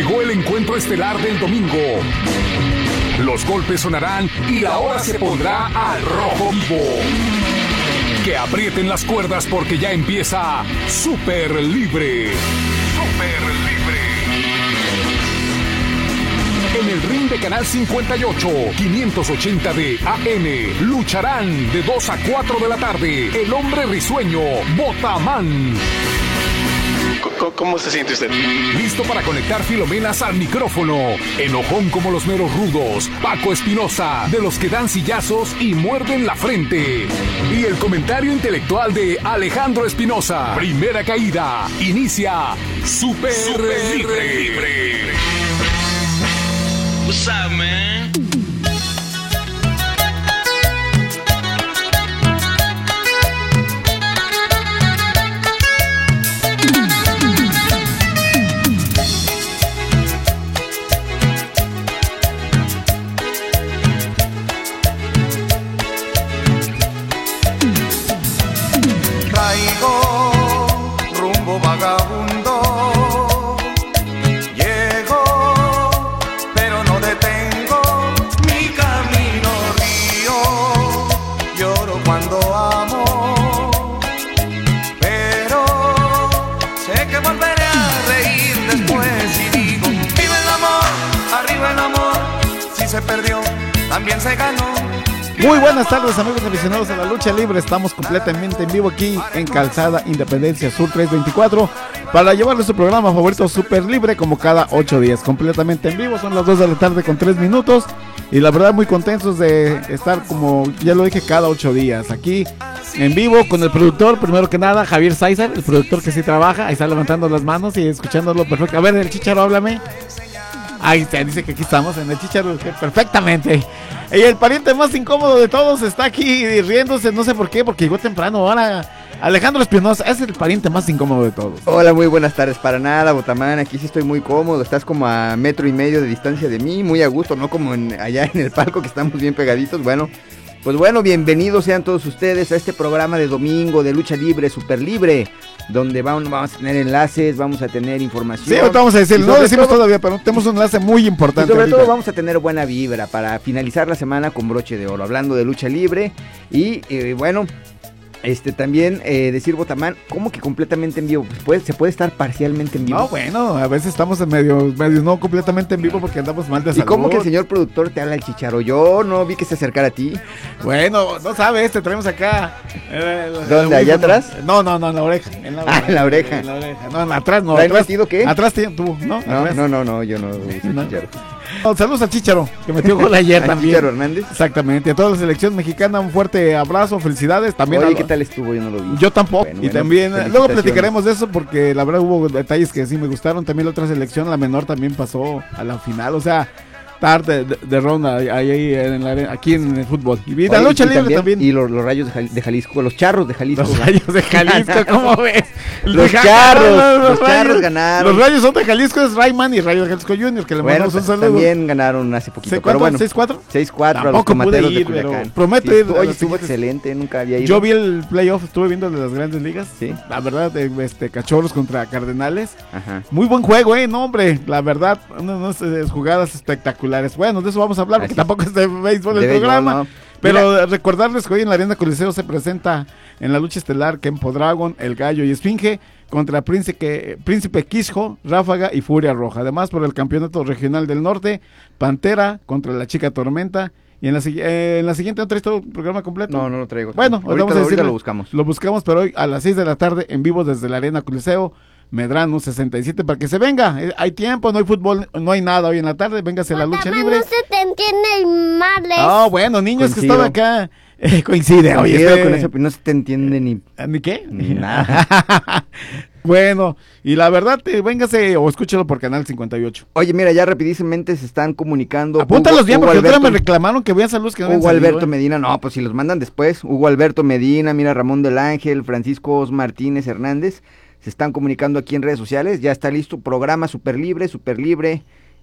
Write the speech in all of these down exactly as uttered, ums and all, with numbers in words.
Llegó el encuentro estelar del domingo. Los golpes sonarán y la hora se pondrá al rojo vivo. Que aprieten las cuerdas porque ya empieza Super Libre. Super Libre. En el ring de Canal cincuenta y ocho, quinientos ochenta de A M, lucharán de dos a cuatro de la tarde el hombre risueño, Botamán. ¿Cómo se siente usted? Listo para conectar filomenas al micrófono. Enojón como los meros rudos, Paco Espinosa, de los que dan sillazos y muerden la frente. Y el comentario intelectual de Alejandro Espinosa. Primera caída. Inicia Super, Super Libre. Libre. What's up, man? Rumbo vagabundo, llego, pero no detengo mi camino río. Lloro cuando amo, pero sé que volveré a reír después y digo: vive el amor, arriba el amor. Si se perdió, también se ganó. Muy buenas tardes, amigos aficionados a la lucha libre. Estamos completamente en vivo aquí en Calzada Independencia Sur trescientos veinticuatro para llevarles su programa favorito Super Libre, como cada ocho días, completamente en vivo. Son las dos de la tarde con tres minutos y la verdad muy contentos de estar, como ya lo dije, cada ocho días aquí en vivo con el productor, primero que nada, Javier Sáizar, el productor que sí trabaja, ahí está levantando las manos y escuchándolo perfecto. A ver, el Chicharo, háblame. Ahí está, dice que aquí estamos en el Chicharo perfectamente. Y el pariente más incómodo de todos está aquí riéndose, no sé por qué, porque llegó temprano. Ahora Alejandro Espinosa es el pariente más incómodo de todos. Hola, muy buenas tardes. Para nada, Botamán, aquí sí estoy muy cómodo. Estás como a metro y medio de distancia de mí, muy a gusto, no como en, allá en el palco que estamos bien pegaditos. Bueno, pues bueno, bienvenidos sean todos ustedes a este programa de domingo de lucha libre, Super Libre, donde vamos, vamos a tener enlaces, vamos a tener información. Sí, ahorita vamos a decir, no decimos todo, todavía, pero tenemos un enlace muy importante. Y sobre ahorita. todo vamos a tener buena vibra para finalizar la semana con broche de oro, hablando de lucha libre. Y eh, bueno, este también eh, decir, Botamán, ¿cómo que completamente en vivo? Pues puede, se puede estar parcialmente en vivo. No, bueno, a veces estamos en medio, medio no completamente en vivo porque andamos mal de salud. ¿Y cómo que el señor productor te habla el Chicharo? Yo no vi que se acercara a ti. Bueno, no sabes, te traemos acá. Eh, ¿Dónde? ¿Allá atrás? No, no, no, en la oreja. En la oreja. Ah, en la oreja. En la oreja. No, en atrás no. ¿Traes atrás, metido qué? Atrás tú, ¿no? No, no, no, no, yo no uso no. Chicharo. No, saludos al Chicharo, que metió gol ayer también. Chicharo Hernández. Exactamente, a toda la selección mexicana un fuerte abrazo, felicidades. También Oye, a... ¿qué tal estuvo? Yo no lo vi. Yo tampoco, bueno, y bueno, también, luego platicaremos de eso porque la verdad hubo detalles que sí me gustaron. También la otra selección, la menor, también pasó a la final, o sea, tarde de, de ronda ahí, ahí en la, aquí en el fútbol. Y la lucha libre también, también. Y los, los rayos de, Jal, de Jalisco, los charros de Jalisco. Los rayos de Jalisco, ¿cómo ves? Los charros, los, los charros rayos, ganaron. Los rayos son de Jalisco, es Rayman y Rayos de Jalisco Junior, que le bueno, mandamos un saludo. También ganaron hace poquito. ¿seis cuatro? Pero bueno, ¿seis cuatro? seis cuatro a los tomateros ir, de Culiacán. Prometo sí, ir. Estuvo, oye, estuvo excelente, nunca había ido. Yo vi el playoff, estuve viendo de las grandes ligas. Sí. La verdad, de, este, Cachorros contra Cardenales. Ajá. Muy buen juego, eh, no, hombre. La verdad, unas, unas jugadas espectaculares. Bueno, de eso vamos a hablar, porque tampoco es de béisbol el programa. No. Pero Mira. recordarles que hoy en la Arena Coliseo se presenta en la lucha estelar Kempo Dragon, El Gallo y Esfinge contra Príncipe, Príncipe Quisjo, Ráfaga y Furia Roja. Además, por el Campeonato Regional del Norte, Pantera contra la Chica Tormenta. Y en la, eh, en la siguiente, ¿no traes todo el programa completo? No, no lo traigo. Bueno, ahorita, vamos a ahorita decirle, lo buscamos. Lo buscamos, pero hoy a las seis de la tarde en vivo desde la Arena Coliseo. Medrano sesenta y siete, para que se venga. Eh, hay tiempo, no hay fútbol, no hay nada hoy en la tarde. Véngase a la lucha libre. No se te entiende mal. Ah, oh, bueno, niños Coincido. que están acá. Eh, coincide, oye. Coincido con eso, no se te entiende ni. ¿Ni qué? Ni nada. Bueno, y la verdad, eh, véngase o escúchelo por Canal cincuenta y ocho. Oye, mira, ya rapidísimamente se están comunicando. Apúntalos Hugo, bien, Hugo porque Alberto, otra me reclamaron que vean saludos que no Hugo salido, Alberto eh. Medina, no, pues si los mandan después. Hugo Alberto Medina, mira, Ramón del Ángel, Francisco Os Martínez Hernández. Se están comunicando aquí en redes sociales, ya está listo, programa Super Libre, Super Libre,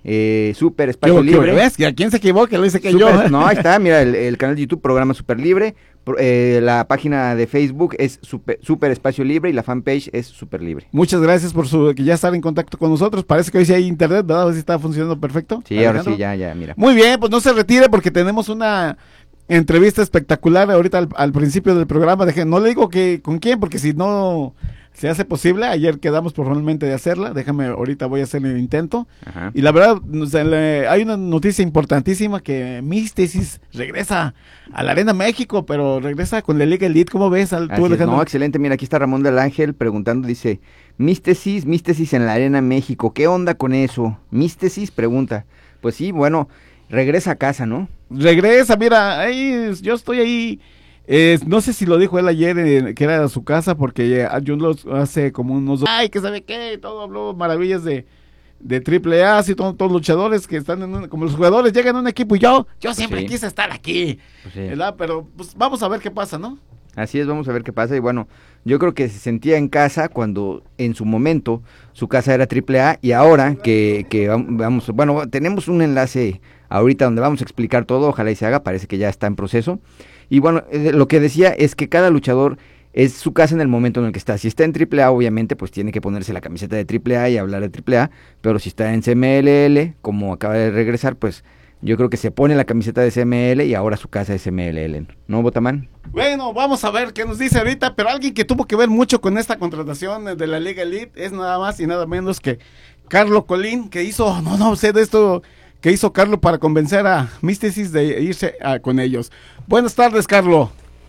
eh, Super Espacio ¿Qué, Libre. qué, ¿Ves? ¿Y a quién se equivoca? Lo dice que Super, yo. No, ahí está, mira, el, el canal de YouTube, Programa Super Libre, pro, eh, la página de Facebook es Super, Super Espacio Libre y la fanpage es Super Libre. Muchas gracias por su que ya estar en contacto con nosotros. Parece que hoy sí hay internet, ¿verdad? A ver si está funcionando perfecto. Sí, Alejandro. ahora sí, ya, ya, mira. Muy bien, pues no se retire porque tenemos una entrevista espectacular ahorita al, al principio del programa. Deje, no le digo que con quién, porque si no se hace posible, ayer quedamos formalmente de hacerla. Déjame, ahorita voy a hacer el intento. Ajá. Y la verdad, o sea, le, hay una noticia importantísima que Místesis regresa a la Arena México, pero regresa con la Liga Elite. ¿Cómo ves? Al, tú, Así es, Alejandro? no, excelente, mira, aquí está Ramón del Ángel preguntando, dice, Místesis, Místesis en la Arena México, ¿qué onda con eso? Místesis pregunta, pues sí, bueno, regresa a casa, ¿no? Regresa, mira, ahí yo estoy ahí. Eh, no sé si lo dijo él ayer, eh, que era a su casa, porque eh, yo los hace como unos dos, ay, que sabe qué, todo habló maravillas de de triple A, así todos los luchadores que están en un, como los jugadores llegan a un equipo y yo, yo siempre Sí. quise estar aquí, Pues sí. ¿verdad? Pero pues vamos a ver qué pasa, ¿no? Así es, vamos a ver qué pasa. Y bueno, yo creo que se sentía en casa cuando en su momento su casa era triple A y ahora que, que vam- vamos, bueno, tenemos un enlace ahorita donde vamos a explicar todo, ojalá y se haga, parece que ya está en proceso. Y bueno, eh, lo que decía es que cada luchador es su casa en el momento en el que está. Si está en triple A, obviamente, pues tiene que ponerse la camiseta de triple A y hablar de triple A, pero si está en C M L L, como acaba de regresar, pues yo creo que se pone la camiseta de C M L y ahora su casa es C M L L, ¿no, Botamán? Bueno, vamos a ver qué nos dice ahorita, pero alguien que tuvo que ver mucho con esta contratación de la Liga Elite es nada más y nada menos que Carlo Colín, que hizo, no, no sé de esto, que hizo Carlo para convencer a Místesis de irse a, con ellos. Buenas tardes, Carlo.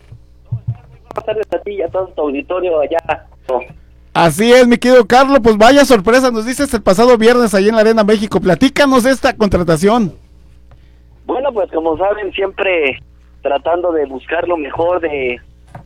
Buenas tardes a ti y a todo tu auditorio allá. Así es, mi querido Carlo, pues vaya sorpresa, nos dices el pasado viernes ahí en la Arena México. Platícanos de esta contratación. Bueno, pues como saben, siempre tratando de buscar lo mejor, de,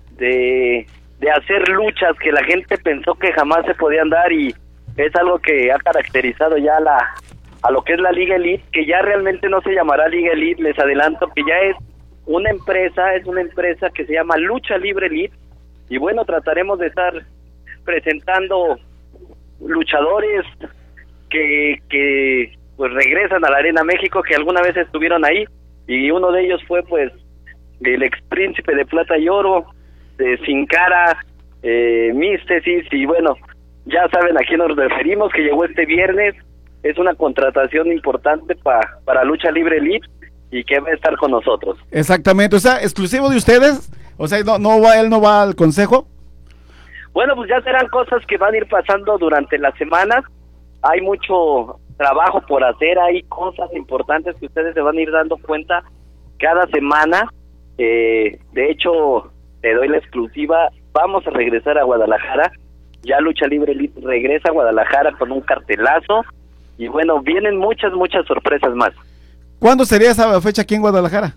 de, de hacer luchas que la gente pensó que jamás se podían dar, y es algo que ha caracterizado ya la a lo que es la Liga Elite, que ya realmente no se llamará Liga Elite, les adelanto que ya es una empresa, es una empresa que se llama Lucha Libre Elite, y bueno, trataremos de estar presentando luchadores que, que pues regresan a la Arena México, que alguna vez estuvieron ahí, y uno de ellos fue pues el ex príncipe de Plata y Oro, de Sin Cara, eh, Místesis, y bueno, ya saben a quién nos referimos, que llegó este viernes. Es una contratación importante pa, para Lucha Libre Elite y que va a estar con nosotros. Exactamente, o sea, exclusivo de ustedes, o sea, no, no va, él no va al consejo. Bueno, pues ya serán cosas que van a ir pasando durante las semanas. Hay mucho trabajo por hacer, hay cosas importantes que ustedes se van a ir dando cuenta cada semana. Eh, de hecho, te doy la exclusiva, vamos a regresar a Guadalajara. Ya Lucha Libre Elite regresa a Guadalajara con un cartelazo. Y bueno, vienen muchas, muchas sorpresas más. ¿Cuándo sería esa fecha aquí en Guadalajara?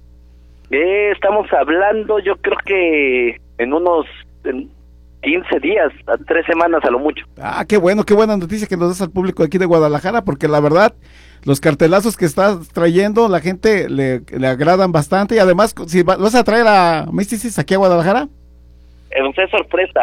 Eh, estamos hablando, yo creo que en unos en quince días, a tres semanas a lo mucho. Ah, qué bueno, qué buena noticia que nos das al público de aquí de Guadalajara, porque la verdad, los cartelazos que estás trayendo, la gente le, le agradan bastante, y además, si va- vas a traer a Místesis aquí a Guadalajara. Eh, pues es sorpresa.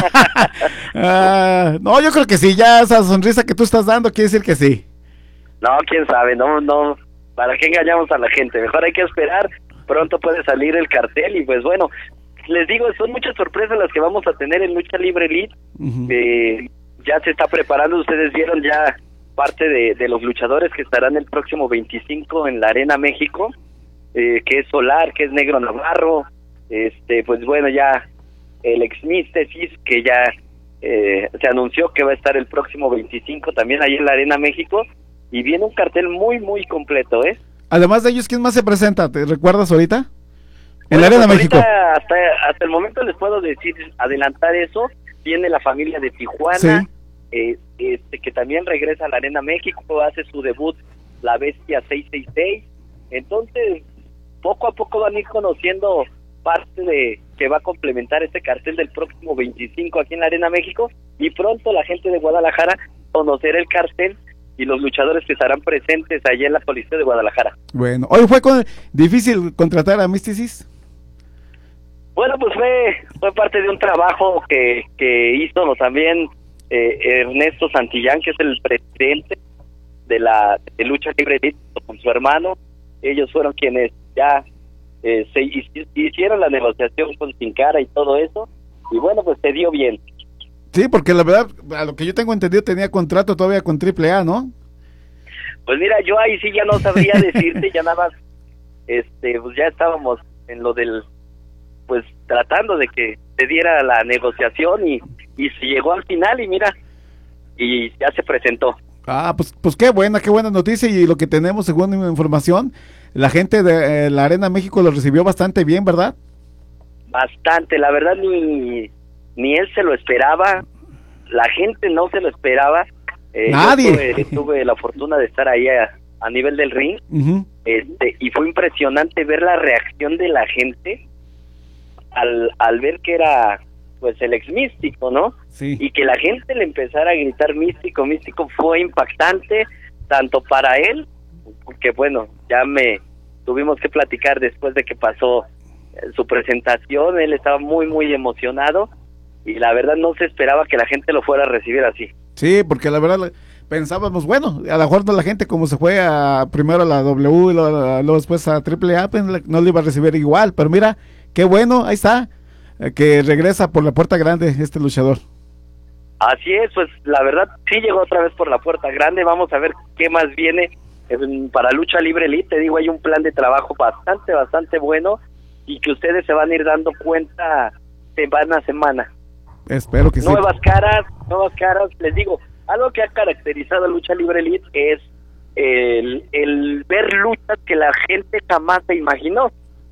Ah, no, yo creo que sí, ya esa sonrisa que tú estás dando quiere decir que sí. No, quién sabe, no, no, ¿para qué engañamos a la gente? Mejor hay que esperar, pronto puede salir el cartel, y pues bueno, les digo, son muchas sorpresas las que vamos a tener en Lucha Libre Elite. Ujú. eh, ya se está preparando, ustedes vieron ya parte de, de los luchadores que estarán el próximo veinticinco en la Arena México, eh, que es Solar, que es Negro Navarro, este, pues bueno, ya el ex Místesis, que ya eh, se anunció que va a estar el próximo veinticinco también ahí en la Arena México, y viene un cartel muy, muy completo, ¿eh? Además de ellos, ¿quién más se presenta? ¿Te recuerdas ahorita? En Bueno, la Arena pues México. ahorita, hasta, hasta el momento les puedo decir, adelantar eso, viene la familia de Tijuana, Sí. eh, este, que también regresa a la Arena México, hace su debut La Bestia seiscientos sesenta y seis, entonces poco a poco van a ir conociendo parte de que va a complementar este cartel del próximo veinticinco aquí en la Arena México, y pronto la gente de Guadalajara conocerá el cartel y los luchadores que estarán presentes allá en la Coliseo de Guadalajara. Bueno, hoy fue con- difícil contratar a Místesis. Bueno, pues fue fue parte de un trabajo que, que hizo también eh, Ernesto Santillán, que es el presidente, de la de Lucha Libre Elite con su hermano. Ellos fueron quienes ya eh, se hicieron la negociación con Sin Cara y todo eso, y bueno, pues se dio bien. Sí, porque la verdad, a lo que yo tengo entendido, tenía contrato todavía con Triple A, ¿no? Pues mira, yo ahí sí ya no sabría decirte, ya nada más, este, pues ya estábamos en lo del, pues tratando de que se diera la negociación y, y se llegó al final y mira, y ya se presentó. Ah, pues, pues qué buena, qué buena noticia, y lo que tenemos según mi información, la gente de eh, la Arena México lo recibió bastante bien, ¿verdad? Bastante, la verdad ni, ni él se lo esperaba, la gente no se lo esperaba. Eh, Nadie. Yo tuve, tuve la fortuna de estar ahí a, a nivel del ring, uh-huh. este, y fue impresionante ver la reacción de la gente al, al ver que era pues el ex Místico, ¿no? Sí. Y que la gente le empezara a gritar Místico, Místico, fue impactante, tanto para él, que bueno, ya me tuvimos que platicar después de que pasó su presentación, él estaba muy muy emocionado y la verdad no se esperaba que la gente lo fuera a recibir así. Sí, porque la verdad pensábamos, bueno, a lo mejor no la gente como se fue a primero a la W y luego, luego después a Triple A, pues no le iba a recibir igual, pero mira, qué bueno, ahí está, que regresa por la puerta grande este luchador. Así es, pues la verdad sí llegó otra vez por la puerta grande, vamos a ver qué más viene para Lucha Libre Elite. Te digo, hay un plan de trabajo bastante, bastante bueno y que ustedes se van a ir dando cuenta semana a semana. Espero que sí. Nuevas caras, nuevas caras, les digo, algo que ha caracterizado a Lucha Libre Elite es el, el ver luchas que la gente jamás se imaginó.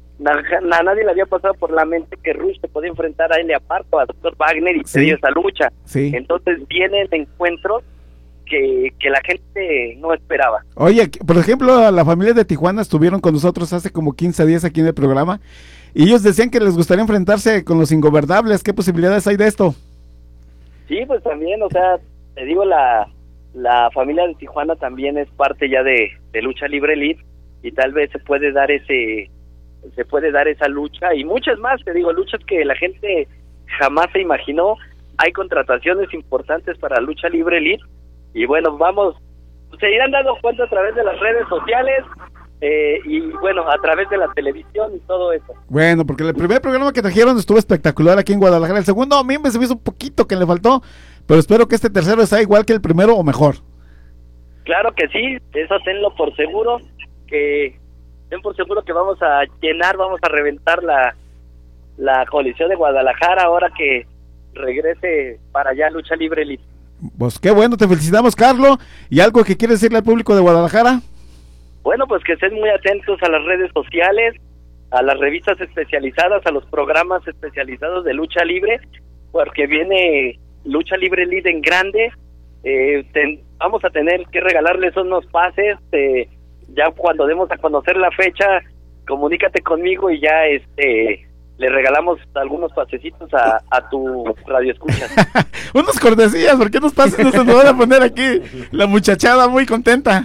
A nadie le había pasado por la mente que Rush se podía enfrentar a Elia Park o a doctor Wagner y se dio esa lucha. Sí. Entonces vienen encuentros que, que la gente no esperaba. Oye, por ejemplo, la familia de Tijuana estuvieron con nosotros hace como quince días aquí en el programa y ellos decían que les gustaría enfrentarse con los Ingobernables. ¿Qué posibilidades hay de esto? Sí, pues también, o sea, te digo, la, la familia de Tijuana también es parte ya de, de Lucha Libre Elite y tal vez se puede dar ese... se puede dar esa lucha y muchas más, te digo, luchas que la gente jamás se imaginó. Hay contrataciones importantes para Lucha Libre Elite y bueno, vamos, se irán dando cuenta a través de las redes sociales eh, y bueno, a través de la televisión y todo eso. Bueno, porque el primer programa que trajeron estuvo espectacular aquí en Guadalajara, el segundo a mí me se me hizo un poquito que le faltó, pero espero que este tercero sea igual que el primero o mejor. Claro que sí, eso tenlo por seguro, que ten por seguro que vamos a llenar, vamos a reventar la, la colisión de Guadalajara ahora que regrese para allá Lucha Libre Elite. Pues qué bueno, te felicitamos, Carlos. ¿Y algo que quieres decirle al público de Guadalajara? Bueno, pues que estén muy atentos a las redes sociales, a las revistas especializadas, a los programas especializados de Lucha Libre, porque viene Lucha Libre Elite en grande. Eh, ten, vamos a tener que regalarles unos pases, eh, ya cuando demos a conocer la fecha, comunícate conmigo y ya este le regalamos algunos pasecitos a, a tu radio escucha. Unos cortesías, ¿por qué nos pases? Nos van a poner aquí la muchachada muy contenta.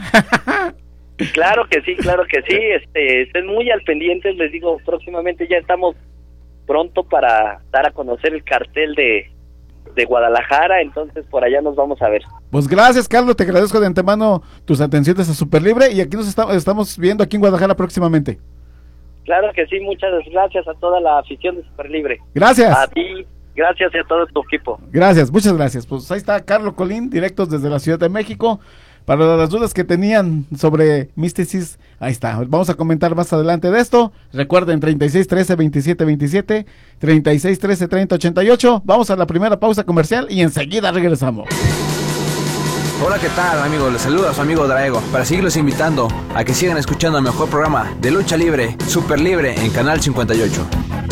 Claro que sí, claro que sí, este, estén muy al pendiente, les digo, próximamente ya estamos pronto para dar a conocer el cartel de de Guadalajara, entonces por allá nos vamos a ver. Pues gracias, Carlos, te agradezco de antemano tus atenciones a Super Libre y aquí nos está, estamos viendo aquí en Guadalajara próximamente. Claro que sí, muchas gracias a toda la afición de Super Libre. Gracias. A ti, gracias y a todo tu equipo. Gracias, muchas gracias. Pues ahí está Carlos Colín, directos desde la Ciudad de México. Para las dudas que tenían sobre Mysticis, ahí está. Vamos a comentar más adelante de esto. Recuerden, treinta y seis trece veintisiete veintisiete, treinta y seis trece treinta ochenta y ocho. Vamos a la primera pausa comercial y enseguida regresamos. Hola, ¿qué tal, amigos? Les saluda a su amigo Draego para seguirlos invitando a que sigan escuchando el mejor programa de lucha libre, Super Libre, en Canal cincuenta y ocho.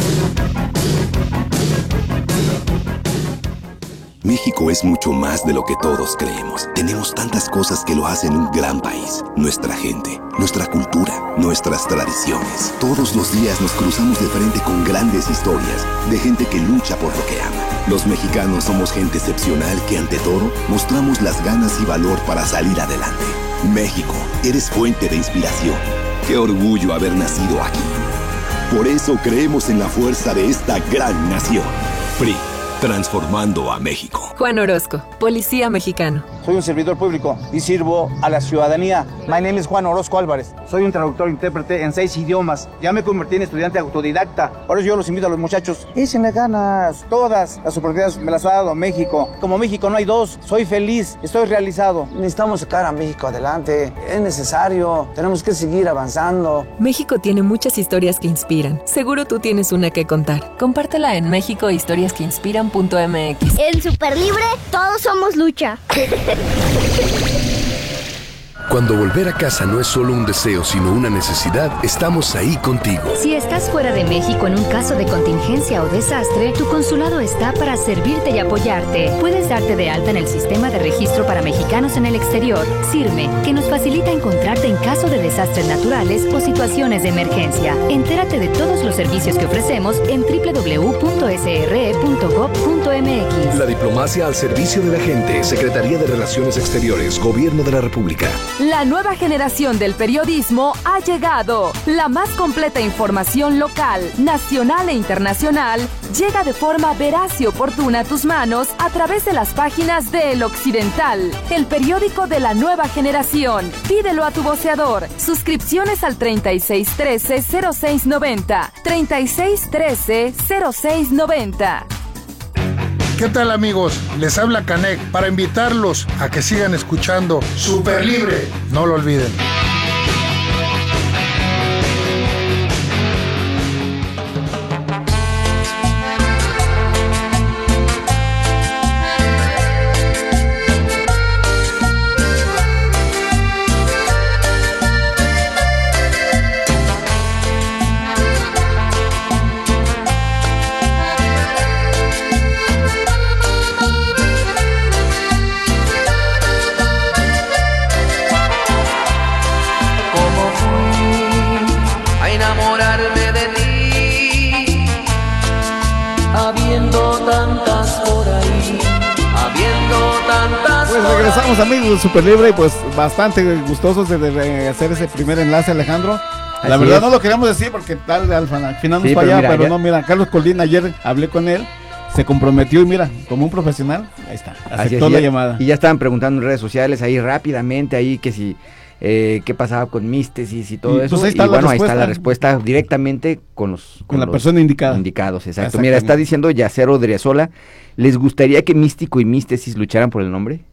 México es mucho más de lo que todos creemos. Tenemos tantas cosas que lo hacen un gran país. Nuestra gente, nuestra cultura, nuestras tradiciones. Todos los días nos cruzamos de frente con grandes historias de gente que lucha por lo que ama. Los mexicanos somos gente excepcional que ante todo mostramos las ganas y valor para salir adelante. México, eres fuente de inspiración. Qué orgullo haber nacido aquí. Por eso creemos en la fuerza de esta gran nación. P R I, transformando a México. Juan Orozco, policía mexicano. Soy un servidor público y sirvo a la ciudadanía. My name is Juan Orozco Álvarez. Soy un traductor intérprete en seis idiomas. Ya me convertí en estudiante autodidacta. Por eso yo los invito a los muchachos. Échenle ganas. Todas las oportunidades me las ha dado México. Como México no hay dos. Soy feliz. Estoy realizado. Necesitamos sacar a México adelante. Es necesario. Tenemos que seguir avanzando. México tiene muchas historias que inspiran. Seguro tú tienes una que contar. Compártela en mexico historias que inspiran punto m x. En Superlibre, todos somos lucha. Cuando volver a casa no es solo un deseo, sino una necesidad, estamos ahí contigo. Si estás fuera de México en un caso de contingencia o desastre, tu consulado está para servirte y apoyarte. Puedes darte de alta en el Sistema de Registro para Mexicanos en el Exterior, SIRME, que nos facilita encontrarte en caso de desastres naturales o situaciones de emergencia. Entérate de todos los servicios que ofrecemos en doble u doble u doble u punto s r e punto gov punto m x. La diplomacia al servicio de la gente. Secretaría de Relaciones Exteriores, Gobierno de la República. La nueva generación del periodismo ha llegado. La más completa información local, nacional e internacional llega de forma veraz y oportuna a tus manos a través de las páginas de El Occidental, el periódico de la nueva generación. Pídelo a tu voceador. Suscripciones al treinta y seis trece cero seis noventa. treinta y seis trece cero seis noventa. ¿Qué tal, amigos? Les habla Canek para invitarlos a que sigan escuchando Superlibre. No lo olviden. Regresamos, amigos de Superlibre, y pues bastante gustosos de, de hacer ese primer enlace, Alejandro. La Así verdad es. no lo queríamos decir porque tal al final nos Sí, fallaba, pero pero, mira, no, mira, Carlos Colín, ayer hablé con él, se comprometió y mira, como un profesional, ahí está, Así aceptó es, la y ya- llamada. Y ya estaban preguntando en redes sociales ahí rápidamente, ahí que si, eh, qué pasaba con místesis y todo Y, eso. pues, ahí está y la bueno, ahí está respuesta. la respuesta directamente con los... Con la los persona indicada. Indicados, exacto. Exactamente. Mira, está diciendo Yacero Driosola, ¿les gustaría que Místico y Místesis lucharan por el nombre?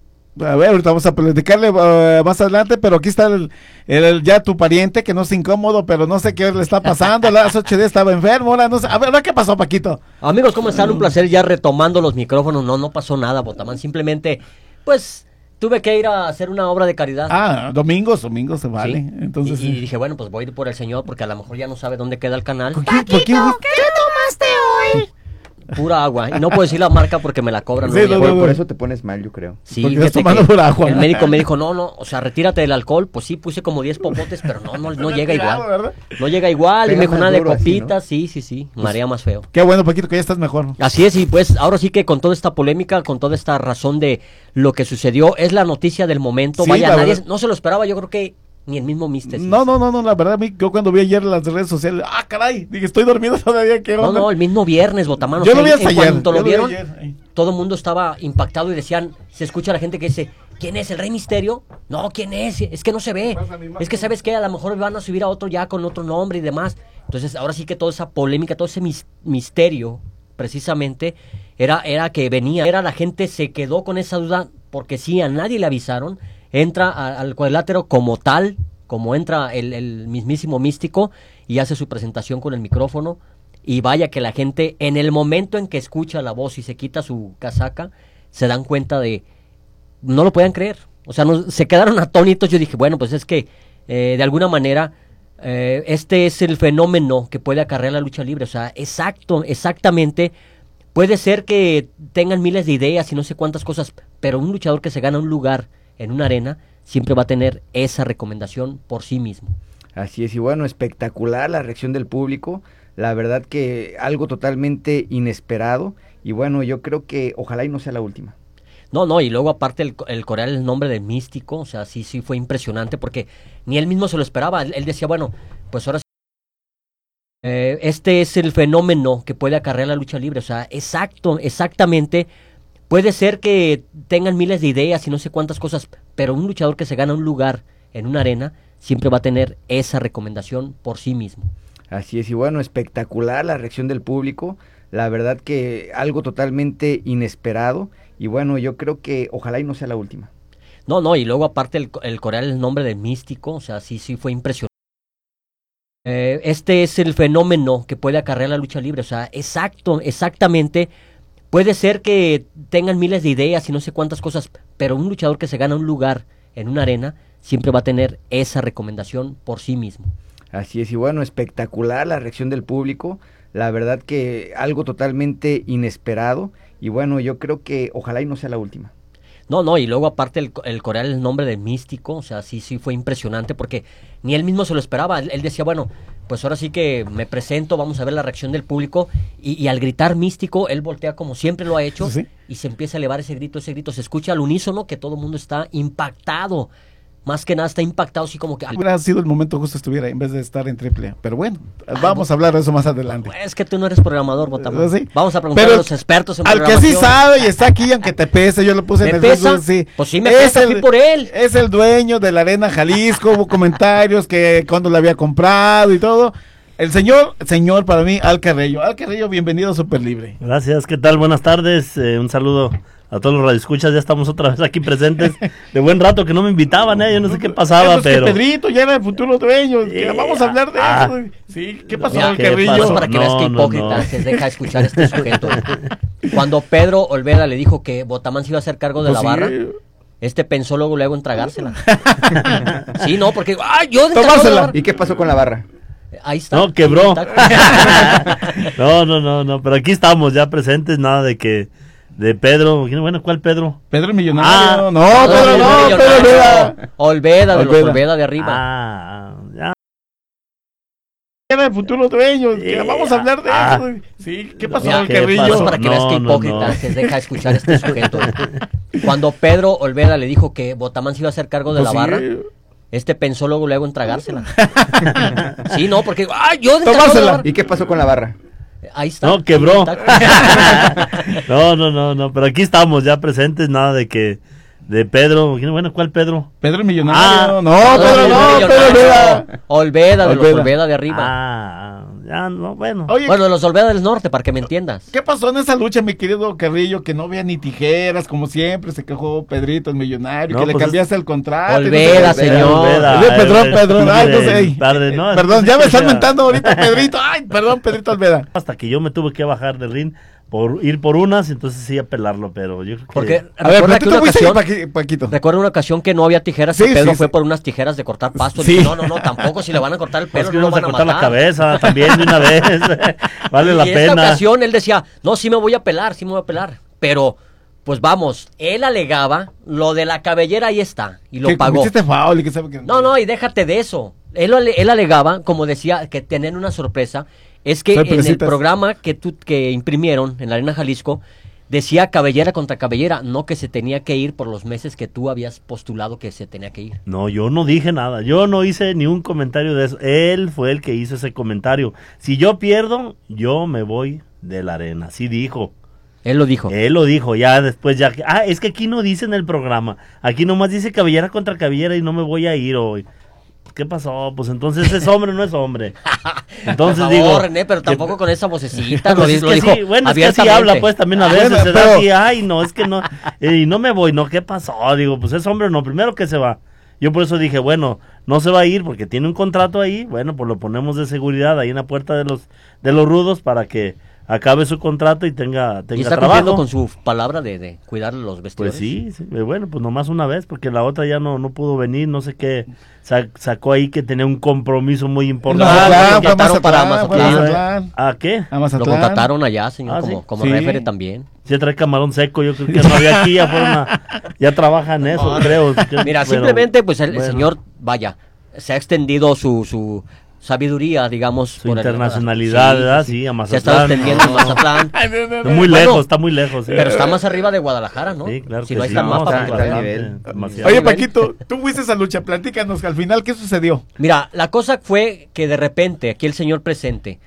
A ver, ahorita vamos a platicarle uh, más adelante, pero aquí está el, el- el- ya tu pariente que no es incómodo, pero no sé qué le está pasando. Las ocho días estaba enfermo, ahora no sé. A ver, ¿ahora qué pasó, Paquito? Amigos, ¿cómo están? Un placer ya retomando los micrófonos. No, no pasó nada, Botamán. Simplemente, pues, tuve que ir a hacer una obra de caridad. Ah, domingos, domingos se vale. Sí. Entonces, y, y dije, bueno, pues voy a ir por el señor porque a lo mejor ya no sabe dónde queda el canal. ¿Por qué? ¿Por qué? ¿Qué tomaste hoy? Pura agua. Y no puedo decir la marca porque me la cobran. Sí, ¿no? no, por, por eso te pones mal, yo creo. Sí, Porque fíjate estás tomando que pura agua. el médico me dijo, no, no, o sea, retírate del alcohol. Pues sí, puse como diez popotes, pero no, no, no llega Tirado, igual. ¿verdad? No llega igual. Y Pega me dijo más una de duro así, copitas, sí, sí, sí. Marea más feo. Qué bueno, Paquito, que ya estás mejor. Así es, y pues ahora sí que con toda esta polémica, con toda esta razón de lo que sucedió, es la noticia del momento. Sí, Vaya, la nadie verdad. no se lo esperaba, yo creo que ni el mismo Místesis. No, no, no, no, la verdad, a mí, yo cuando vi ayer las redes sociales, ah, caray, dije, estoy dormido todavía, ¿qué No, onda? no, el mismo viernes, Botamano. Yo lo vi hasta ayer, Cuando yo lo vi vieron, ayer, ahí. todo el mundo estaba impactado y decían, se escucha a la gente que dice, ¿quién es el Rey Misterio? No, ¿quién es? Es que no se ve. Es que sabes que a lo mejor van a subir a otro ya con otro nombre y demás. Entonces, ahora sí que toda esa polémica, todo ese mis- misterio, precisamente, era, era que venía, era la gente se quedó con esa duda, porque sí, a nadie le avisaron, entra a- al cuadrilátero como tal, como entra el, el mismísimo místico y hace su presentación con el micrófono. Y vaya que la gente, en el momento en que escucha la voz y se quita su casaca, se dan cuenta de... No lo podían creer. O sea, no, se quedaron atónitos. Yo dije, bueno, pues es que eh, de alguna manera eh, este es el fenómeno que puede acarrear la lucha libre. O sea, exacto, exactamente. Puede ser que tengan miles de ideas y no sé cuántas cosas, pero un luchador que se gana un lugar en una arena siempre va a tener esa recomendación por sí mismo. Así es, y bueno, espectacular la reacción del público, la verdad que algo totalmente inesperado, y bueno, yo creo que ojalá y no sea la última. No, no, y luego aparte el, el corear el nombre de Místico, o sea, sí, sí fue impresionante porque ni él mismo se lo esperaba, él, él decía, bueno, pues ahora Eh, este es el fenómeno que puede acarrear la lucha libre, o sea, exacto, exactamente. Puede ser que tengan miles de ideas y no sé cuántas cosas, pero un luchador que se gana un lugar en una arena siempre va a tener esa recomendación por sí mismo. Así es, y bueno, espectacular la reacción del público, la verdad que algo totalmente inesperado, y bueno, yo creo que ojalá y no sea la última. No, no, y luego aparte el, el corear el nombre del místico, o sea, sí, sí fue impresionante. Eh, este es el fenómeno que puede acarrear la lucha libre, o sea, exacto, exactamente. Puede ser que tengan miles de ideas y no sé cuántas cosas, pero un luchador que se gana un lugar en una arena siempre va a tener esa recomendación por sí mismo. Así es, y bueno, espectacular la reacción del público, la verdad que algo totalmente inesperado, y bueno, yo creo que ojalá y no sea la última. No, no, y luego aparte el, el corear el nombre del místico, o sea, sí, sí fue impresionante porque ni él mismo se lo esperaba. Él, él decía, bueno, pues ahora sí que me presento, vamos a ver la reacción del público, y, y al gritar místico, él voltea como siempre lo ha hecho, ¿sí? Y se empieza a elevar ese grito, ese grito se escucha al unísono que todo el mundo está impactado. Más que nada está impactado así como que... Hubiera sido el momento justo estuviera en vez de estar en triple A. Pero bueno, vamos a hablar de eso más adelante. Es que tú no eres programador, Botamán. ¿Sí? Vamos a preguntar pero a los expertos en al programación. que sí sabe y está aquí, aunque te pese, yo lo puse ¿Me en el pesa? Facebook, sí. Pues sí me es pesa, el, fui por él. Es el dueño de la Arena Jalisco, hubo comentarios que cuando la había comprado y todo. El señor, señor para mí, Al Carrillo. Al Carrillo, bienvenido a Super Libre. Gracias, ¿qué tal? Buenas tardes, eh, un saludo a todos los radioescuchas, ya estamos otra vez aquí presentes. De buen rato que no me invitaban, eh, yo no sé qué pasaba, eso es pero... que Pedrito ya era el futuro dueño, que Yeah. vamos a hablar de Ah. eso. Sí, ¿qué pasó, Mira, Al ¿qué Carrillo? pasó? Para que No, veas que no, hipócrita no. se deja escuchar este sujeto. Cuando Pedro Olvera le dijo que Botamán se iba a hacer cargo de Pues la sí. barra, este pensó luego luego en tragársela. Sí, no, porque ¡ay, yo de Tomársela. ¿Y qué pasó con la barra? Ahí está. No, quebró. Ahí está. No, no, no, no, pero aquí estamos ya presentes, nada de que... De Pedro, bueno, ¿cuál Pedro? Pedro el Millonario. Ah. no, Pedro el no, millonario. Pedro Olvera. Olveda, de los Olveda. Olveda de arriba. Ah, ya. Era el futuro dueño, que Yeah. vamos a hablar de Ah. eso. Sí, ¿qué pasó, Mira, Al ¿qué Carrillo? pasó? Para que veas que No, no, hipócrita no. se deja escuchar este sujeto. Cuando Pedro Olvera le dijo que Botamán se iba a hacer cargo de Pues la sí. barra, este pensó luego luego en tragársela. Sí, no, porque ¡ay, yo de cargo de la Tomársela. barra! ¿Y qué pasó con la barra? Ahí está. No, quebró. Ahí está. No, no, no, no, pero aquí estamos ya presentes, nada de que... De Pedro, bueno, ¿cuál Pedro? Pedro el Millonario. Ah. no, Pedro no, Millonario. Pedro Olvera. Olveda, de los Olveda. Olveda de arriba. Ah, ya, no, bueno. Oye, Bueno, de los Olveda del norte, para que me entiendas. ¿qué pasó en esa lucha, mi querido Carrillo? Que no había ni tijeras, como siempre, se quejó Pedrito el Millonario, No, que le pues cambiaste el contrato. y no Olveda, sé qué. señor. Olveda, Oye, Pedrón, el- Pedrón, ay, no el- sé. padre, no, Perdón, es- ya me están es- mentando ahorita, Pedrito. Ay, perdón, Pedrito Olveda. Hasta que yo me tuve que bajar del ring por ir por unas, entonces sí apelarlo, pero yo creo que... Porque A ver, recuerda pero que tú una te fuiste, ocasión, Paqui- Paquito. recuerda una ocasión que no había tijeras Sí, y Pedro sí, fue sí. por unas tijeras de cortar pasto. Sí. Y dijo, no, no, no, tampoco si le van a cortar el Pues pelo, que no lo vamos a van a cortar la matar. cabeza también de una vez. Vale la y en esta pena. ocasión él decía, no, sí me voy a pelar, sí me voy a pelar. Pero, pues vamos, él alegaba, lo de la cabellera ahí está, y lo Que pagó. cometiste foul y que sabe que... No, no, y déjate de eso. Él, ale- él alegaba, como decía, que tener una sorpresa, es que en el Sorpresitas. programa que, tú, que imprimieron en la Arena Jalisco, decía cabellera contra cabellera, no que se tenía que ir por los meses que tú habías postulado que se tenía que ir. No, yo no dije nada. Yo no hice ni un comentario de eso. Él fue el que hizo ese comentario. Si yo pierdo, yo me voy de la arena. Así dijo. Él lo dijo. Él lo dijo. Ya después ya... Ah, es que aquí no dice en el programa. Aquí nomás dice cabellera contra cabellera y no me voy a ir hoy. ¿Qué pasó? Pues entonces es hombre o no es hombre. Enentonces Por favor, digo... René, pero tampoco con esa vocecita. Pues lo, es lo que dijo sí, bueno, es que así abiertamente. habla pues también a veces, Bueno, se da pero- así, ay no, es que no, eh, y no me voy, no, ¿qué pasó? Digo, pues es hombre o no, primero que se va. Yo por eso dije, bueno, no se va a ir porque tiene un contrato ahí, bueno, pues lo ponemos de seguridad ahí en la puerta de los de los rudos para que acabe su contrato y tenga, tenga Y está trabajo. cumpliendo con su palabra de, de cuidar los vestidores. Pues sí, sí, eh, bueno, pues nomás una vez, porque la otra ya no, no pudo venir, no sé qué, sa- sacó ahí que tenía un compromiso muy importante. Mazatlán, lo fue contrataron para Mazatlán, fue Mazatlán. Mazatlán. ¿A qué? A Lo Mazatlán. contrataron allá, señor, Ah, como, ¿sí? como Sí. refere también. Sí, trae camarón seco, yo creo que no había aquí, ya fueron a- ya trabajan eso, creo. Mira, Pero, simplemente, pues el, el bueno. señor, vaya, se ha extendido su, su sabiduría, digamos. Su internacionalidad, el, ¿verdad? sí, sí, a Mazatlán. Se ha estado extendiendo en Mazatlán. Muy bueno, lejos, está muy lejos. Sí. Pero está más arriba de Guadalajara, ¿no? Sí, claro si que no, ahí sí. está el No, mapa. está, Está está a nivel. Oye, Paquito, tú fuiste a esa lucha, platícanos al final, ¿qué sucedió? Mira, la cosa fue que de repente, aquí el señor presente,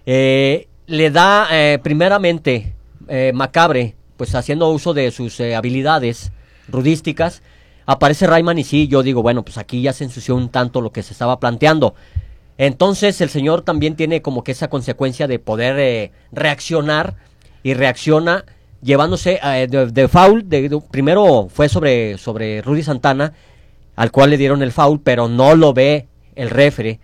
eh, le da, eh, primeramente, eh, Macabre, pues haciendo uso de sus eh, habilidades rudísticas, aparece Rayman y sí, yo digo, bueno, pues aquí ya se ensució un tanto lo que se estaba planteando. Entonces el señor también tiene como que esa consecuencia de poder eh, reaccionar y reacciona llevándose eh, de, de foul. De, de, primero fue sobre, sobre Rudy Santana, al cual le dieron el foul, pero no lo ve el referee.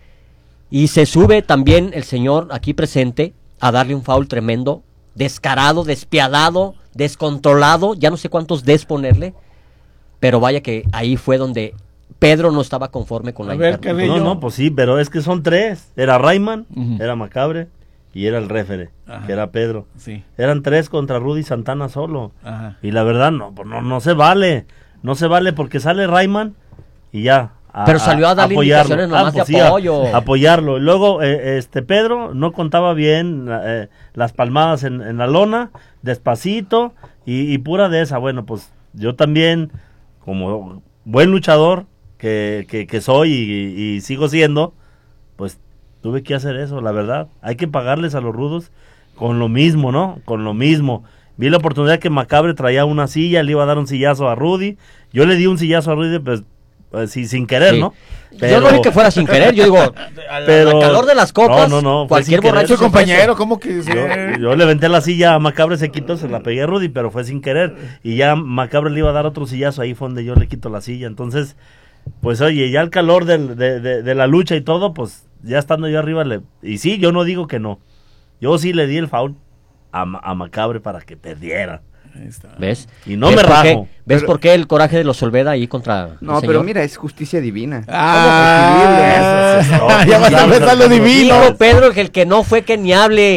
Y se sube también el señor aquí presente a darle un foul tremendo, descarado, despiadado, descontrolado, ya no sé cuántos des ponerle, pero vaya que ahí fue donde Pedro no estaba conforme con la intervención. No, no, pues sí, pero es que son tres. Era Rayman, uh-huh. era Macabre y era el referee, que era Pedro. Sí. Eran tres contra Rudy Santana solo. Ajá. Y la verdad, no, no, no se vale. No se vale porque sale Rayman y ya. A, pero salió a darle indicaciones nomás ah, pues de apoyo. Sí, a, apoyarlo. Y luego, eh, este Pedro no contaba bien eh, las palmadas en, en la lona, despacito y, y pura de esa. Bueno, pues yo también, como buen luchador que, que, que soy y, y sigo siendo, pues tuve que hacer eso, la verdad. Hay que pagarles a los rudos con lo mismo, ¿no? Con lo mismo. Vi la oportunidad que Macabre traía una silla, le iba a dar un sillazo a Rudy. Yo le di un sillazo a Rudy, pues, pues sí, sin querer, sí. ¿no? Pero, yo no vi que fuera sin querer, yo digo, pero, al calor de las copas, no, no, no, cualquier borracho compañero, ¿cómo que? Yo, yo le venté la silla a Macabre, se quitó, se la pegué a Rudy, pero fue sin querer. Y ya Macabre le iba a dar otro sillazo, ahí fue donde yo le quito la silla. Entonces, pues oye, ya el calor del, de, de, de la lucha y todo, pues ya estando yo arriba, le, y sí, yo no digo que no. Yo sí le di el foul a, a Macabre para que perdiera. ¿Ves? Y no ¿Ves me por rajo. Qué? ¿Ves pero, por qué el coraje de los Olveda ahí contra No, pero mira, es justicia divina. Ah, ah, ya vas a empezar lo divino. Dijo Pedro que el que no fue que ni hable.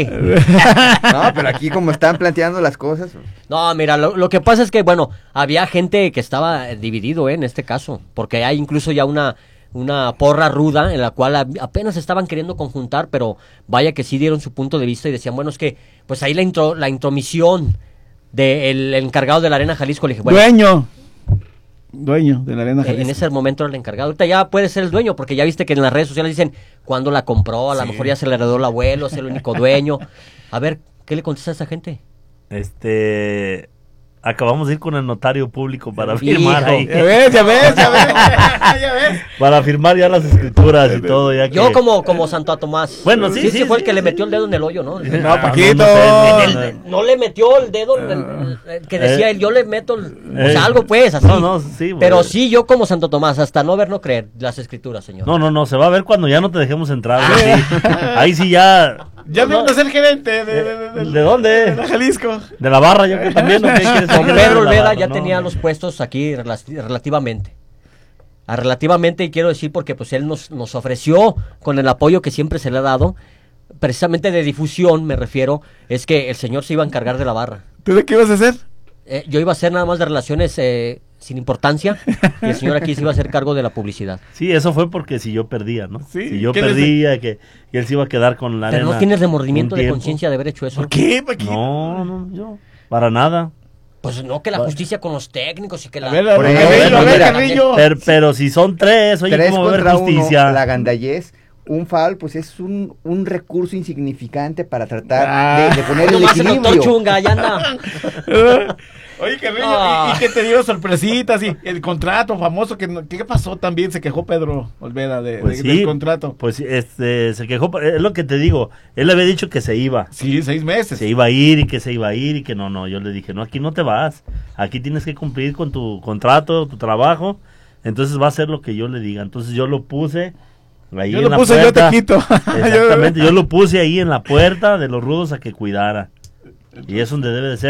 No, pero aquí como están planteando las cosas. No, mira, lo, lo que pasa es que, bueno, había gente que estaba dividido, ¿eh? En este caso, porque hay incluso ya una... una porra ruda en la cual apenas estaban queriendo conjuntar, pero vaya que sí dieron su punto de vista y decían, bueno, es que pues ahí la intro, la intromisión del encargado de la Arena Jalisco, le dije, bueno, dueño dueño de la Arena Jalisco. En ese momento era el encargado, ahorita ya puede ser el dueño, porque ya viste que en las redes sociales dicen cuándo la compró, a lo sí. mejor ya se le heredó el abuelo, es el único dueño. A ver, ¿qué le contesta a esa gente? Este... Acabamos de ir con el notario público para firmar Hijo, ahí. Ya ves, ya ves, ya ves, ya ves. Para firmar ya las escrituras y todo. Ya que... Yo como, como Santo Tomás. Bueno, sí, sí, sí, sí fue sí, el que sí, le sí. metió el dedo en el hoyo, ¿no? No, Paquito. No, no, el, el, no le metió el dedo, el, el, el, que decía Eh, él, yo le meto, el, eh, o sea, algo pues, así. No, no, sí. Pero bueno. sí, yo como Santo Tomás, hasta no ver, no creer, las escrituras, señor. No, no, no, se va a ver cuando ya no te dejemos entrar. Ahí sí, ahí sí ya... Ya no, no, ser gerente de, de, de, de, ¿De dónde? De la Jalisco. De la barra, yo que también. ¿No? ¿Qué quieres Con decir? Pedro De la Olveda barra, ya no, tenía no. los puestos aquí relati- relativamente. A relativamente, y quiero decir porque pues él nos, nos ofreció, con el apoyo que siempre se le ha dado, precisamente de difusión me refiero, es que el señor se iba a encargar de la barra. ¿Tú de qué ibas a hacer? Eh, yo iba a hacer nada más de relaciones eh, sin importancia, y el señor aquí se iba a hacer cargo de la publicidad. Sí, eso fue porque si yo perdía, ¿no? Sí, si yo ¿qué perdía, que, que él se iba a quedar con la Pero arena. no tienes remordimiento un de tiempo. conciencia de haber hecho eso. ¿Por qué, Paquito? No, no, yo, para nada. Pues no, que la justicia con los técnicos y que la... A ver, a Por ver, ejemplo, a ver, mira, Carrillo. Pero, pero si son tres, oye, Tres ¿cómo va a haber contra justicia? uno, la gandallez. Un foul, pues es un, un recurso insignificante para tratar Ah. de, de poner el Nomás el doctor equilibrio. Chunga, ya anda. Oye, Carrillo, Ah. y, y que te dio sorpresitas y el contrato famoso, que no- ¿qué pasó también? Se quejó Pedro Olveda de, Pues de- sí, del contrato. Pues este, se quejó, es lo que te digo, él había dicho que se iba. Sí, seis meses. Se iba a ir y que se iba a ir y que no, no, yo le dije, no, aquí no te vas, aquí tienes que cumplir con tu contrato, tu trabajo, entonces va a ser lo que yo le diga. Entonces yo lo puse ahí Yo en lo la puse, puerta. yo te quito. Exactamente, yo lo puse ahí en la puerta de los rudos a que cuidara. Y es donde debe de ser.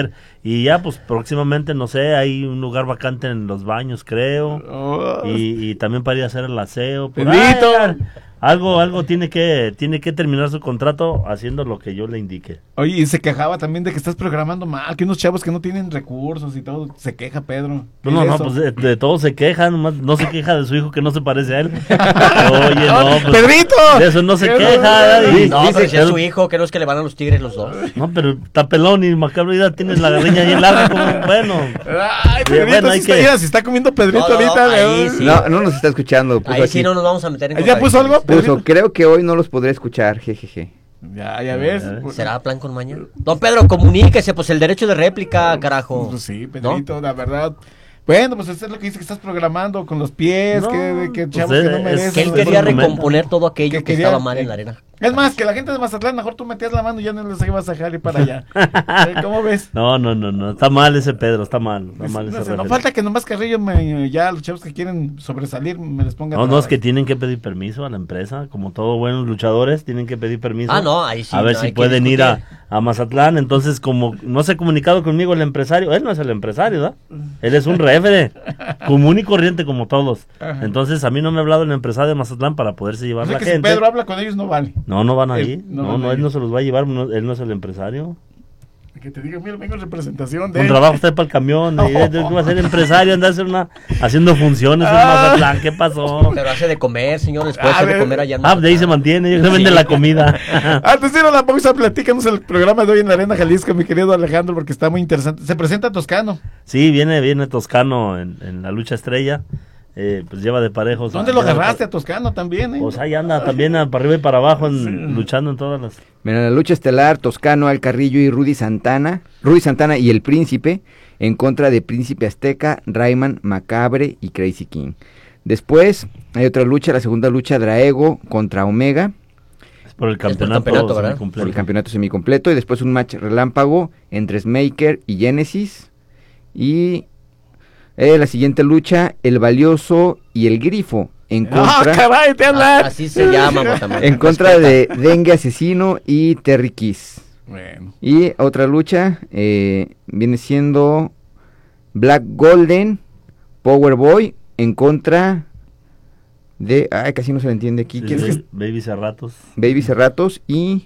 Y ya, pues próximamente, no sé, hay un lugar vacante en los baños, creo. Oh. Y, y también para ir a hacer el aseo. Por Pedrito. ahí, algo, algo tiene que, tiene que terminar su contrato haciendo lo que yo le indique. Oye, y se quejaba también de que estás programando mal, que unos chavos que no tienen recursos y todo, se queja Pedro. No, no, no, pues de, de todo se queja, nomás no se queja de su hijo que no se parece a él. Oye, no, pues, ¡Pedrito! De eso no se ¿Qué queja. No, Dice, no dice pero si que es su hijo, que no es que le van a los tigres los dos. No, pero está pelón y macabro, ya tienes la garriña ahí larga, como, bueno. Ay, Pedrito, bueno, si, hay está, que- mira, si está comiendo Pedrito No, no, no, ahorita. ahí ¿eh? sí. No, no nos está escuchando. puso Ahí aquí. sí no nos vamos a meter en ¿Ya puso algo? Puso, Pedrito? creo que hoy no los podré escuchar, jejeje. Ya, ya ves. ¿Será plan con mañana? Don Pedro, comuníquese, pues el derecho de réplica, carajo. Pues sí, Pedrito, la verdad. Bueno, pues eso es lo que dice que estás programando con los pies, No, que, que pues chavos es- que no es merecen. Que él Eso quería es lo que recomponer todo aquello Que que, quería- estaba mal en la arena. Es más, que la gente de Mazatlán, mejor tú metías la mano y ya no les ibas a dejar ir para allá. Eh, ¿Cómo ves? No, no, no, no, está mal ese Pedro, está mal. Está mal No, ese sé, no referee. falta que nomás Carrillo me, ya los chavos que quieren sobresalir me les pongan. No, no, es que tienen que pedir permiso a la empresa, como todos buenos luchadores, tienen que pedir permiso. Ah, no, ahí sí, A ver no si hay que pueden ir a, discutir. a Mazatlán, entonces como no se ha comunicado conmigo el empresario, él no es el empresario, ¿verdad? Él es un refere, común y corriente como todos. Ajá. Entonces a mí no me ha hablado el empresario de Mazatlán para poderse llevar O sea la que si gente. Pedro habla con ellos no vale. No, no van ahí, Él- no no, van no, a él ir. no se los va a llevar, no, él no es el empresario. Que te diga, mira, vengo en representación de. Con trabajo está para el camión, y él va a ser empresario, anda a hacer una, haciendo funciones en Ah. Mazatlán, ¿qué pasó? Pero hace de comer, señor, les puede A hacer de ver. comer allá en Ah, de ahí se mantiene, se vende Sí. la comida. Antes de ir a la pausa, platícanos el programa de hoy en la Arena Jalisco, mi querido Alejandro, porque está muy interesante. Se presenta Toscano. Sí, viene, viene Toscano en, en la lucha estrella. Eh, pues lleva de parejos. ¿Dónde lo lleva de agarraste a Toscano también, eh? Pues ahí anda también a- para arriba y para abajo en- luchando en todas las. Mira, en la lucha estelar, Toscano, Al Carrillo y Rudy Santana, Rudy Santana y el Príncipe, en contra de Príncipe Azteca, Rayman, Macabre y Crazy King. Después hay otra lucha, la segunda lucha, Draego contra Omega, Es por el campeonato, campeonato, ¿verdad? semicompleto. por el campeonato semicompleto, y después un match relámpago entre Smaker y Genesis, y eh, la siguiente lucha, El Valioso y El Grifo, en ¡Ah, contra, caray, te Ah, hablan! así se llama, Motamán. en contra de Dengue Asesino y Terry Kiss. Bueno. Y otra lucha eh, viene siendo Black Golden, Power Boy, en contra de... Ay, casi no se le entiende aquí. Sí, ¿Quién es? Baby, Baby Cerratos Baby Cerratos y...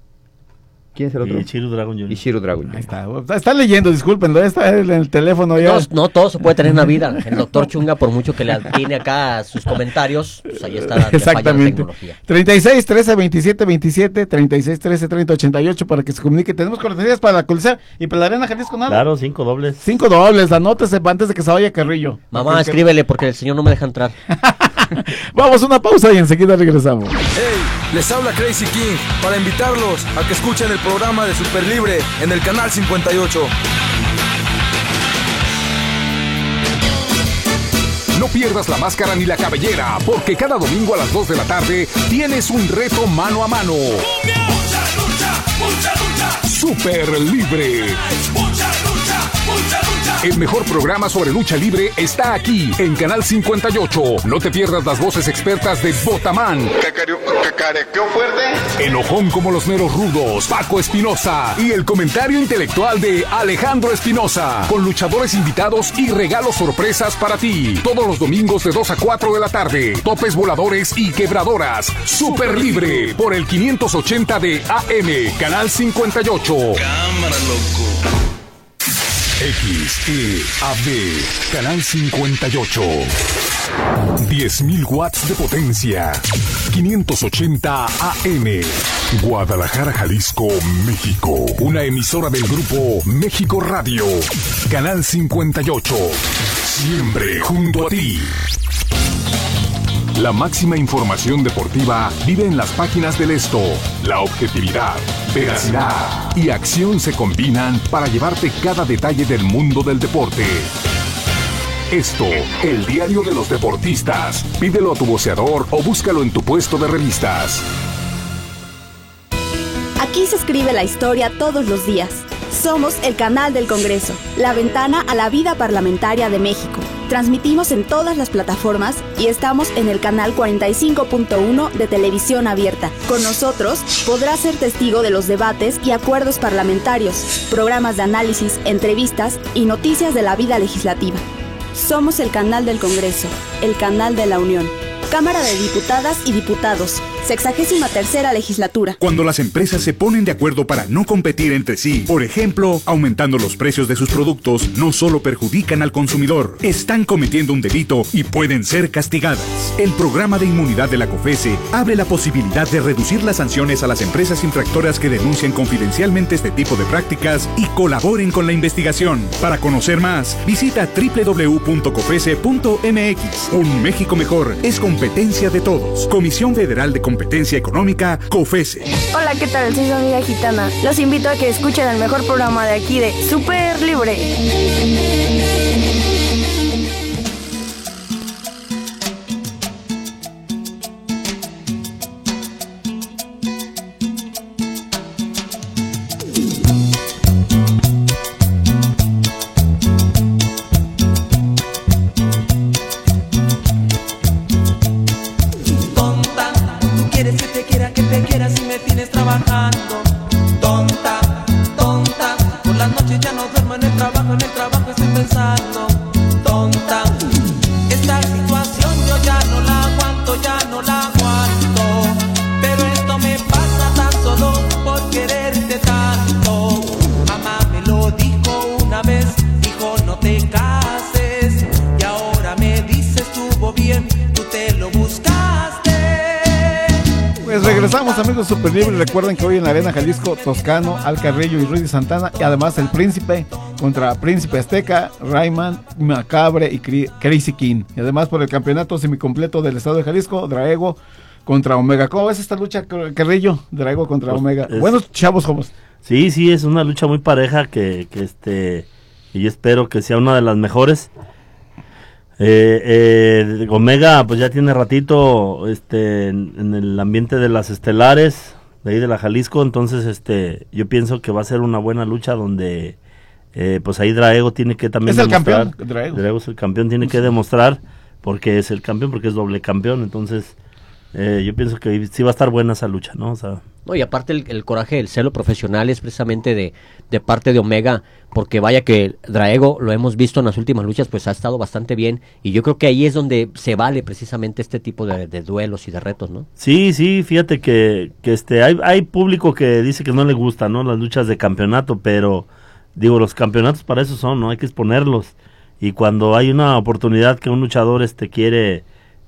¿Quién es el otro? y Chiru Dragon Y junior Shiro Dragon. Ahí está. Está, está leyendo, discúlpenlo, está en el teléfono ya. No, no todo se puede tener en la vida. El doctor Chunga, por mucho que le tiene acá sus comentarios, pues ahí está la falla de Exactamente. tecnología. treinta y seis, trece, veintisiete, veintisiete, treinta y seis, trece, treinta, ochenta y ocho para que se comunique. Tenemos cortesías para la Coliseo y para la Arena Jalisco, nada. Claro, cinco dobles. Cinco dobles, anótese antes de que se vaya Carrillo. Mamá, Porque- escríbele porque el señor no me deja entrar. Vamos a una pausa y enseguida regresamos. Hey, les habla Crazy King para invitarlos a que escuchen el programa de Super Libre en el canal cincuenta y ocho. No pierdas la máscara ni la cabellera, porque cada domingo a las dos de la tarde tienes un reto mano a mano. Super Libre. El mejor programa sobre lucha libre está aquí, en Canal cincuenta y ocho. No te pierdas las voces expertas de Botamán, ¿Cacarequeó fuerte? Enojón como los meros rudos, Paco Espinosa, y el comentario intelectual de Alejandro Espinosa, con luchadores invitados y regalos sorpresas para ti. Todos los domingos de dos a cuatro de la tarde, topes voladores y quebradoras. Super Libre, por el quinientos ochenta de A M, Canal cincuenta y ocho. Cámara, loco. X E A B, Canal cincuenta y ocho. diez mil watts de potencia. quinientos ochenta A M. Guadalajara, Jalisco, México. Una emisora del grupo México Radio. Canal cincuenta y ocho. Siempre junto a ti. La máxima información deportiva vive en las páginas del Esto. La objetividad, veracidad y acción se combinan para llevarte cada detalle del mundo del deporte. Esto, el diario de los deportistas. Pídelo a tu voceador o búscalo en tu puesto de revistas. Aquí se escribe la historia todos los días. Somos el canal del Congreso, la ventana a la vida parlamentaria de México. Transmitimos en todas las plataformas y estamos en el canal cuarenta y cinco punto uno de Televisión Abierta. Con nosotros podrás ser testigo de los debates y acuerdos parlamentarios, programas de análisis, entrevistas y noticias de la vida legislativa. Somos el canal del Congreso, el canal de la Unión. Cámara de Diputadas y Diputados, sexagésima tercera legislatura. Cuando las empresas se ponen de acuerdo para no competir entre sí, por ejemplo, aumentando los precios de sus productos, no solo perjudican al consumidor, están cometiendo un delito y pueden ser castigadas. El programa de inmunidad de la COFESE abre la posibilidad de reducir las sanciones a las empresas infractoras que denuncien confidencialmente este tipo de prácticas y colaboren con la investigación. Para conocer más, visita doble u doble u doble u punto cofese punto eme equis. Un México mejor es competencia de todos. Comisión Federal de Competencia Económica, COFESE. Hola, ¿qué tal? Soy su amiga Gitana. Los invito a que escuchen el mejor programa de aquí de Super Libre. Regresamos, amigos Super Libre. Recuerden que hoy en la Arena Jalisco, Toscano, Al Carrillo y Rudy Santana, y además el Príncipe contra Príncipe Azteca, Rayman, Macabre y Crazy King. Y además por el campeonato semicompleto del estado de Jalisco, Draego contra Omega. ¿Cómo ves esta lucha, Carrillo? Draego contra pues Omega. Es... Buenos chavos, jóvenes. Sí, sí, es una lucha muy pareja que, que este, y yo espero que sea una de las mejores. Eh, eh, Omega pues ya tiene ratito este en, en el ambiente de las estelares de ahí de la Jalisco, entonces este yo pienso que va a ser una buena lucha donde eh, pues ahí Draego tiene que también es demostrar, el campeón, Draego. Draego es el campeón, tiene que demostrar porque es el campeón, porque es doble campeón, entonces eh, yo pienso que sí va a estar buena esa lucha, ¿no? O sea, no, y aparte el, el coraje, el celo profesional es precisamente de, de parte de Omega, porque vaya que Draego, lo hemos visto en las últimas luchas, pues ha estado bastante bien, y yo creo que ahí es donde se vale precisamente este tipo de, de duelos y de retos, ¿no? Sí, sí, fíjate que, que este hay, hay público que dice que no le gusta, ¿no? Las luchas de campeonato, pero digo, los campeonatos para eso son, ¿no? Hay que exponerlos, y cuando hay una oportunidad que un luchador este quiere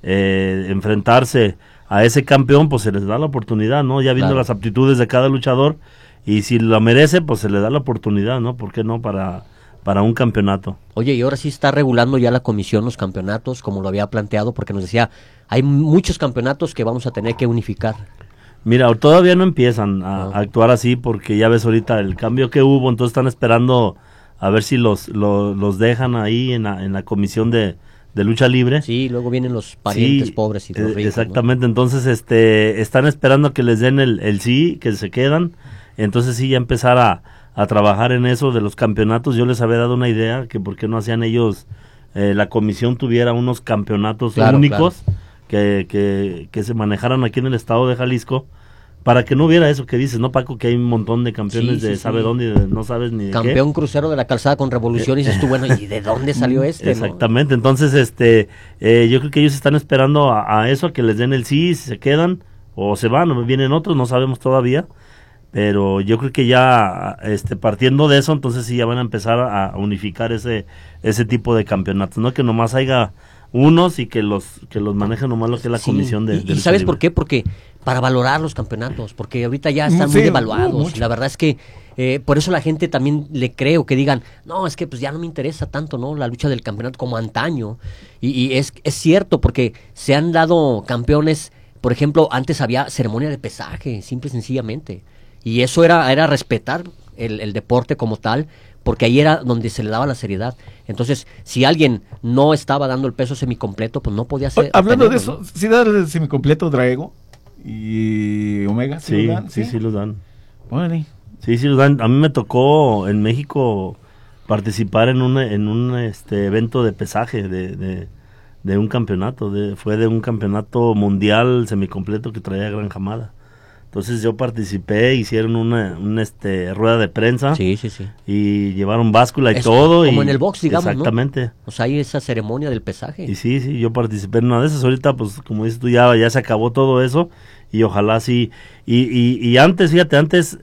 eh, enfrentarse a ese campeón, pues se les da la oportunidad, ¿no? Ya viendo claro. las aptitudes de cada luchador, y si lo merece, pues se le da la oportunidad, ¿no? ¿Por qué no para, para un campeonato? Oye, y ahora sí está regulando ya la comisión los campeonatos, como lo había planteado, porque nos decía, hay muchos campeonatos que vamos a tener que unificar. Mira, todavía no empiezan a, a actuar así, porque ya ves ahorita el cambio que hubo, entonces están esperando a ver si los, los, los dejan ahí en la, en la comisión de... de lucha libre. Sí, luego vienen los parientes sí, pobres y los ricos, exactamente, ¿no? Entonces este están esperando que les den el, el sí, que se quedan, entonces sí ya empezar a, a trabajar en eso de los campeonatos. Yo les había dado una idea, que por qué no hacían ellos, eh, la comisión tuviera unos campeonatos claro, únicos, claro. Que, que, que se manejaran aquí en el estado de Jalisco, para que no hubiera eso que dices, ¿no, Paco? Que hay un montón de campeones sí, de sí, sabe sí. dónde y de, no sabes ni de Campeón qué. Crucero de la Calzada con Revolución, y dices tú, bueno, ¿y de dónde salió este? Exactamente, ¿no? Entonces este eh, yo creo que ellos están esperando a, a eso, a que les den el sí, si se quedan, o se van, o vienen otros, no sabemos todavía, pero yo creo que ya este partiendo de eso, entonces sí ya van a empezar a unificar ese ese tipo de campeonatos, no que nomás haya unos y que los que los manejen nomás lo que es la sí, comisión de... ¿Y, y sabes por qué? Porque para valorar los campeonatos, porque ahorita ya están sí, muy devaluados, la verdad es que eh, por eso la gente también le creo que digan, no, es que pues ya no me interesa tanto, ¿no? La lucha del campeonato como antaño, y, y es, es cierto, porque se han dado campeones, por ejemplo, antes había ceremonia de pesaje, simple y sencillamente, y eso era, era respetar el, el deporte como tal, porque ahí era donde se le daba la seriedad. Entonces, si alguien no estaba dando el peso semicompleto, pues no podía ser. Hablando de eso, ¿no? ¿Sí da el semicompleto Draego y Omega? ¿Sí, sí, lo dan? Sí, sí lo dan. Bueno, Sí, sí, a mí me tocó en México participar en un en un este evento de pesaje de, de, de un campeonato, de, fue de un campeonato mundial semicompleto que traía Gran Hamada. Entonces yo participé, hicieron una, una este rueda de prensa. Sí, sí, sí. Y llevaron báscula y es todo. Como y, en el box, digamos, exactamente. ¿no? O sea, hay esa ceremonia del pesaje. Y sí, sí, yo participé en una de esas. Ahorita, pues, como dices tú, ya, ya se acabó todo eso. Y ojalá sí. Y, y, y antes, fíjate, antes...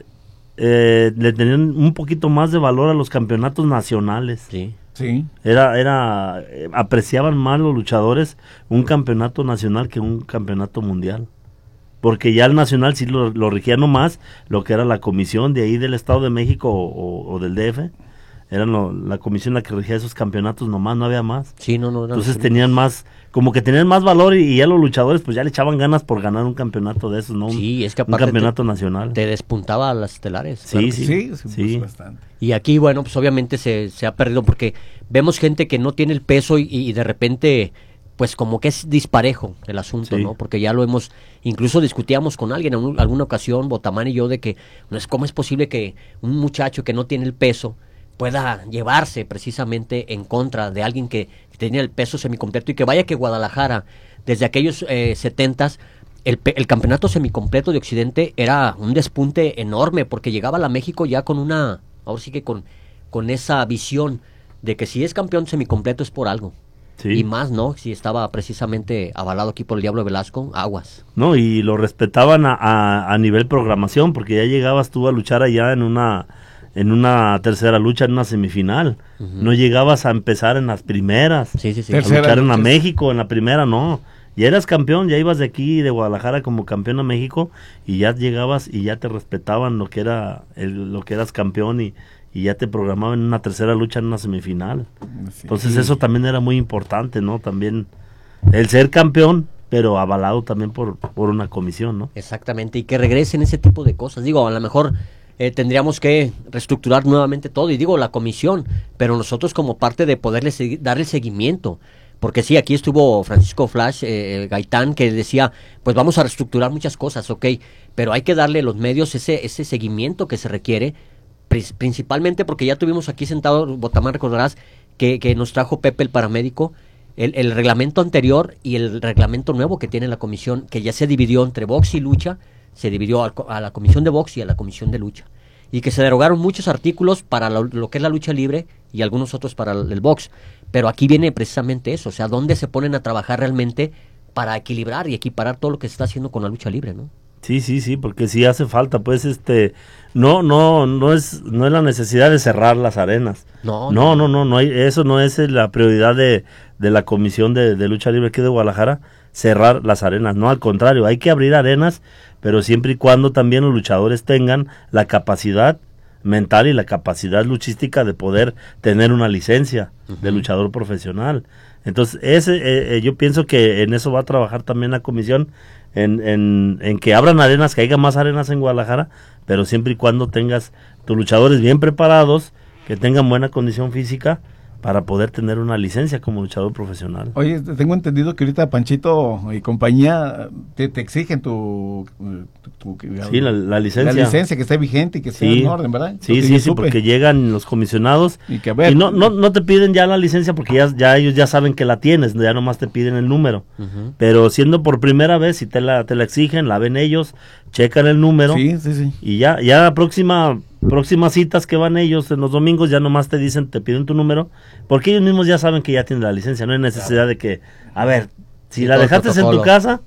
Eh, le tenían un poquito más de valor a los campeonatos nacionales. Sí. Sí. Era, era, eh, apreciaban más los luchadores un campeonato nacional que un campeonato mundial. Porque ya el nacional sí lo, lo regía nomás lo que era la comisión de ahí del Estado de México o, o, o del D F. Era lo, la comisión la que regía esos campeonatos nomás, no había más. Sí, no, no. Entonces no, tenían más, como que tenían más valor y, y ya los luchadores pues ya le echaban ganas por ganar un campeonato de esos, ¿no? Un, sí, es que un campeonato te, nacional. Te despuntaba a las estelares. Sí, claro sí, sí, sí. sí. Bastante. Y aquí, bueno, pues obviamente se, se ha perdido porque vemos gente que no tiene el peso y, y de repente... pues como que es disparejo el asunto, sí. ¿no? Porque ya lo hemos, incluso discutíamos con alguien en un, alguna ocasión, Botamán y yo, de que no es cómo es posible que un muchacho que no tiene el peso pueda llevarse precisamente en contra de alguien que tenía el peso semicompleto y que vaya que Guadalajara, desde aquellos eh, setentas, el, el campeonato semicompleto de Occidente era un despunte enorme porque llegaba a la México ya con una, ahora sí que con, con esa visión de que si es campeón semicompleto es por algo. Sí. Y más, ¿no? Si estaba precisamente avalado aquí por el Diablo Velasco, aguas. No, y lo respetaban a, a, a nivel programación, porque ya llegabas tú a luchar allá en una en una tercera lucha, en una semifinal. Uh-huh. No llegabas a empezar en las primeras. Sí, sí, sí. A luchar en la México, en la primera, no. Ya eras campeón, ya ibas de aquí, de Guadalajara, como campeón a México, y ya llegabas y ya te respetaban lo que era el, lo que eras campeón y... y ya te programaban en una tercera lucha en una semifinal. Sí. Entonces eso también era muy importante, ¿no? También el ser campeón, pero avalado también por, por una comisión, ¿no? Exactamente, y que regresen ese tipo de cosas. Digo, a lo mejor eh, tendríamos que reestructurar nuevamente todo, y digo, la comisión, pero nosotros como parte de poderle segui- dar el seguimiento. Porque sí, aquí estuvo Francisco Flash eh, Gaitán, que decía, pues vamos a reestructurar muchas cosas, ok, pero hay que darle los medios ese, ese seguimiento que se requiere, principalmente porque ya tuvimos aquí sentado, Botamán, recordarás que, que nos trajo Pepe el paramédico, el, el reglamento anterior y el reglamento nuevo que tiene la comisión, que ya se dividió entre box y lucha, se dividió a, a la comisión de box y a la comisión de lucha, y que se derogaron muchos artículos para lo, lo que es la lucha libre y algunos otros para el, el box, pero aquí viene precisamente eso, o sea, dónde se ponen a trabajar realmente para equilibrar y equiparar todo lo que se está haciendo con la lucha libre, ¿no? Sí, sí, sí, porque sí hace falta, pues, este, no, no, no es, no es la necesidad de cerrar las arenas. No, no, no, no, no hay, eso no es la prioridad de, de la comisión de, de lucha libre aquí de Guadalajara, cerrar las arenas, no, al contrario, hay que abrir arenas, pero siempre y cuando también los luchadores tengan la capacidad mental y la capacidad luchística de poder tener una licencia uh-huh. de luchador profesional. Entonces, ese, eh, eh, yo pienso que en eso va a trabajar también la comisión, en, en, en que abran arenas, que haya más arenas en Guadalajara, pero siempre y cuando tengas tus luchadores bien preparados, que tengan buena condición física, para poder tener una licencia como luchador profesional. Oye, tengo entendido que ahorita Panchito y compañía te, te exigen tu, tu, tu sí, la, la licencia. La licencia que esté vigente y que esté sí, en orden, ¿verdad? Sí, sí, sí, porque llegan los comisionados y, que a ver, y no, no, no te piden ya la licencia porque ya, ya ellos ya saben que la tienes, ya nomás te piden el número. Uh-huh. Pero siendo por primera vez, si te la, te la exigen, la ven ellos, checan el número. Sí, sí, sí. Y ya, ya la próxima... próximas citas que van ellos en los domingos ya nomás te dicen, te piden tu número, porque ellos mismos ya saben que ya tienen la licencia, no hay necesidad claro. de que, a ver, si y la dejaste en tu casa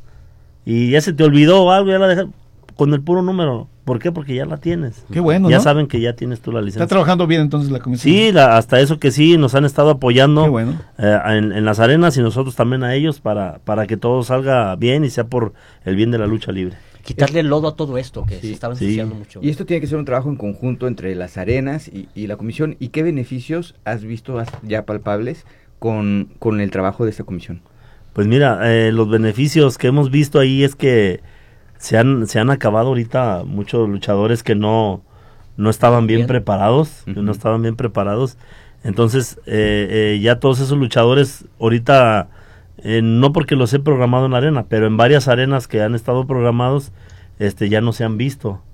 y ya se te olvidó o algo, ya la dejaste con el puro número. ¿Por qué? Porque ya la tienes. Qué bueno, ya ¿no? saben que ya tienes tú la licencia. Está trabajando bien entonces la comisión. Sí, la, hasta eso que sí, nos han estado apoyando. Qué bueno. eh, en, en las arenas y nosotros también a ellos para, para que todo salga bien y sea por el bien de la lucha libre. Quitarle el lodo a todo esto, que sí, se estaba ensuciando sí. mucho. Y esto tiene que ser un trabajo en conjunto entre las arenas y, y la comisión. ¿Y qué beneficios has visto ya palpables con, con el trabajo de esta comisión? Pues mira, eh, los beneficios que hemos visto ahí es que se han, se han acabado ahorita muchos luchadores que no, no estaban bien, bien. preparados, uh-huh. que no estaban bien preparados. Entonces, eh, eh, ya todos esos luchadores ahorita... Eh, no porque los he programado en la arena, pero en varias arenas que han estado programados, este ya no se han visto,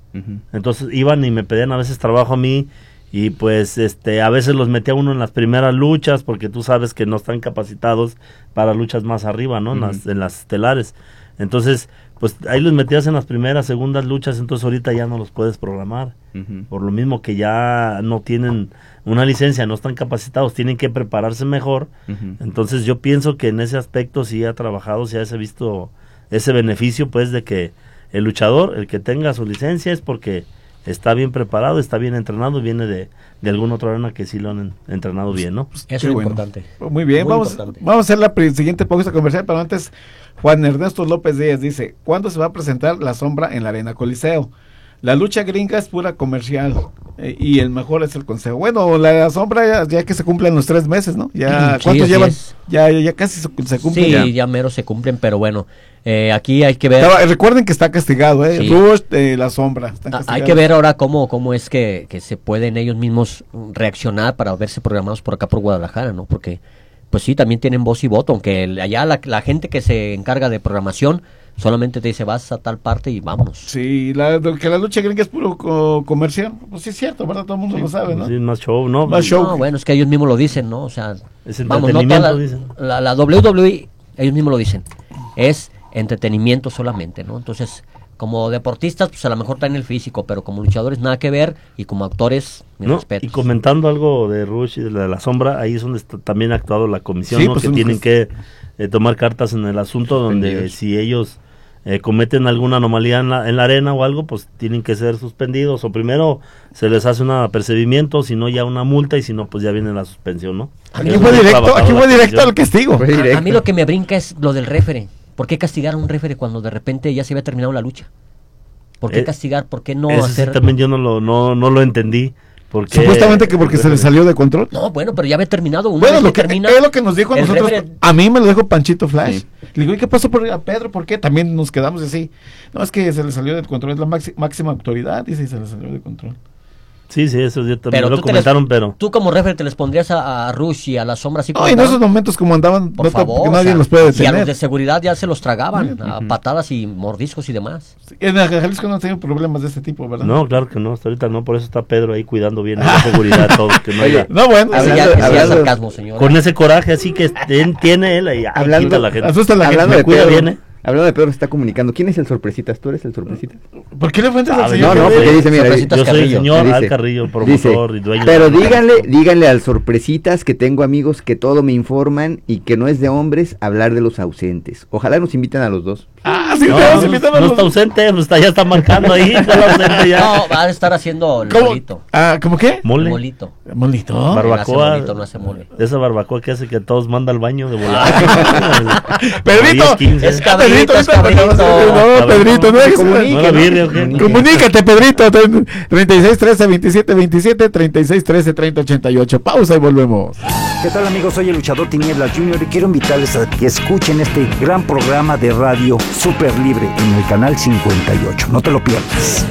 Uh-huh. Entonces iban y me pedían a veces trabajo a mí y pues este a veces los metía uno en las primeras luchas porque tú sabes que no están capacitados para luchas más arriba, ¿no? Uh-huh. en, las, en las estelares. Entonces, pues ahí los metías en las primeras, segundas luchas, entonces ahorita ya no los puedes programar. Uh-huh. Por lo mismo que ya no tienen una licencia, no están capacitados, tienen que prepararse mejor. Uh-huh. Entonces yo pienso que en ese aspecto sí ha trabajado, sí ha visto ese beneficio pues de que el luchador, el que tenga su licencia es porque está bien preparado, está bien entrenado, viene de, de alguna otra arena que sí lo han entrenado bien, ¿no? Eso es bueno. Importante. Muy bien, Muy vamos, importante. vamos a hacer la pre- siguiente pausa comercial, pero antes Juan Ernesto López Díaz dice, ¿cuándo se va a presentar La Sombra en la Arena Coliseo? La lucha gringa es pura comercial eh, y el mejor es el consejo. Bueno, La Sombra ya, ya que se cumplen los tres meses, ¿no? Ya Sí, ¿cuántos así llevan? es. Ya, ya, ya casi se, se cumplen. Sí, ya. ya mero se cumplen, pero bueno, eh, aquí hay que ver. Estaba- recuerden que está castigado, ¿eh? Sí. Rush, eh, La Sombra. están Ah, hay castigados. que ver ahora cómo, cómo es que, que se pueden ellos mismos reaccionar para verse programados por acá por Guadalajara, ¿no? Porque, pues sí, también tienen voz y voto, aunque el- allá la, la gente que se encarga de programación solamente te dice vas a tal parte y vámonos. Sí, la, que la lucha gringa es puro co- comercial. Pues sí es cierto, ¿verdad? Todo el mundo Sí, lo sabe, ¿no? Sí, más show, ¿no? Más show. No, bueno, es que ellos mismos lo dicen, ¿no? O sea, Es vamos, no entretenimiento, toda la, dicen. la, la doble u doble u E, ellos mismos lo dicen, es entretenimiento solamente, ¿no? Entonces, como deportistas, pues a lo mejor traen el físico, pero como luchadores nada que ver, y como actores, mis ¿No? respetos. Y comentando algo de Rush y de la, la Sombra, ahí es donde está, también ha actuado la comisión, Sí, ¿no? pues, que un- tienen que eh, tomar cartas en el asunto, donde Suspendidos. si ellos eh, cometen alguna anomalía en la, en la arena o algo, pues tienen que ser suspendidos, o primero se les hace un apercibimiento, si no ya una multa, y si no, pues ya viene la suspensión, ¿no? Aquí fue directo, aquí fue directo al castigo. Fue A, directo. a mí lo que me brinca es lo del refere. ¿Por qué castigar a un refere cuando de repente ya se había terminado la lucha? ¿Por qué Eh, castigar? ¿Por qué no Ese sí hacer...? también yo no lo, no, no lo entendí. Porque, Supuestamente que porque se le salió de control. No, bueno, pero ya había terminado. Una Bueno, vez lo que, termina, es lo que nos dijo a el nosotros. refere- A mí me lo dijo Panchito Flash. Sí. Le digo, ¿y qué pasó por, a Pedro? ¿Por qué? También nos quedamos así. No, es que se le salió del control. Es la maxi- máxima autoridad, dice, y se le salió de control. Sí, sí, eso yo también Pero lo tú, te les- comentaron, pero... tú como refere te les pondrías a, a Rush y a la Sombra así No, como y en andaban? esos momentos como andaban, Por no, favor, que o nadie sea, los puede y a los detener. de seguridad ya se los tragaban Sí. a patadas y mordiscos y demás. En Jalisco no han tenido problemas de este tipo, ¿verdad? No, claro que no, hasta ahorita no, por eso está Pedro ahí cuidando bien la seguridad, todo, que no haya- No, bueno. Ese ya, Hablando- ese ya es hablando- sarcasmo, señor. con ese coraje así que ten- tiene él, y ahí Hablando- quita la gente. asusta a la gente. Hablando Me de cuida Pedro, bien, ¿eh? hablando de Pedro, se está comunicando. ¿Quién es el sorpresitas? ¿Tú eres el sorpresitas? ¿Por qué le ofendes Ah, al no, señor? no, Gabriel? porque dice, mira, Sorpresitas Yo soy el Carrillo. señor Dice- Al Carrillo, el Dice, promotor y dueño pero de la- díganle, díganle al sorpresitas que tengo amigos que todo me informan y que no es de hombres hablar de los ausentes. Ojalá nos inviten a los dos. Ah, sí, No, te vamos a no, invitar a no los- está ausente, pues está, ya está marcando ahí, está ausente ya. No, va a estar haciendo el ¿Cómo? molito. Ah, ¿cómo qué? Mole. El molito. Molito. Barbacoa. Él hace molito, no hace mole. Esa barbacoa que hace que todos manda al baño de volada. Pedrito, diez, quince. es cabrito, es ahorita cuando- cabrito. No, Pedrito, no dejes- Comuníquenos. No la birria, ¿o qué? Comunícate, Pedrito. treinta y seis trece veintisiete veintisiete, treinta y seis trece treinta ochenta y ocho. Pausa y volvemos. ¿Qué tal, amigos? Soy el luchador Tinieblas junior y quiero invitarles a que escuchen este gran programa de radio Super Libre en el canal cincuenta y ocho. No te lo pierdas.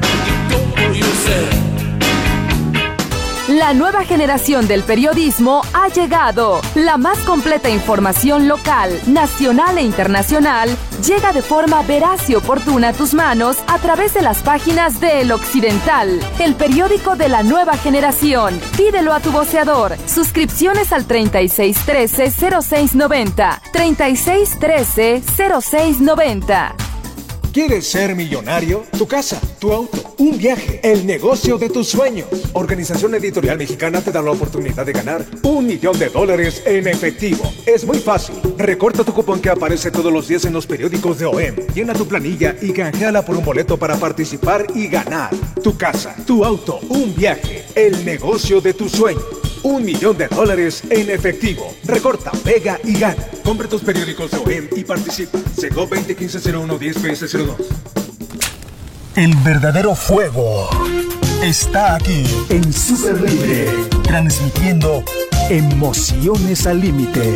La nueva generación del periodismo ha llegado. La más completa información local, nacional e internacional llega de forma veraz y oportuna a tus manos a través de las páginas de El Occidental, el periódico de la nueva generación. Pídelo a tu voceador. Suscripciones al treinta y seis trece cero seis noventa. treinta y seis trece cero seis noventa. ¿Quieres ser millonario? Tu casa, tu auto, un viaje, el negocio de tus sueños. Organización Editorial Mexicana te da la oportunidad de ganar un millón de dólares en efectivo. Es muy fácil. Recorta tu cupón que aparece todos los días en los periódicos de O E M. Llena tu planilla y canjeala por un boleto para participar y ganar. Tu casa, tu auto, un viaje, el negocio de tus sueños. Un millón de dólares en efectivo. Recorta, pega y gana. Compra tus periódicos de O E M y participa. Sego veinte quince cero uno diez P S cero dos. El verdadero fuego está aquí en Super Libre, transmitiendo emociones al límite.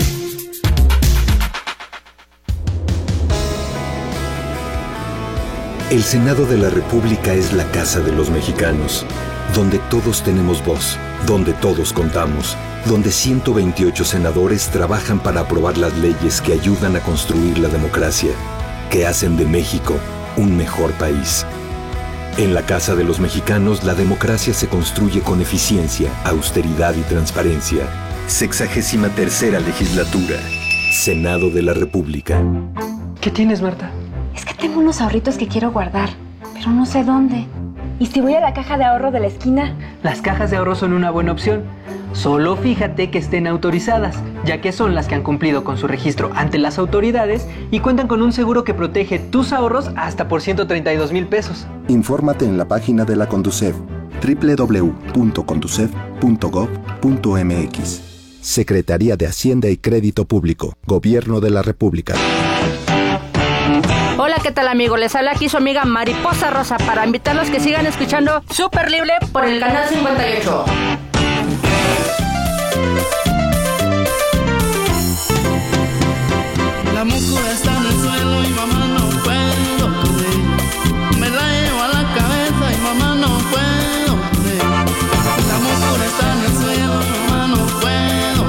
El Senado de la República es la casa de los mexicanos, donde todos tenemos voz, donde todos contamos, donde ciento veintiocho senadores trabajan para aprobar las leyes que ayudan a construir la democracia, que hacen de México un mejor país. En la Casa de los Mexicanos, la democracia se construye con eficiencia, austeridad y transparencia. Sexagésima tercera legislatura. Senado de la República. ¿Qué tienes, Marta? Es que tengo unos ahorritos que quiero guardar, pero no sé dónde. ¿Y si voy a la caja de ahorro de la esquina? Las cajas de ahorro son una buena opción. Solo fíjate que estén autorizadas, ya que son las que han cumplido con su registro ante las autoridades y cuentan con un seguro que protege tus ahorros hasta por ciento treinta y dos mil pesos. Infórmate en la página de la Conducef, doble u doble u doble u punto conducef punto gob punto eme equis. Secretaría de Hacienda y Crédito Público, Gobierno de la República. Hola, ¿qué tal, amigo? Les habla aquí su amiga Mariposa Rosa para invitarlos que sigan escuchando Super Libre por el canal cincuenta y ocho. La mucura está en el suelo y mamá no puedo creer. Me la llevo a la cabeza y mamá no puedo creer. La mucura está en el suelo y mamá no puedo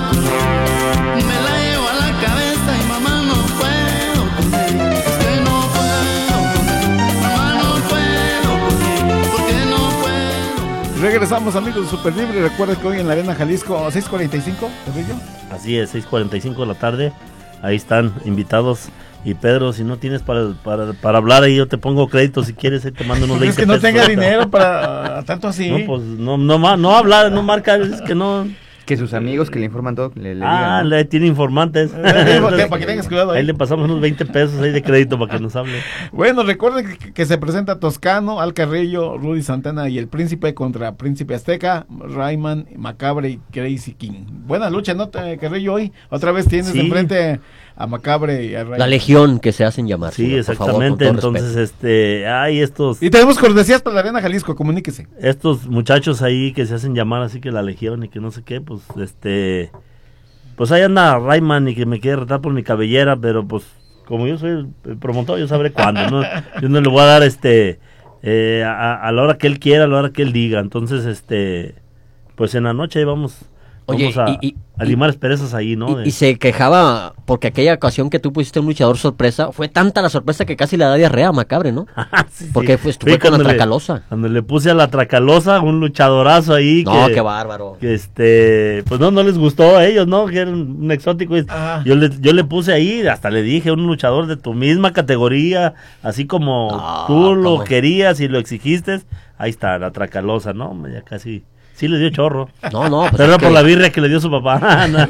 creer. Me la llevo a la cabeza y mamá no puedo creer. Es que no puedo creer. Mamá no puedo creer. Porque no puedo. Regresamos, amigos de Super Libre. Recuerden que hoy en la Arena Jalisco, seis cuarenta y cinco, ¿Pedrillo? Así es, seis cuarenta y cinco de la tarde. Ahí están invitados. Y Pedro, si no tienes para, para, para hablar ahí, yo te pongo crédito si quieres, ahí te mando unos veinte pesos. Es que no pesos tenga ahorita. dinero para tanto así. No, pues no, no, no, no hablar, no marca, es que no. Que sus amigos que le informan todo, le, le Ah, digan, ¿no? le tiene informantes. Para que tengas cuidado ahí. Ahí le pasamos unos veinte pesos ahí de crédito para que nos hable. Bueno, recuerden que, que se presenta Toscano, Al Carrillo, Rudy Santana y el Príncipe contra Príncipe Azteca, Rayman, Macabre y Crazy King. Buena lucha, ¿no, Carrillo? Hoy otra vez tienes Sí. enfrente a Macabre y a Rayman. La legión que se hacen llamar. Sí, señor, por exactamente. favor, con todo Entonces, respeto. este, hay estos. Y tenemos cortesías para la Arena Jalisco, comuníquese. Estos muchachos ahí que se hacen llamar así que la legión y que no sé qué, pues, este, pues ahí anda Rayman y que me quiere retar por mi cabellera, pero pues, como yo soy el, el promotor, yo sabré cuándo, ¿no? Yo no le voy a dar, este, eh, a, a la hora que él quiera, a la hora que él diga. Entonces, este, pues en la noche ahí vamos, Oye, vamos a, y- y- a limar asperezas ahí, ¿no? Y, De- y se quejaba porque aquella ocasión que tú pusiste un luchador sorpresa, fue tanta la sorpresa que casi le da diarrea a Macabre, ¿no? Porque fue, Fui fue con la cuando le- tracalosa. Cuando le puse a la Tracalosa un luchadorazo ahí. No, que, qué bárbaro. Que este, pues no, no les gustó a ellos, ¿no? Que era un, un exótico. y Yo le, yo le puse ahí, hasta le dije, un luchador de tu misma categoría, así como No, tú lo ¿cómo? querías y lo exigiste. Ahí está, la Tracalosa, ¿no? Hombre, ya casi. Sí le dio chorro. No, no, pues Pero es era que- por la birria que le dio su papá. no,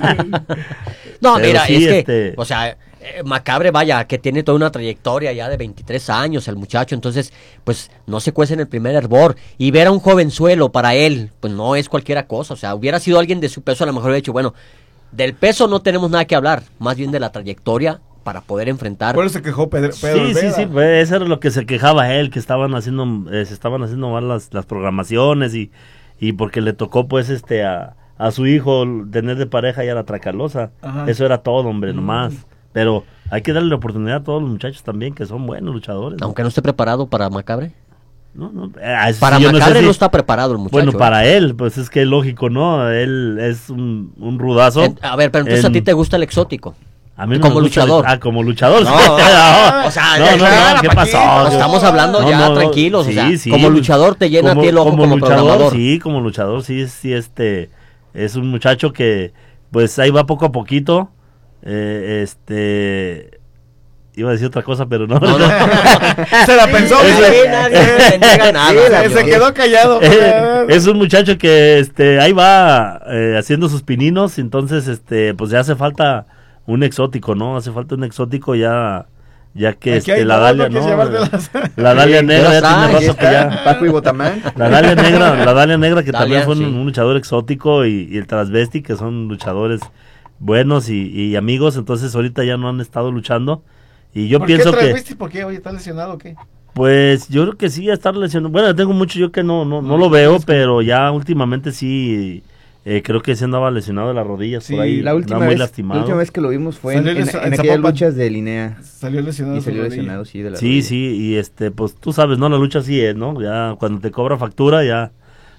No, Pero mira, sí, es que, este- o sea, eh, Macabre, vaya, que tiene toda una trayectoria ya de veintitrés años el muchacho, entonces, pues, no se cuece en el primer hervor, y ver a un jovenzuelo para él, pues no es cualquiera cosa, o sea, hubiera sido alguien de su peso, a lo mejor hubiera dicho, bueno, del peso no tenemos nada que hablar, más bien de la trayectoria para poder enfrentar. Por eso se quejó Pedro. Pedro Sí, sí, Olvera. sí, pues eso era lo que se quejaba él, que estaban haciendo, eh, se estaban haciendo mal las, las programaciones y, y porque le tocó pues este a, a su hijo tener de pareja ya la Tracalosa. Ajá. Eso era todo, hombre, nomás. Pero hay que darle la oportunidad a todos los muchachos también, que son buenos luchadores. ¿no? Aunque no esté preparado para Macabre. No, no, eh, eso Para sí, yo Macabre sé si- no está preparado el muchacho. Bueno, ¿eh? para él, pues es que es lógico, ¿no? Él es un, un rudazo. En- a ver, pero entonces En- a ti te gusta el exótico. A mí no como me gusta el- luchador. ah, como luchador. No, sí. o sea, no, no, ya, no, ¿qué ¿para qué? pasó? Estamos hablando ya tranquilos, o sea, como luchador te llena a ti el ojo como luchador, programador. Sí, como luchador, sí, sí, este, es un muchacho que, pues ahí va poco a poquito, eh, este, iba a decir otra cosa, pero no. No, no. Se la pensó. Ese- Nadie, nadie le niega nada. Se quedó callado. Eh, es un muchacho que este ahí va eh, haciendo sus pininos, entonces este pues ya hace falta un exótico, ¿no? Hace falta un exótico ya ya que Aquí hay este la dos, Dalia, ¿no? Que ¿no? llevártelas. La Dalia Sí, negra ya ya tiene está, rato que ya Paco y Botamán. La Dalia negra, la Dalia negra que Dalia, también fue un, sí. un luchador exótico y, y el Transvesti que son luchadores buenos y, y amigos, entonces ahorita ya no han estado luchando y yo ¿Por pienso qué que transvesti? ¿Por qué? Oye, ¿está lesionado o qué? pues yo creo que sí, a estar lesionado. Bueno, tengo mucho yo que no no, no lo veo, pero ya últimamente sí, eh, creo que se andaba lesionado de las rodillas Sí, por ahí. la última, andaba muy vez, la lastimado. última vez que lo vimos fue en, Salió en, lesión- en en aquellas Zapopan. luchas de Linea. Salió lesionado. Y de su salió rodilla. lesionado, sí, de la Sí, rodilla. sí, y este, pues tú sabes, ¿no? La lucha así es, ¿no? Ya cuando te cobra factura, ya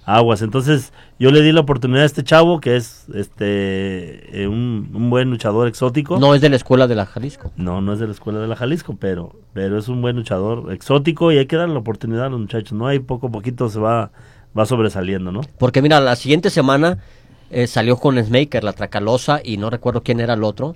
aguas. Entonces yo le di la oportunidad a este chavo que es este eh, un, un buen luchador exótico. No es de la escuela de la Jalisco. No, no es de la escuela de la Jalisco, pero pero es un buen luchador exótico y hay que darle la oportunidad a los muchachos, ¿no? Ahí poco a poquito se va va sobresaliendo, ¿no? Porque mira, la siguiente semana eh, salió con Smaker, la Tracalosa, y no recuerdo quién era el otro,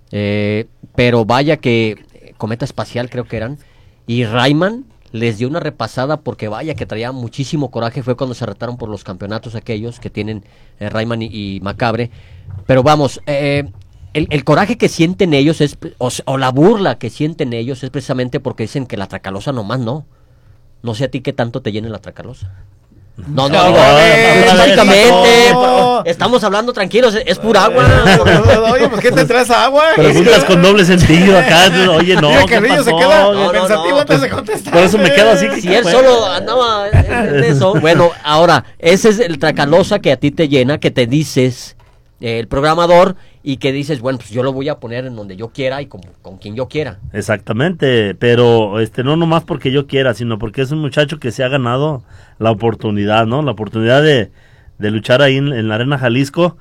eh, pero vaya que Cometa Espacial creo que eran, y Rayman les dio una repasada porque vaya que traía muchísimo coraje. Fue cuando se retaron por los campeonatos aquellos que tienen eh, Rayman y, y Macabre, pero vamos, eh, el, el coraje que sienten ellos es, o, o la burla que sienten ellos es precisamente porque dicen que la Tracalosa nomás no, no sé a ti qué tanto te llena la Tracalosa. No, no, no, no, exactamente. No. Estamos hablando tranquilos, es pura agua. Oye, pues ¿qué te traes agua? Preguntas con doble sentido acá. Oye, no. Mira que Rillo se queda no, pensativo no, no. antes de contestar. Por eso me quedo así. Si él solo andaba en eso. Bueno, ahora, ese es el Tracalosa que a ti te llena, que te dices eh, el programador y que dices, bueno, pues yo lo voy a poner en donde yo quiera y con, con quien yo quiera. Exactamente, pero este no nomás porque yo quiera, sino porque es un muchacho que se ha ganado la oportunidad, ¿no? La oportunidad de, de luchar ahí en, en la Arena Jalisco,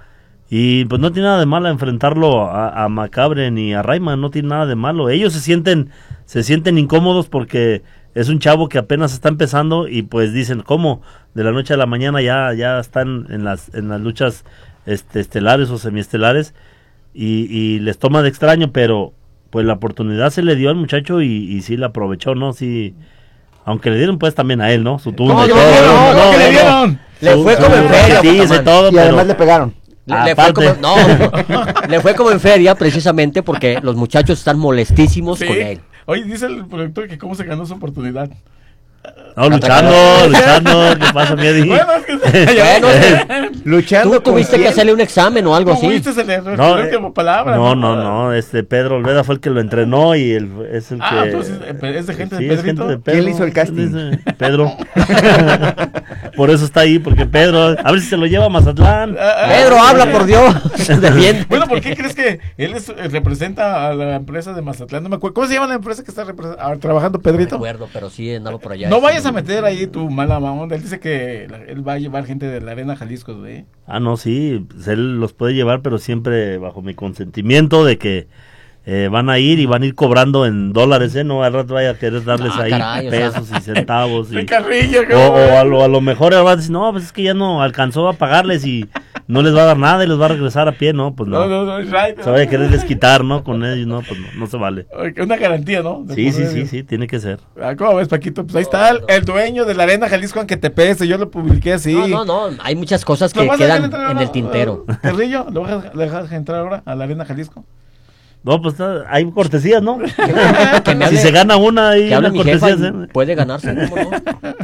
y pues no tiene nada de malo enfrentarlo a, a Macabre ni a Rayman, no tiene nada de malo. Ellos se sienten se sienten incómodos porque es un chavo que apenas está empezando y pues dicen, ¿cómo? De la noche a la mañana ya ya están en las en las luchas este estelares o semiestelares. Y, y les toma de extraño, pero pues la oportunidad se le dio al muchacho y, y sí la aprovechó, ¿no? Sí, aunque le dieron pues también a él, ¿no? Su turno no, y no, todo. No, no, no, ¿qué le dieron? Le fue como en feria. Y todo, y además le pegaron. Le, le, fue como, no, le fue como en feria precisamente porque los muchachos están molestísimos ¿sí? con él. Oye, dice el productor que cómo se ganó su oportunidad. No, luchando, luchando, ¿qué pasa, Miedi? Bueno, es que bueno, luchando. ¿Tú tuviste que hacerle un examen o algo así? ¿Tuviste el, no, el último palabra? No, no, no, este Pedro Olveda fue el que lo entrenó y el, es el ah, que... entonces es de gente sí, de Pedrito. Gente de Pedro, ¿quién le hizo el casting? Pedro. Por eso está ahí, porque Pedro, a ver si se lo lleva a Mazatlán. Ah, Pedro, ah, habla por Dios. Bueno, ¿por qué crees que él es, representa a la empresa de Mazatlán? No me acuerdo. ¿Cómo se llama la empresa que está trabajando, Pedrito? No me acuerdo, pero sí andaba por allá. No vayas a meter ahí tu mala onda. Él dice que él va a llevar gente de la Arena Jalisco, güey. Ah, no, sí, pues él los puede llevar, pero siempre bajo mi consentimiento de que eh, van a ir y van a ir cobrando en dólares, ¿eh? No al rato vaya a querer darles ah, ahí caray, pesos o sea. y centavos. y, carrillo, o, o a, lo, a lo mejor va a decir, no, pues es que ya no alcanzó a pagarles y no les va a dar nada y les va a regresar a pie, ¿no? Pues no. No, no, no, right, se vaya a querer desquitar, ¿no? Con ellos, no, pues no, no se vale. Una garantía, ¿no? Sí, sí, sí, sí, tiene que ser. Ah, ¿cómo ves, Paquito? Pues ahí está el, el dueño de la Arena Jalisco, aunque te pese, yo lo publiqué así. No, no, no, hay muchas cosas que quedan en el tintero. Carrillo, ¿lo dejas, ¿le dejas entrar ahora a la Arena Jalisco? No, pues hay cortesías, ¿no? Que me hable, si se gana una, hay una cortesía. ¿eh? Puede ganarse, ¿cómo no?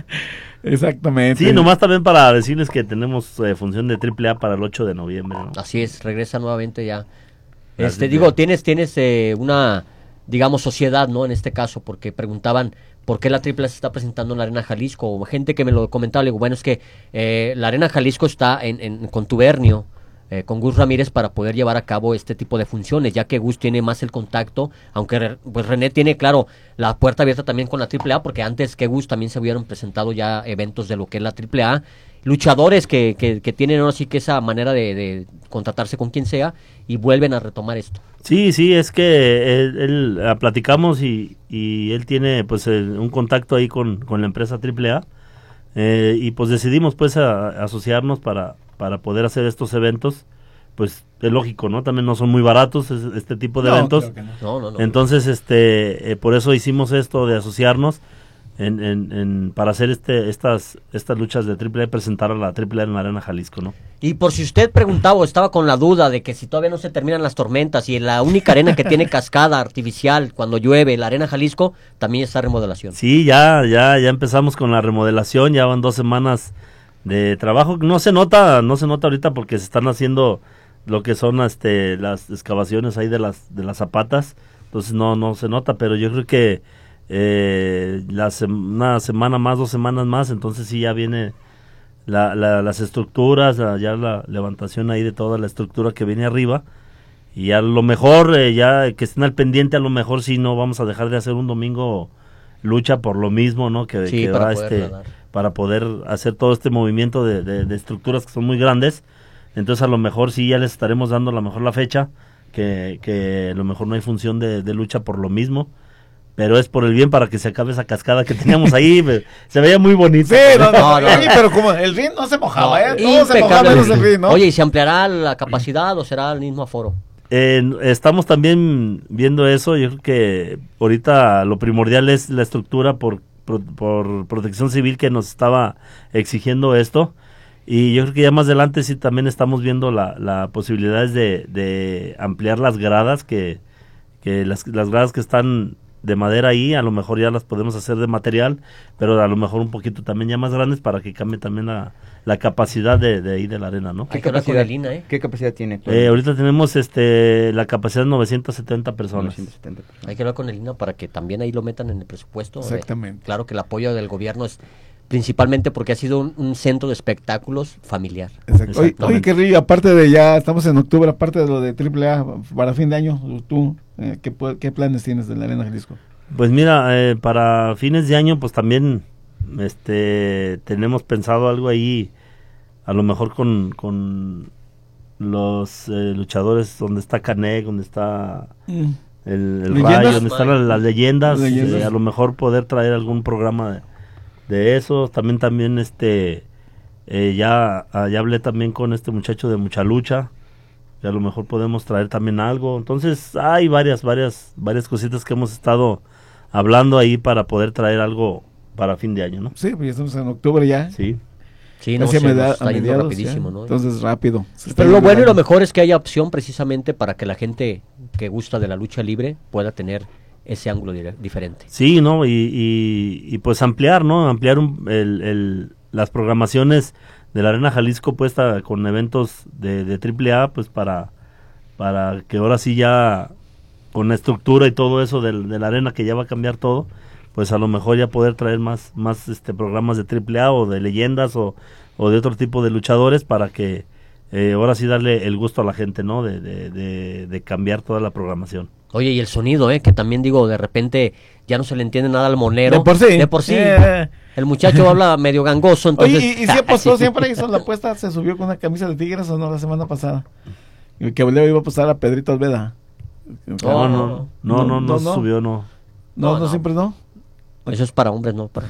Exactamente. Sí, nomás también para decirles que tenemos eh, función de triple A para el ocho de noviembre, ¿no? Así es, regresa nuevamente ya. Este, digo, bien. tienes tienes eh, una, digamos, sociedad, ¿no? En este caso, porque preguntaban por qué la triple A se está presentando en la Arena Jalisco, o gente que me lo comentaba, le digo, bueno, es que eh, la Arena Jalisco está en, en contubernio Eh, con Gus Ramírez para poder llevar a cabo este tipo de funciones, ya que Gus tiene más el contacto, aunque pues René tiene, claro, la puerta abierta también con la triple A, porque antes que Gus también se hubieran presentado ya eventos de lo que es la triple A, luchadores que, que, que tienen ahora sí que esa manera de, de contratarse con quien sea y vuelven a retomar esto. Sí, sí, es que él, él a, platicamos y, y él tiene pues el, un contacto ahí con, con la empresa triple A eh, y pues decidimos pues a, a asociarnos para para poder hacer estos eventos, pues es lógico, ¿no? También no son muy baratos es, este tipo de no, eventos. Creo que no. No, no, no, Entonces, este, eh, por eso hicimos esto de asociarnos en, en, en para hacer este estas estas luchas de triple A y presentar a la triple A en la Arena Jalisco, ¿no? Y por si usted preguntaba o estaba con la duda de que si todavía no se terminan las tormentas y la única arena que tiene cascada artificial cuando llueve, la Arena Jalisco, también está remodelación. Sí, ya, ya, ya empezamos con la remodelación, ya van dos semanas de trabajo. No se nota, no se nota ahorita porque se están haciendo lo que son este las excavaciones ahí de las de las zapatas, entonces no no se nota, pero yo creo que eh, la sem- una semana más, dos semanas más, entonces sí ya viene la, la, las estructuras, la, ya la levantación ahí de toda la estructura que viene arriba, y a lo mejor eh, ya que estén al pendiente, a lo mejor sí no vamos a dejar de hacer un domingo lucha por lo mismo, ¿no? Que, sí, que para va poder este nadar. para poder hacer todo este movimiento de, de, de estructuras que son muy grandes. Entonces a lo mejor sí ya les estaremos dando a lo mejor la fecha, que, que a lo mejor no hay función de, de lucha por lo mismo, pero es por el bien, para que se acabe esa cascada que teníamos ahí. Se veía muy bonito. Sí, no, no, no, no. Pero como el ring no se mojaba, no, ¿eh? Todo se mojaba menos el ring, ¿no? Oye, ¿y se ampliará la capacidad o será el mismo aforo? Eh, estamos también viendo eso. Yo creo que ahorita lo primordial es la estructura por, por, por Protección Civil, que nos estaba exigiendo esto. Y yo creo que ya más adelante sí también estamos viendo la, la posibilidades de, de ampliar las gradas, que, que las, las gradas que están de madera ahí, a lo mejor ya las podemos hacer de material, pero a lo mejor un poquito también ya más grandes, para que cambie también la, la capacidad de, de ahí de la arena, ¿no? ¿Qué capacidad, ¿eh? ¿Qué capacidad tiene? Eh, ahorita tenemos este la capacidad de novecientas setenta personas. novecientas setenta personas. Hay que hablar con el I N A para que también ahí lo metan en el presupuesto. Exactamente. Eh, claro que el apoyo del gobierno es principalmente porque ha sido un, un centro de espectáculos familiar. Exacto. Oye, oye, Carrillo, aparte de ya, estamos en octubre, aparte de lo de triple A, para fin de año, tú, eh, ¿qué, ¿qué planes tienes de la Arena Jalisco? Pues mira, eh, para fines de año, pues también este tenemos pensado algo ahí, a lo mejor con, con los eh, luchadores, donde está Canek, donde está mm. el, el Rayo, donde están las, las leyendas, leyendas. Eh, a lo mejor poder traer algún programa de de eso. También también este eh, ya, ya hablé también con este muchacho de Mucha Lucha, que a lo mejor podemos traer también algo. Entonces hay varias varias varias cositas que hemos estado hablando ahí para poder traer algo para fin de año, ¿no? Sí, pues ya estamos en octubre ya. Sí. Sí, no, se meda- está yendo mediados, rapidísimo, ya. ¿no? Entonces rápido. Pero lo bueno y lo mejor es que haya opción precisamente para que la gente que gusta de la lucha libre pueda tener ese ángulo dire- diferente. Sí, ¿no? Y, y, y pues ampliar, ¿no? Ampliar un, el, el, las programaciones de la Arena Jalisco, puesta con eventos de, de triple A, pues para, para que ahora sí ya, con la estructura y todo eso de, de la arena, que ya va a cambiar todo, pues a lo mejor ya poder traer más, más este programas de triple A o de leyendas o, o de otro tipo de luchadores, para que eh, ahora sí darle el gusto a la gente, ¿no? De, de, de, de cambiar toda la programación. Oye, y el sonido, ¿eh? Que también digo, de repente ya no se le entiende nada al monero. De por sí. De por sí. Eh. El muchacho habla medio gangoso, entonces... Oye, ¿y, y si apostó siempre hizo la apuesta? ¿Se subió con una camisa de Tigres o no la semana pasada? Y que Leo iba a apostar a Pedrito Alveda. No, no, no, no, no, no, no subió, no. No, no, no, siempre no. Eso es para hombres, no para...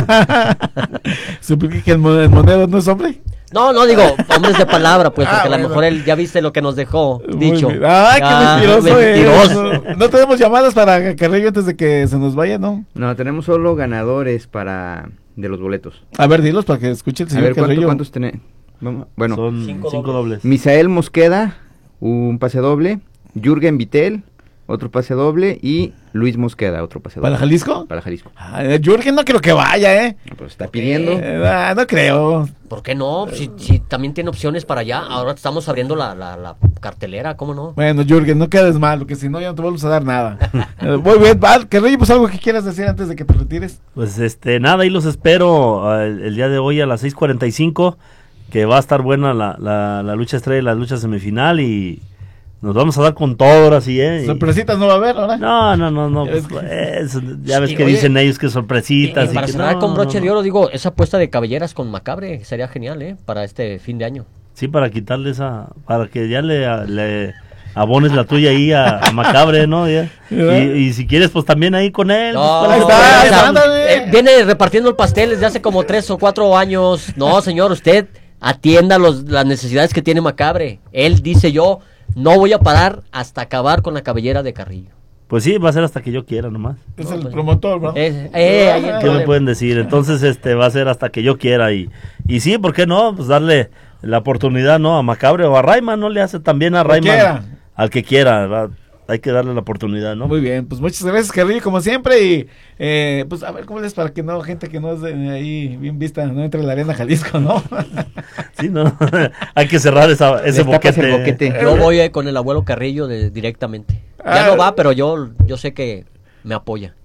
¿Supe que el, mon- el monero no es hombre? No, no, digo, hombres de palabra, pues, porque Ah, a lo bueno. mejor él ya viste lo que nos dejó Muy dicho. bien. ¡Ay, Ah, qué mentiroso, mentiroso. es! No, no tenemos llamadas para Carrillo antes de que se nos vaya, ¿no? No, tenemos solo ganadores para de los boletos. A ver, dilos para que escuche el A señor ver, ¿cuánto- Carrillo. ¿cuántos tenemos? Bueno, Son cinco, cinco dobles. dobles. Misael Mosqueda, un pase doble. Jürgen Vittel, otro pase doble. Y Luis Mosqueda, otro pase doble. ¿Para Jalisco? Para Jalisco. Ah, Jürgen no creo que vaya, ¿eh? Pues está pidiendo. Eh, ah, no creo. ¿Por qué no? Si, si también tiene opciones para allá, ahora estamos abriendo la, la, la cartelera, ¿cómo no? Bueno, Jürgen, no quedes mal, porque si no ya no te vuelves a dar nada. Eh, Muy bien, Val, Carrillo, pues algo que quieras decir antes de que te retires. Pues este, nada, ahí los espero uh, el, el día de hoy a las seis cuarenta y cinco, que va a estar buena la, la, la lucha estrella y la lucha semifinal, y nos vamos a dar con todo ahora sí, ¿eh? Y- Sorpresitas no va a haber, ¿verdad? No, no, no, no. Ya ves pues, que- eso, ya ves Sí, que oye, dicen ellos que Y, sorpresitas. y y para que cerrar no, con no, broche no. de oro, digo, esa apuesta de cabelleras con Macabre sería genial, ¿eh? Para este fin de año. Sí, para quitarle esa, para que ya le, le abones la tuya ahí a, a Macabre, ¿no? Ya. Y, y si quieres, pues también ahí con él. No, pues, no, para que- o sea, eh, viene repartiendo el pastel desde hace como tres o cuatro años. No, señor, usted atienda los, las necesidades que tiene Macabre. Él dice, yo no voy a parar hasta acabar con la cabellera de Carrillo. Pues sí, va a ser hasta que yo quiera nomás. Es el promotor, ¿no? Eh, eh, ahí el ¿Qué me problema. pueden decir? Entonces, este, va a ser hasta que yo quiera, y, y sí, ¿por qué no? Pues darle la oportunidad, ¿no? A Macabre o a Rayman, ¿no? Le hace también a Al que Rayman. quiera. Al que quiera, ¿verdad? Hay que darle la oportunidad, ¿no? Muy bien, pues muchas gracias, Carrillo, como siempre. Y eh, pues a ver cómo es para que no, gente que no es de ahí bien vista, no entre a la Arena Jalisco, ¿no? Sí, no, hay que cerrar esa, ese Destapas boquete. el boquete. Yo voy eh, con el abuelo Carrillo de, directamente. Ya Ah. no va, pero yo, yo sé que me apoya.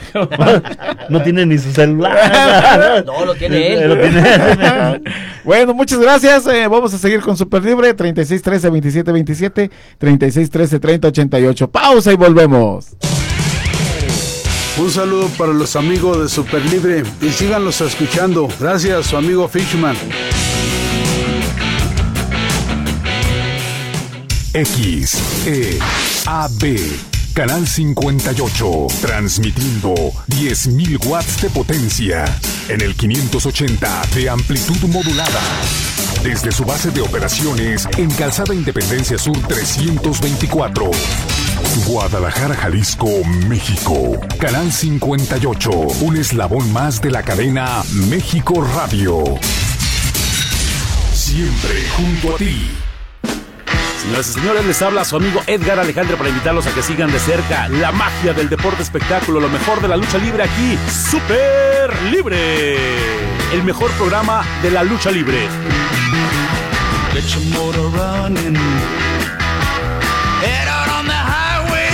No tiene ni su celular. No, lo tiene él. Lo tiene. Bueno, muchas gracias. eh, vamos a seguir con Super Libre, treinta y seis trece veintisiete veintisiete, treinta y seis trece treinta ochenta y ocho. Pausa y volvemos. Un saludo para los amigos de Super Libre y síganlos escuchando. Gracias, su amigo Fishman. X, E, A, B, Canal cincuenta y ocho, transmitiendo diez mil watts de potencia en el quinientos ochenta de amplitud modulada. Desde su base de operaciones en Calzada Independencia Sur trescientos veinticuatro. Guadalajara, Jalisco, México. Canal cincuenta y ocho, un eslabón más de la cadena México Radio. Siempre junto a ti. Señoras y señores, les habla su amigo Edgar Alejandro para invitarlos a que sigan de cerca la magia del deporte espectáculo, lo mejor de la lucha libre aquí, Super Libre, el mejor programa de la lucha libre. Get your motor running. Head out on the highway.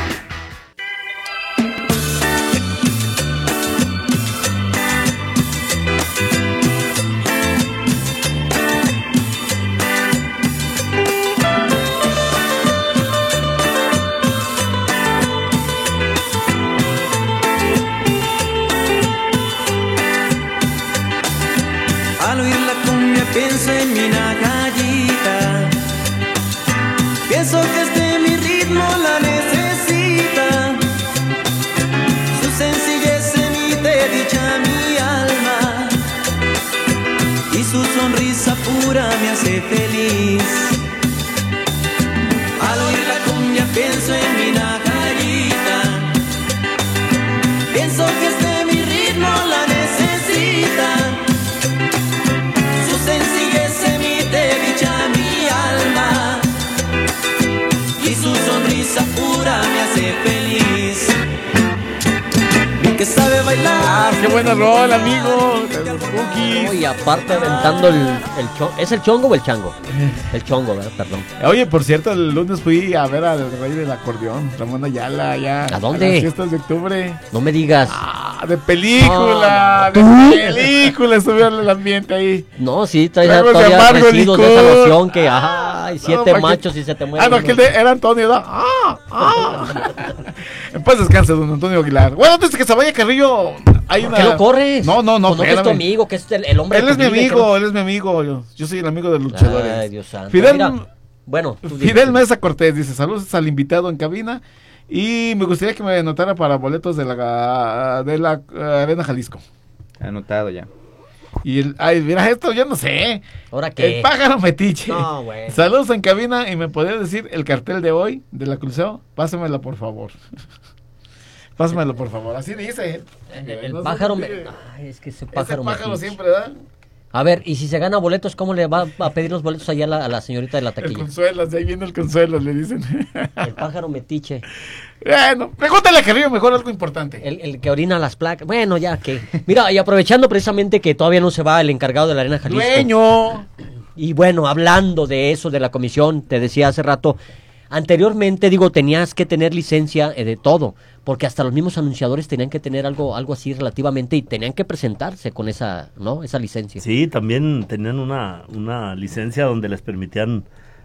Al oír la cumbia pienso en mi nacayita. Pienso que este mi ritmo la necesita. Su sencillez emite dicha mi alma y su sonrisa pura me hace feliz. Al oír la cumbia pienso en mi nacayita. Pienso que este mi ritmo la necesita. Sencillez emite dicha mi alma y su sonrisa pura me hace feliz. Mi que sabe bailar. Ah, qué buena rola, amigo. De los Cookies. Y aparte aventando el, el chongo. ¿Es el chongo o el chango? El chongo, ¿verdad? Perdón. Oye, por cierto, el lunes fui a ver al rey del acordeón, Ramón Ayala, allá. ¿A dónde? A las fiestas de octubre. No me digas. Ah, de película, no, no. de película, estuve en el ambiente ahí. No, sí, traes Traigo todavía de amargo residuos de licor. esa loción que, ay, siete no, machos que, y se te mueren. Ah, no, aquel de, era Antonio, ¿no? Ah, ah. En paz descanse, don Antonio Aguilar. Bueno, antes de que se vaya Carrillo, hay ¿Por una... qué lo corres? No, no, no, ¿O no que es tu amigo, que es el, el hombre Él de es tu mi vida, amigo, no... él es mi amigo. Yo, yo soy el amigo de los luchadores. Ay, Dios santo. Fidel, Mira, bueno, tú Fidel dices. Mesa Cortés dice, saludos al invitado en cabina y me gustaría que me anotara para boletos de la, de la uh, Arena Jalisco. Anotado ya. Y el, ay, mira esto, yo no sé. ¿Ahora qué? El pájaro metiche. No, güey. Saludos en cabina y me podría decir el cartel de hoy de la Cruceo. Pásamelo por favor. Pásamelo por favor. Así dice. El, el no pájaro sé, me... Ay, es que ese pájaro, ese pájaro metiche. siempre da. A ver, y si se gana boletos, ¿cómo le va a pedir los boletos allá a la, a la señorita de la El taquilla? Consuelas, de ahí viene el Consuelas, le dicen. El pájaro metiche. Bueno, pregúntale a Carrillo mejor algo importante. El, el que orina las placas. Bueno, ya que. Mira, y aprovechando precisamente que todavía no se va el encargado de la Arena Jalisco. ¡Dueño! Y bueno, hablando de eso, de la comisión, te decía hace rato, anteriormente, digo, tenías que tener licencia eh, de todo, porque hasta los mismos anunciadores tenían que tener algo algo así relativamente y tenían que presentarse con esa, ¿no? Esa licencia. Sí, también tenían una, una licencia donde les permitían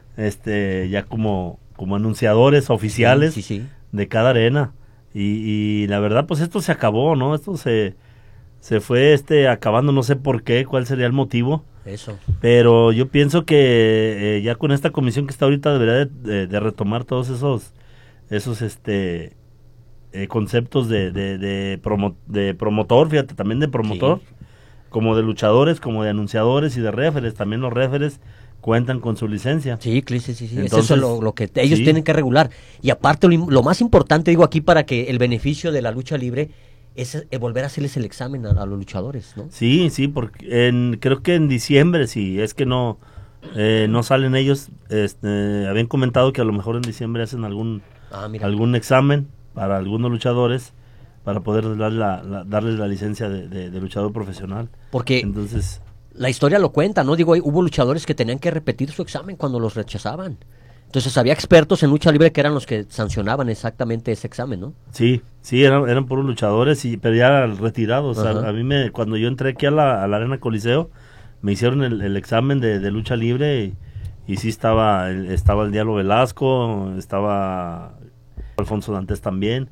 este ya como, como anunciadores oficiales sí, sí, sí. de cada arena. Y, y la verdad, pues esto se acabó, ¿no? Esto se, se fue este acabando, no sé por qué, cuál sería el motivo. Eso. Pero yo pienso que eh, ya con esta comisión que está ahorita debería de, de, de retomar todos esos esos este eh, conceptos de de, de, promo, de promotor, fíjate, también de promotor, sí. Como de luchadores, como de anunciadores y de referees. También los referees cuentan con su licencia. Sí, sí, sí, sí. Entonces, eso es lo, lo que ellos sí. tienen que regular. Y aparte, lo, lo más importante, digo aquí, para que el beneficio de la lucha libre es eh, volver a hacerles el examen a, a los luchadores, ¿no? Sí, sí, porque en, creo que en diciembre, si es que no eh, no salen ellos, este, habían comentado que a lo mejor en diciembre hacen algún ah, mira. algún examen para algunos luchadores para poder darle la, la, darles la licencia de, de, de luchador profesional. Porque entonces la historia lo cuenta, ¿no? Digo, hubo luchadores que tenían que repetir su examen cuando los rechazaban. Entonces había expertos en lucha libre que eran los que sancionaban exactamente ese examen, ¿no? Sí, sí, eran, eran puros luchadores, y, pero ya retirados. O sea, Ajá. a mí me, cuando yo entré aquí a la, a la Arena Coliseo, me hicieron el, el examen de, de lucha libre y, y sí estaba, estaba el Diablo Velasco, estaba Alfonso Dantes también.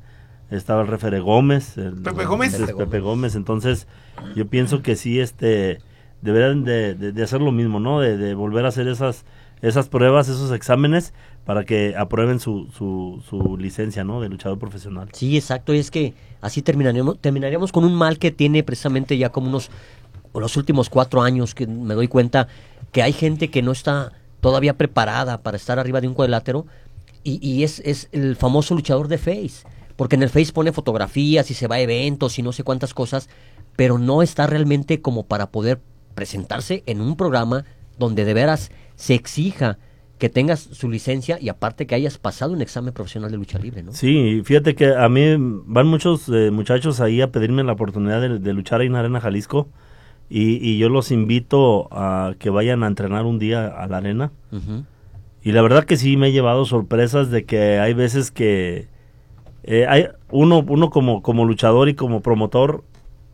estaba el Refere Gómez. El, Pepe Gómez. El, el Pepe Gómez. Entonces, yo pienso que sí, este, deberían de, de, de hacer lo mismo, ¿no? De, de volver a hacer esas, esas pruebas, esos exámenes, para que aprueben su, su, su licencia, ¿no? De luchador profesional. Sí, exacto, y es que así terminaríamos, terminaríamos con un mal que tiene precisamente ya como unos, los últimos cuatro años, que me doy cuenta que hay gente que no está todavía preparada para estar arriba de un cuadrilátero, y, y es, es el famoso luchador de Face, porque en el Face pone fotografías y se va a eventos y no sé cuántas cosas, pero no está realmente como para poder presentarse en un programa donde de veras se exija que tengas su licencia y aparte que hayas pasado un examen profesional de lucha libre, ¿no? Sí, fíjate que a mí van muchos eh, muchachos ahí a pedirme la oportunidad de, de luchar ahí en Arena Jalisco, y, y yo los invito a que vayan a entrenar un día a la arena. Uh-huh. Y la verdad que sí me he llevado sorpresas de que hay veces que eh, hay uno uno como como luchador y como promotor,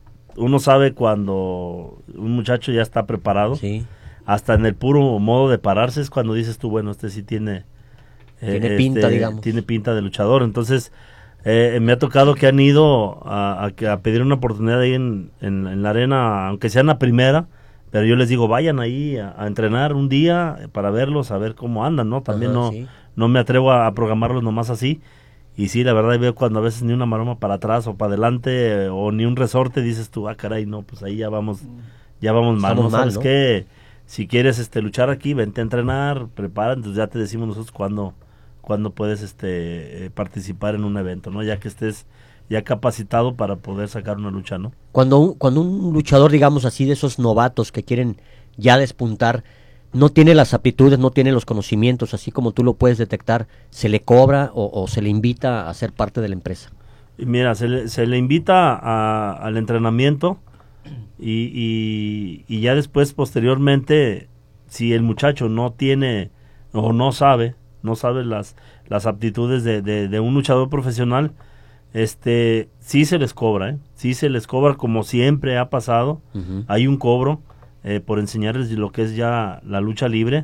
uno sabe cuando un muchacho ya está preparado. Sí. Hasta en el puro modo de pararse es cuando dices tú, bueno, este sí tiene tiene eh, pinta, este, digamos. Tiene pinta de luchador. Entonces, eh, me ha tocado que han ido a, a, a pedir una oportunidad ahí en, en, en la arena, aunque sea en la primera, pero yo les digo, vayan ahí a, a entrenar un día para verlos, a ver cómo andan, ¿no? También Ajá, no, sí. no me atrevo a, a programarlos nomás así. Y sí, la verdad veo cuando a veces ni una maroma para atrás o para adelante eh, o ni un resorte, dices tú, ah, caray, no, pues ahí ya vamos, ya vamos mal, Estamos ¿no? mal, ¿Sabes ¿no? qué? Si quieres este luchar aquí, vente a entrenar, prepara, entonces ya te decimos nosotros cuándo, cuándo puedes este eh, participar en un evento, ¿no? Ya que estés ya capacitado para poder sacar una lucha, ¿no? Cuando un, cuando un luchador, digamos así, de esos novatos que quieren ya despuntar, no tiene las aptitudes, no tiene los conocimientos, así como tú lo puedes detectar, ¿se le cobra o, o se le invita a ser parte de la empresa? Y mira, se le, se le invita a, al entrenamiento y, y, y ya después, posteriormente, si el muchacho no tiene o no sabe, no sabe las, las aptitudes de, de, de un luchador profesional, este sí se les cobra, ¿eh? Sí se les cobra, como siempre ha pasado. Uh-huh. Hay un cobro eh, por enseñarles lo que es ya la lucha libre,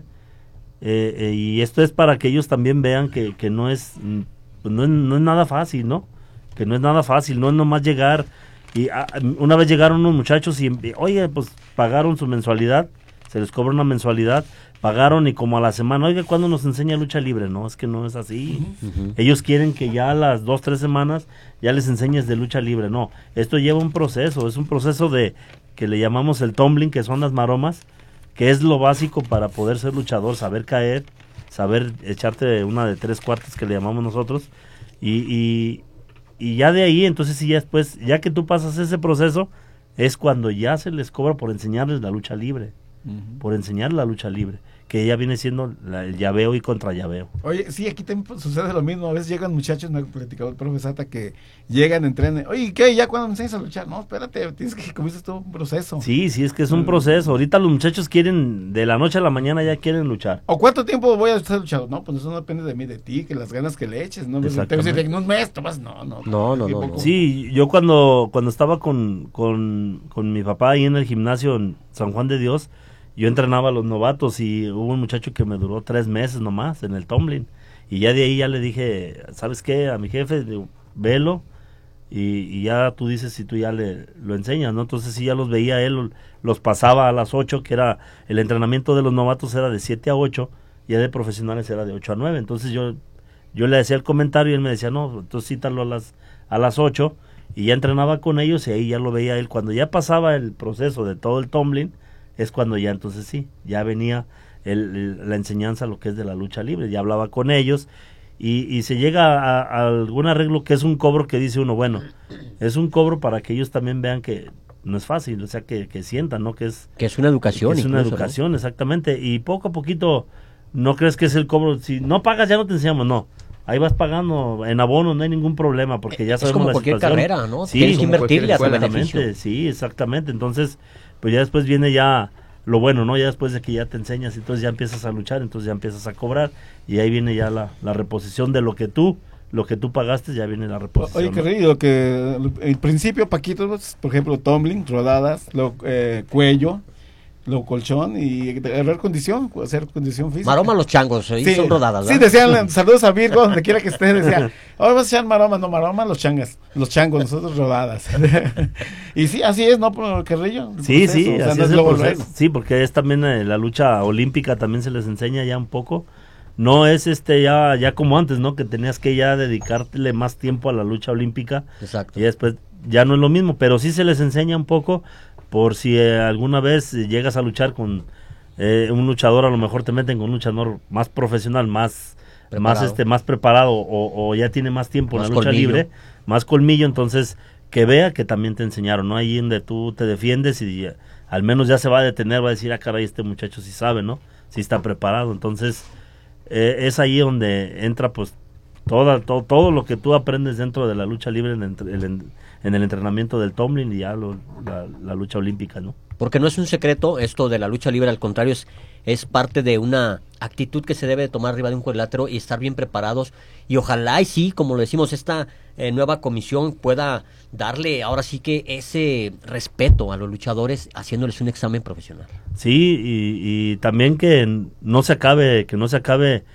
eh, eh, y esto es para que ellos también vean que, que no es pues no es, no es nada fácil, ¿no? Que no es nada fácil, no es nomás llegar y ah, una vez llegaron unos muchachos y oye, pues pagaron su mensualidad, se les cobra una mensualidad, pagaron y como a la semana, oiga, ¿cuándo nos enseña lucha libre? No, es que no es así. Uh-huh. Ellos quieren que ya a las dos, tres semanas ya les enseñes de lucha libre. No, esto lleva un proceso, es un proceso de que le llamamos el tumbling, que son las maromas, que es lo básico para poder ser luchador, saber caer, saber echarte una de tres cuartos que le llamamos nosotros, y, y, y ya de ahí, entonces sí, ya después, ya que tú pasas ese proceso, es cuando ya se les cobra por enseñarles la lucha libre, uh-huh. por enseñar la lucha libre, que ya viene siendo la, el llaveo y contra llaveo. Oye, sí, aquí también sucede lo mismo. A veces llegan muchachos, me ha platicado el profe Sata, que llegan, entrenan. Oye, ¿qué? ¿Ya cuando me enseñas a luchar? No, espérate, tienes que, como dices tú, un proceso. Sí, sí, es que es un proceso. Ahorita los muchachos quieren, de la noche a la mañana ya quieren luchar. ¿O cuánto tiempo voy a estar luchando? No, pues eso no depende de mí, de ti, que las ganas que le eches, ¿no? Exactamente. Te en un mes, tomas, no, no. No, no, no, no. Sí, yo cuando, cuando estaba con, con, con mi papá ahí en el gimnasio en San Juan de Dios, yo entrenaba a los novatos y hubo un muchacho que me duró tres meses nomás en el tumbling. Y ya de ahí ya le dije, ¿sabes qué? A mi jefe, digo, velo. Y, y ya tú dices si tú ya le lo enseñas, ¿no? Entonces sí, ya los veía él, los pasaba a las ocho, que era, el entrenamiento de los novatos era de siete a ocho, y el de profesionales era de ocho a nueve. Entonces yo, yo le hacía el comentario y él me decía, no, entonces cítalo a las, a las ocho, y ya entrenaba con ellos y ahí ya lo veía él. Cuando ya pasaba el proceso de todo el tumbling, es cuando ya entonces sí, ya venía el, el, la enseñanza, lo que es de la lucha libre, ya hablaba con ellos y, y se llega a, a algún arreglo que es un cobro que dice uno, bueno, es un cobro para que ellos también vean que no es fácil, o sea, que, que sientan, ¿no? Que es, que es una educación. Que es una incluso, educación, ¿no? Exactamente, y poco a poquito, no crees que es el cobro, si no pagas ya no te enseñamos, no. Ahí vas pagando en abono, no hay ningún problema, porque ya sabemos es como la cualquier situación. Carrera, ¿no? Sí, tienes que invertirle a tu beneficio. Exactamente, sí, exactamente. Entonces, pues ya después viene ya lo bueno, ¿no? Ya después de que ya te enseñas, entonces ya empiezas a luchar, entonces ya empiezas a cobrar, y ahí viene ya la, la reposición de lo que tú, lo que tú pagaste, ya viene la reposición. Oye, qué rígido, que en principio, Paquito, por ejemplo, tumbling, rodadas, lo, eh, cuello, lo colchón y agarrar condición, hacer condición física. Maroman los changos, ahí sí, son rodadas, ¿verdad? Sí, decían, saludos a Virgo, donde quiera que esté, decía, hoy vas a echar maromas, no, maroman los changas, los changos, nosotros rodadas. Y sí, así es, ¿no, Carrillo? Sí, proceso, sí, o sea, así no es es el luego, proceso. luego. Sí, porque es también eh, la lucha olímpica, también se les enseña ya un poco. No es este ya ya como antes, ¿no? Que tenías que ya dedicártele más tiempo a la lucha olímpica. Exacto. Y después ya no es lo mismo, pero sí se les enseña un poco por si eh, alguna vez eh, llegas a luchar con eh, un luchador, a lo mejor te meten con un luchador más profesional, más preparado. más este más preparado o, o ya tiene más tiempo Más en la lucha colmillo. libre, más colmillo, entonces que vea que también te enseñaron, ¿no? Ahí donde tú te defiendes y eh, al menos ya se va a detener, va a decir, ah, caray, este muchacho sí sabe, ¿no? Sí está preparado, entonces eh, es ahí donde entra pues toda, to, todo lo que tú aprendes dentro de la lucha libre en el, el, en el entrenamiento del tumbling y ya lo, la, la lucha olímpica, ¿no? Porque no es un secreto esto de la lucha libre, al contrario, es, es parte de una actitud que se debe de tomar arriba de un cuadrilátero y estar bien preparados. Y ojalá y sí, como lo decimos, esta eh, nueva comisión pueda darle ahora sí que ese respeto a los luchadores haciéndoles un examen profesional. Sí, y, y también que no se acabe, que no se acabe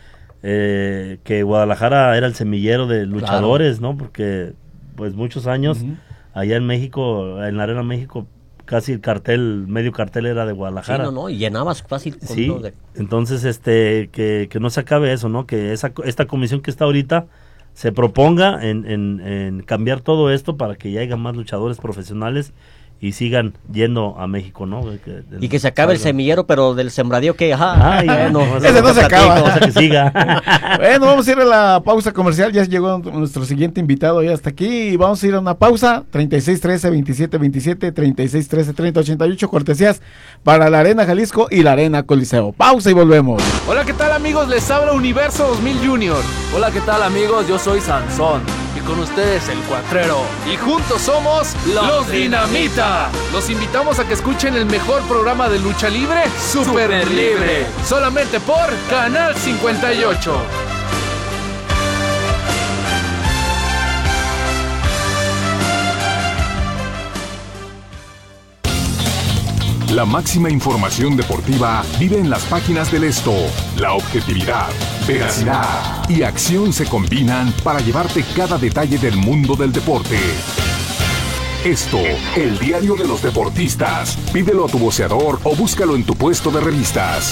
eh, que Guadalajara era el semillero de luchadores, claro. ¿no? Porque pues muchos años uh-huh. allá en México, en la Arena México, casi el cartel, medio cartel era de Guadalajara. Sí, no, no, y llenabas fácil. Con sí, de... entonces este que, que no se acabe eso, ¿no? Que esa esta comisión que está ahorita se proponga en, en, en cambiar todo esto para que ya haya más luchadores profesionales y sigan yendo a México, ¿no? Que, del, y que se acabe salga. El semillero, pero del sembradío que, ajá, Ay, bueno, ese no se acaba. Vamos a que siga. Bueno, vamos a ir a la pausa comercial, ya llegó nuestro siguiente invitado ya hasta aquí, y vamos a ir a una pausa, treinta y seis trece veintisiete veintisiete, treinta y seis trece treinta ochenta y ocho, cortesías para la Arena Jalisco y la Arena Coliseo. Pausa y volvemos. Hola, ¿qué tal, amigos? Les habla Universo dos mil Junior. Hola, ¿qué tal, amigos? Yo soy Sansón. Y con ustedes el Cuatrero. Y juntos somos Los, los Dinamita. Los invitamos a que escuchen el mejor programa de lucha libre, Super, Super Libre. Libre. Solamente por Canal cincuenta y ocho. La máxima información deportiva vive en las páginas del Esto. La objetividad, veracidad y acción se combinan para llevarte cada detalle del mundo del deporte. Esto, el diario de los deportistas. Pídelo a tu voceador o búscalo en tu puesto de revistas.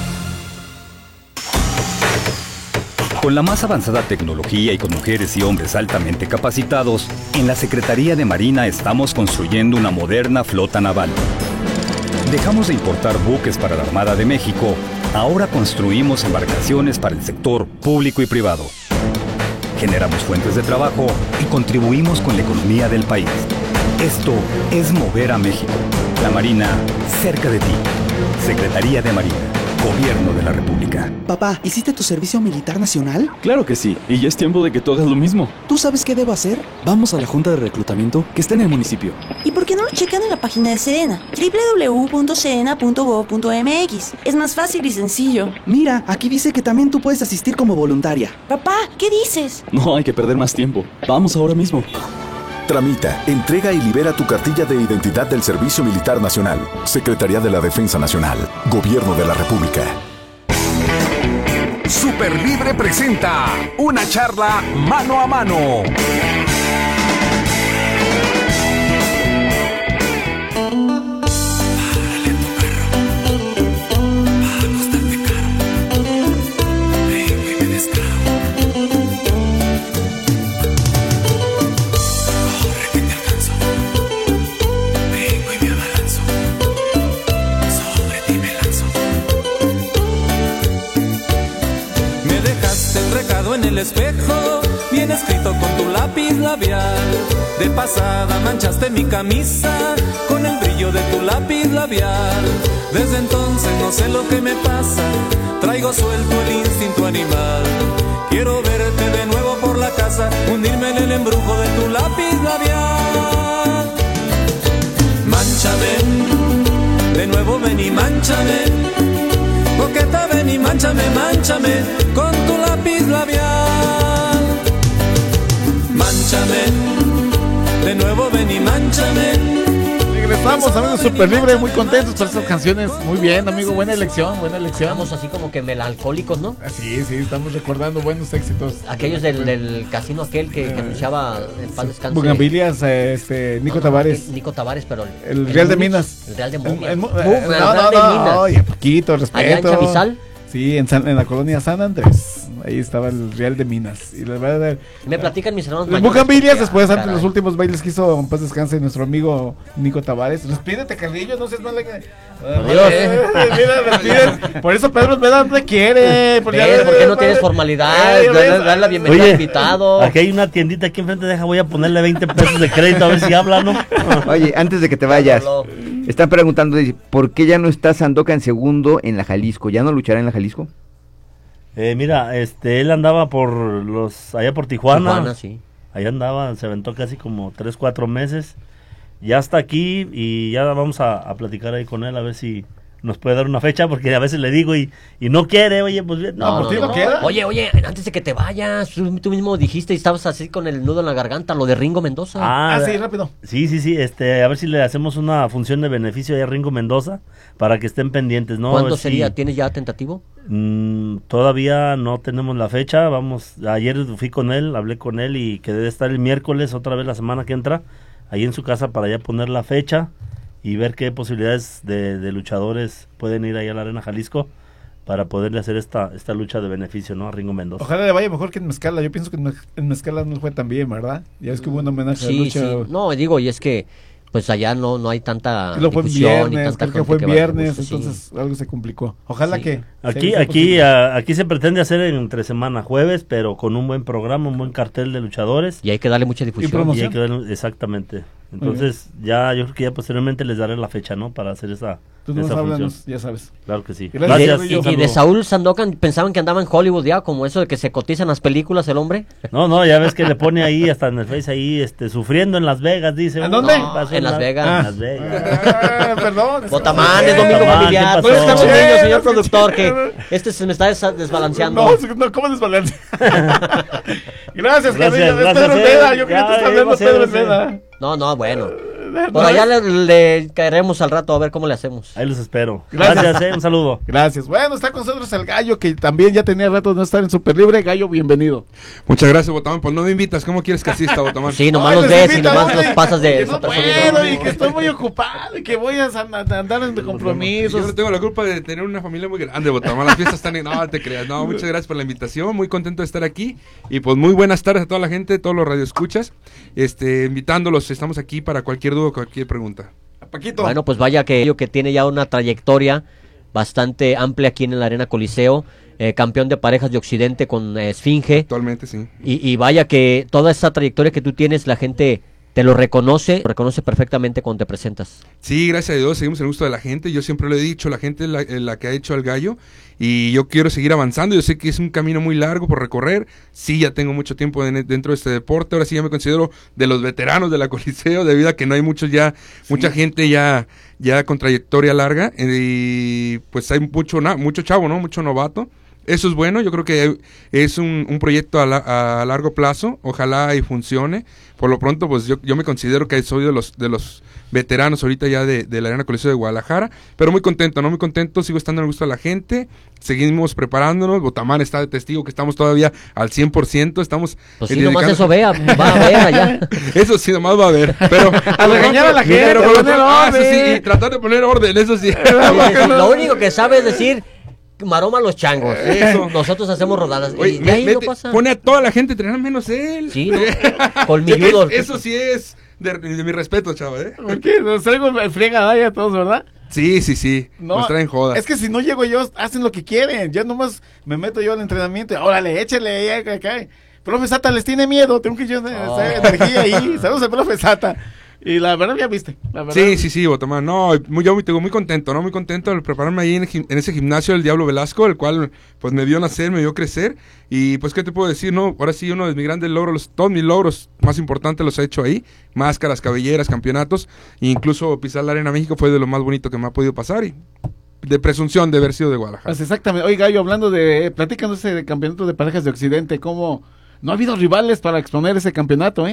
Con la más avanzada tecnología y con mujeres y hombres altamente capacitados, en la Secretaría de Marina estamos construyendo una moderna flota naval. Dejamos de importar buques para la Armada de México, ahora construimos embarcaciones para el sector público y privado. Generamos fuentes de trabajo y contribuimos con la economía del país. Esto es mover a México. La Marina, cerca de ti. Secretaría de Marina, Gobierno de la República. Papá, ¿hiciste tu servicio militar nacional? Claro que sí, y ya es tiempo de que tú hagas lo mismo. ¿Tú sabes qué debo hacer? Vamos a la junta de reclutamiento que está en el municipio. ¿Y por qué no lo checan en la página de Sedena? doble u doble u doble u punto sedena punto gob punto eme equis. Es más fácil y sencillo. Mira, aquí dice que también tú puedes asistir como voluntaria. Papá, ¿qué dices? No hay que perder más tiempo. Vamos ahora mismo. Tramita, entrega y libera tu cartilla de identidad del Servicio Militar Nacional. Secretaría de la Defensa Nacional. Gobierno de la República. Super Libre presenta una charla mano a mano. En el espejo, bien escrito con tu lápiz labial. De pasada manchaste mi camisa con el brillo de tu lápiz labial. Desde entonces no sé lo que me pasa, traigo suelto el instinto animal. Quiero verte de nuevo por la casa, hundirme en el embrujo de tu lápiz labial. Mánchame, de nuevo ven y mánchame. Coqueta, ven y mánchame, mánchame con tu lápiz labial. Mánchame, de nuevo ven y mánchame. estamos, amigos Super Libre, muy contentos por estas canciones. Muy bien, amigo, buena elección, buena elección. Estamos así como que melancólicos, ¿no? Sí, sí, estamos recordando buenos éxitos. Aquellos del, del casino aquel que, que anunciaba en paz descanse. Bugambilias, este, Nico no, Tavares. No, Nico Tavares, pero... El, el Real de Minas. El Real de Minas. El, el, el, no, no, no, Real de no, Minas. oye, poquito, respeto. Allá en Chamizal. Sí, en, San, en la colonia San Andrés. Ahí estaba el Real de Minas. Y la verdad, me platican mis hermanos mayores. Bugambilias, después, antes de los últimos bailes que hizo en paz descanse nuestro amigo Nico Tavares. Despídete, Carlillo, no seas mala. Adiós. Mira, despiden. Por eso Pedro Meda no te quiere. ¿Por qué no tienes formalidad? Dale la bienvenida al invitado. Aquí hay una tiendita aquí enfrente, deja, voy a ponerle veinte pesos de crédito a ver si habla, ¿no? Oye, antes de que te vayas, están preguntando, ¿por qué ya no está Sandokan en segundo en la Jalisco? ¿Ya no luchará en la Jalisco? Eh, mira, este, él andaba por los, allá por Tijuana. Tijuana, sí. Allá andaba, se aventó casi como tres, cuatro meses. Ya está aquí y ya vamos a, a platicar ahí con él a ver si nos puede dar una fecha, porque a veces le digo y, y no quiere, oye, pues bien. No, No, no, por ti no, no queda. Oye, oye, antes de que te vayas, tú, tú mismo dijiste y estabas así con el nudo en la garganta, lo de Ringo Mendoza. Ah, Ah, sí, rápido. Sí, sí, sí, este, a ver si le hacemos una función de beneficio ahí a Ringo Mendoza para que estén pendientes, ¿no? ¿Cuándo A ver si- sería? ¿Tienes ya tentativo? Mm, todavía no tenemos la fecha, vamos, ayer fui con él, hablé con él y quedé de estar el miércoles, otra vez la semana que entra, ahí en su casa para ya poner la fecha y ver qué posibilidades de, de luchadores pueden ir ahí a la Arena Jalisco para poderle hacer esta esta lucha de beneficio, ¿no? A Ringo Mendoza. Ojalá le vaya mejor que en Mezcala. Yo pienso que en Mez- en Mezcala no le fue tan bien, ¿verdad? Ya es que hubo un homenaje Sí, a lucha. sí. No, digo, y es que pues allá no no hay tanta Lo fue en difusión y viernes, tanta creo que gente fue en que va a viernes, gusto, sí. entonces algo se complicó. Ojalá Sí. que... Aquí sea aquí posible. a- aquí se pretende hacer entre semana jueves, pero con un buen programa, un buen cartel de luchadores. Y hay que darle mucha Y difusión. promoción. Y hay que darle- exactamente. Entonces, ya yo creo que ya posteriormente les daré la fecha, ¿no? Para hacer esa, Tú nos esa háblanos, función. ya sabes. Claro que sí. Gracias, Y de, Rillo. y- y de Saúl Sandokan pensaban que andaba en Hollywood ya, como eso de que se cotizan las películas el hombre. No, no, ya ves que le pone ahí, hasta en el Face ahí, este, sufriendo en Las Vegas, dice. ¿En uno, dónde? ¿qué pasó En Las Vegas. En Las Vegas. Ah, perdón. Botamán, es domingo Botamán, familiar. ¿qué Puede estar pasó? un niño, señor Sí, sí, productor, sí. que este se me está des- desbalanceando. No, no, ¿cómo desbalance? Gracias, Gracias, Carlillo. Es gracias, Pedro eh. Meda, yo creo que Ya, te está ya hablando va a ser, Pedro sí. Meda. No, no, bueno. Por allá le, le caeremos al rato a ver cómo le hacemos. Ahí los espero. Gracias. Gracias, eh, un saludo. Gracias. Bueno, está con nosotros el Gallo, que también ya tenía rato de no estar en Super Libre. Gallo, bienvenido. Muchas gracias, Botamán. Pues no me invitas. ¿Cómo quieres que asista, Botamán? Sí, nomás Ay, los les ves y invita, nomás oye, los pasas de que no desapercibido. puedo y que estoy muy ocupado y que voy a san- a andar en Yo compromisos. no tengo la culpa de tener una familia muy grande, Botamán. Las fiestas están en... No, te creas. No, muchas gracias por la invitación. Muy contento de estar aquí. Y pues muy buenas tardes a toda la gente, todos los radioescuchas. Este, invitándolos. Estamos aquí para cualquier duda o cualquier pregunta. Paquito. Bueno, pues vaya que ello que tiene ya una trayectoria bastante amplia aquí en la Arena Coliseo, eh, campeón de parejas de Occidente con eh, Esfinge. Actualmente, sí. Y, y vaya que toda esa trayectoria que tú tienes, la gente te lo reconoce, lo reconoce perfectamente cuando te presentas. Sí, gracias a Dios, seguimos en el gusto de la gente. Yo siempre lo he dicho, la gente es la, eh, la que ha hecho al Gallo. Y yo quiero seguir avanzando. Yo sé que es un camino muy largo por recorrer. Sí, ya tengo mucho tiempo en- dentro de este deporte. Ahora sí ya me considero de los veteranos de la Coliseo, debido a que no hay muchos ya, mucha gente ya, ya con trayectoria larga. eh, Y pues hay mucho, na- mucho chavo, ¿no? Mucho novato. Eso es bueno, yo creo que es un, un proyecto a, la- a largo plazo, ojalá y funcione. Por lo pronto, pues yo, yo me considero que soy de los de los veteranos ahorita ya de, de la Arena Coliseo de Guadalajara, pero muy contento, ¿no? Muy contento, sigo estando en el gusto de la gente, seguimos preparándonos, Botamán está de testigo que estamos todavía al cien por ciento, estamos... Pues eh, sí, nomás dedicando- eso vea, va a ver allá. Eso sí, nomás va a ver, pero... A regañar a la gente, pero a por lo poner pronto- ah, eso orden. sí, y tratar de poner orden, eso sí. Lo único que sabe es decir, maroma los changos. Eso. Nosotros hacemos rodadas. Oye, y de me- ahí no mete- pasa. pone a toda la gente a entrenar menos él. Sí, ¿no? Colmilludo. Es- Eso sí es de, de mi respeto, chava, ¿eh? ¿Por qué? Nos traigo el friega a todos, ¿verdad? Sí, sí, sí. No, Nos traen jodas. es que si no llego yo, hacen lo que quieren. Ya nomás me meto yo al entrenamiento. Órale, échale, ya, ya, ya. Profe Sata les tiene miedo. Tengo que yo Oh. hacer energía ahí. Saludos al profe Sata. Y la verdad, ya viste. La verdad. Sí, sí, sí, Botamán. No, muy, yo muy, tengo muy contento, ¿no? Muy contento de prepararme ahí en, el gim- en ese gimnasio del Diablo Velasco, el cual pues me vio nacer, me vio crecer. Y pues, ¿qué te puedo decir, no? Ahora sí, uno de mis grandes logros, los- todos mis logros más importantes los he hecho ahí. Máscaras, cabelleras, campeonatos. E incluso pisar la Arena México fue de lo más bonito que me ha podido pasar. Y de presunción de haber sido de Guadalajara. Pues exactamente. Oiga, yo hablando de, platicando ese campeonato de parejas de Occidente, ¿cómo no ha habido rivales para exponer ese campeonato, eh?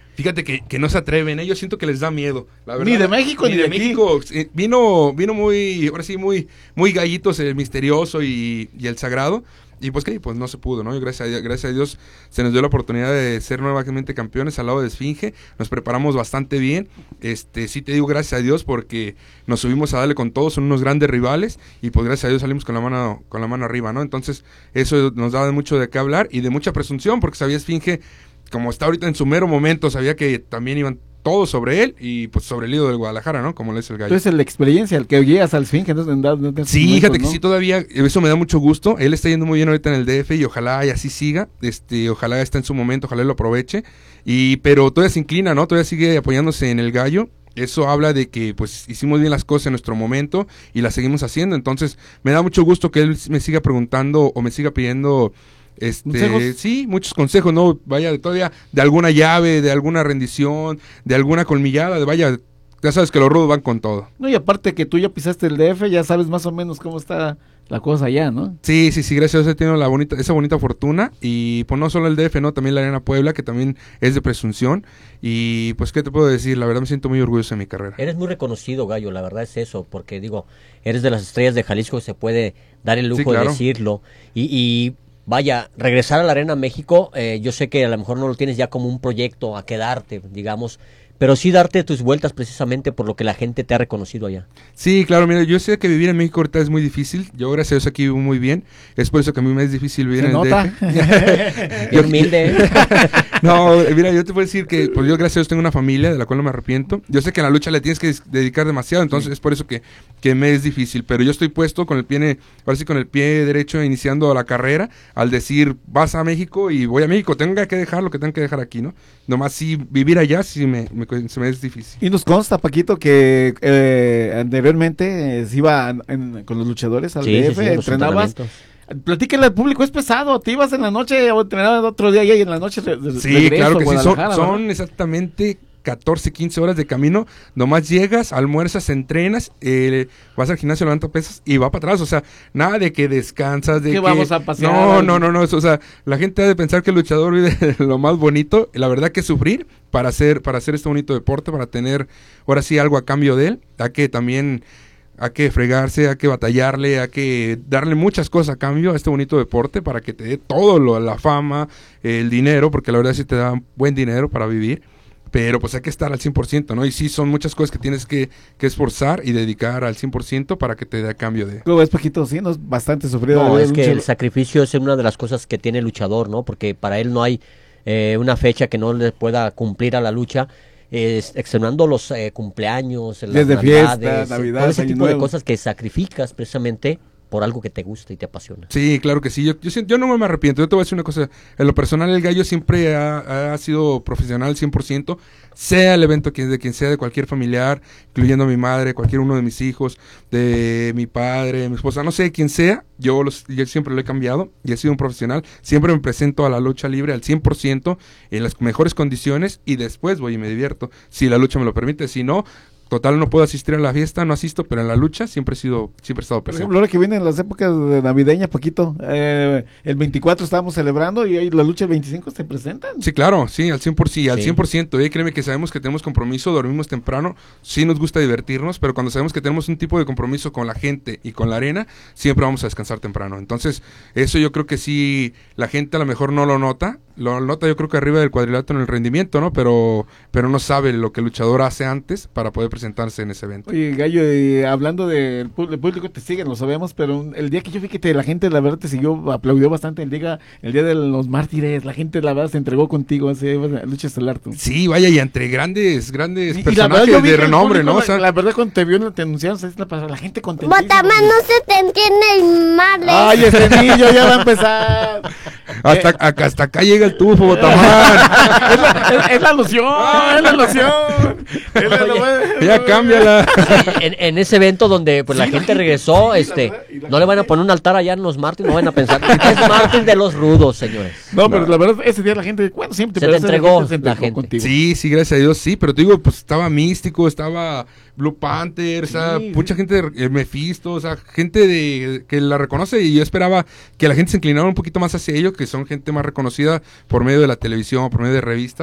Fíjate que, que no se atreven, ¿eh? Yo siento que les da miedo, la verdad. Ni de México ni, ni de, de aquí. México. Eh, Vino, vino muy, ahora sí, muy, muy gallitos el misterioso y, y el sagrado. Y pues que pues no se pudo, ¿no? Y gracias a, Dios, gracias a Dios se nos dio la oportunidad de ser nuevamente campeones al lado de Esfinge. Nos preparamos bastante bien. Este, sí te digo gracias a Dios porque nos subimos a darle con todos, son unos grandes rivales y pues gracias a Dios salimos con la mano con la mano arriba, ¿no? Entonces, eso nos daba mucho de qué hablar y de mucha presunción porque sabía Esfinge, como está ahorita en su mero momento, sabía que también iban todo sobre él y pues sobre el ídolo del Guadalajara, ¿no? Como le dice el gallo. Entonces la experiencia, el que llegas al Esfinge. Entonces, en, en, en sí, fíjate que ¿no? sí, todavía, eso me da mucho gusto. Él está yendo muy bien ahorita en el D F y ojalá y así siga. Este, ojalá esté en su momento, ojalá lo aproveche. Y, pero todavía se inclina, ¿no? Todavía sigue apoyándose en el gallo. Eso habla de que pues hicimos bien las cosas en nuestro momento y las seguimos haciendo. Entonces, me da mucho gusto que él me siga preguntando o me siga pidiendo Este, ¿consejos? Sí, muchos consejos, ¿no? Vaya, de todavía de alguna llave, de alguna rendición, de alguna colmillada, de vaya, ya sabes que los rudos van con todo. No, y aparte que tú ya pisaste el D F, ya sabes más o menos cómo está la cosa allá, ¿no? Sí, sí, sí, gracias a Dios he tenido la bonita, esa bonita fortuna, y pues no solo el D F, ¿no? También la Arena Puebla, que también es de presunción, y pues, ¿qué te puedo decir? La verdad me siento muy orgulloso de mi carrera. Eres muy reconocido, Gallo, la verdad es eso, porque digo, eres de las estrellas de Jalisco que se puede dar el lujo sí, claro. de decirlo, y... y vaya, regresar a la Arena México, eh, yo sé que a lo mejor no lo tienes ya como un proyecto a quedarte, digamos, pero sí darte tus vueltas precisamente por lo que la gente te ha reconocido allá. Sí, claro, mira, yo sé que vivir en México ahorita es muy difícil, yo gracias a Dios aquí vivo muy bien, es por eso que a mí me es difícil vivir ¿Se en nota? el D F. Qué humilde. No, mira, yo te puedo decir que pues yo gracias a Dios tengo una familia de la cual no me arrepiento, yo sé que en la lucha le tienes que dedicar demasiado, entonces sí. es por eso que, que me es difícil, pero yo estoy puesto con el pie, ahora sí con el pie derecho iniciando la carrera, al decir, vas a México y voy a México, tenga que dejar lo que tengo que dejar aquí, ¿no? Nomás sí, vivir allá sí me, me, se me es difícil. Y nos consta, Paquito, que eh, anteriormente eh, se iba en, con los luchadores al sí, D F, sí, sí, entrenabas. Platíquenle al público, es pesado, te ibas en la noche o entrenabas otro día y en la noche re, sí, regreso claro que sí, son, ¿verdad? son exactamente catorce, quince horas de camino, nomás llegas, almuerzas, entrenas, eh, vas al gimnasio, levantas pesas y va para atrás, o sea, nada de que descansas, de que que vamos a pasear. No, no, no, no, eso, o sea, la gente ha de pensar que el luchador vive lo más bonito, la verdad que sufrir para hacer, para hacer este bonito deporte, para tener, ahora sí, algo a cambio de él, hay que también, hay que fregarse, hay que batallarle, hay que darle muchas cosas a cambio a este bonito deporte para que te dé todo lo, la fama, el dinero, porque la verdad sí te da buen dinero para vivir. Pero pues hay que estar al cien por ciento, ¿no? Y sí, son muchas cosas que tienes que, que esforzar y dedicar al cien por ciento para que te dé a cambio de... ¿Cómo ves, Paquito? Sí, no es bastante sufrido. No, es que el sacrificio es una de las cosas que tiene el luchador, ¿no? Porque para él no hay eh, una fecha que no le pueda cumplir a la lucha, eh, extenuando los eh, cumpleaños, las Desde navidades, fiesta, Navidad, todo ese Año tipo Nuevo. de cosas que sacrificas precisamente por algo que te gusta y te apasiona. Sí, claro que sí. Yo, yo, yo no me arrepiento. Yo te voy a decir una cosa. En lo personal, el Gallo siempre ha, ha sido profesional cien por ciento. Sea el evento que, de quien sea, de cualquier familiar, incluyendo a mi madre, cualquier uno de mis hijos, de mi padre, mi esposa, no sé, quien sea. Yo, los, yo siempre lo he cambiado y he sido un profesional. Siempre me presento a la lucha libre al cien por ciento en las mejores condiciones y después voy y me divierto. Si la lucha me lo permite. Si no... Total, no puedo asistir a la fiesta, no asisto, pero en la lucha siempre he sido, siempre he estado presente. Por ejemplo, ahora que vienen las épocas de navideñas, Paquito, eh, el veinticuatro estábamos celebrando y ahí la lucha el veinticinco se presentan. Sí, claro, sí, al cien por ciento, sí, al Sí. cien por ciento. Eh, créeme que sabemos que tenemos compromiso, dormimos temprano, sí nos gusta divertirnos, pero cuando sabemos que tenemos un tipo de compromiso con la gente y con la arena, siempre vamos a descansar temprano. Entonces, eso yo creo que sí, la gente a lo mejor no lo nota, lo nota yo creo que arriba del cuadrilátero en el rendimiento, ¿no? Pero, pero no sabe lo que el luchador hace antes para poder presentarse en ese evento. Oye, Gallo, eh, hablando del pu- el público, te siguen, lo sabemos, pero el día que yo vi que te, la gente, la verdad, te siguió, aplaudió bastante el día, el día de los mártires, la gente, la verdad, se entregó contigo, ese lucha estelar. Tú. Sí, vaya, y entre grandes, grandes Y, y la personajes verdad, yo vi de que el renombre, público, ¿no? O la, sea, la verdad, cuando te vio, te anunciaron, ¿sabes? La, pasada, la gente contenta. Botamán, no se te entiende el madre. Ay, ese niño ya va a empezar. hasta, acá, hasta acá llega el tufo, Botamán. es, la, es, es la alusión, es la alusión. Es la, Oye, la, ya cámbiala. Sí, en, en ese evento donde pues Sí, la la gente gente, regresó, sí, este, la verdad, y la no le van a poner un altar allá en los Martins, no van a pensar, es Martín de los rudos, señores. No, pero la verdad, ese día la gente, bueno, siempre Se pero te ese entregó se la entregó gente. contigo. Sí, sí, gracias a Dios, sí, pero te digo, pues estaba Místico, estaba Blue Panther, o sea, Sí, mucha sí. gente de eh, Mephisto, o sea, gente de que la reconoce y yo esperaba que la gente se inclinara un poquito más hacia ello, que son gente más reconocida por medio de la televisión, por medio de revistas,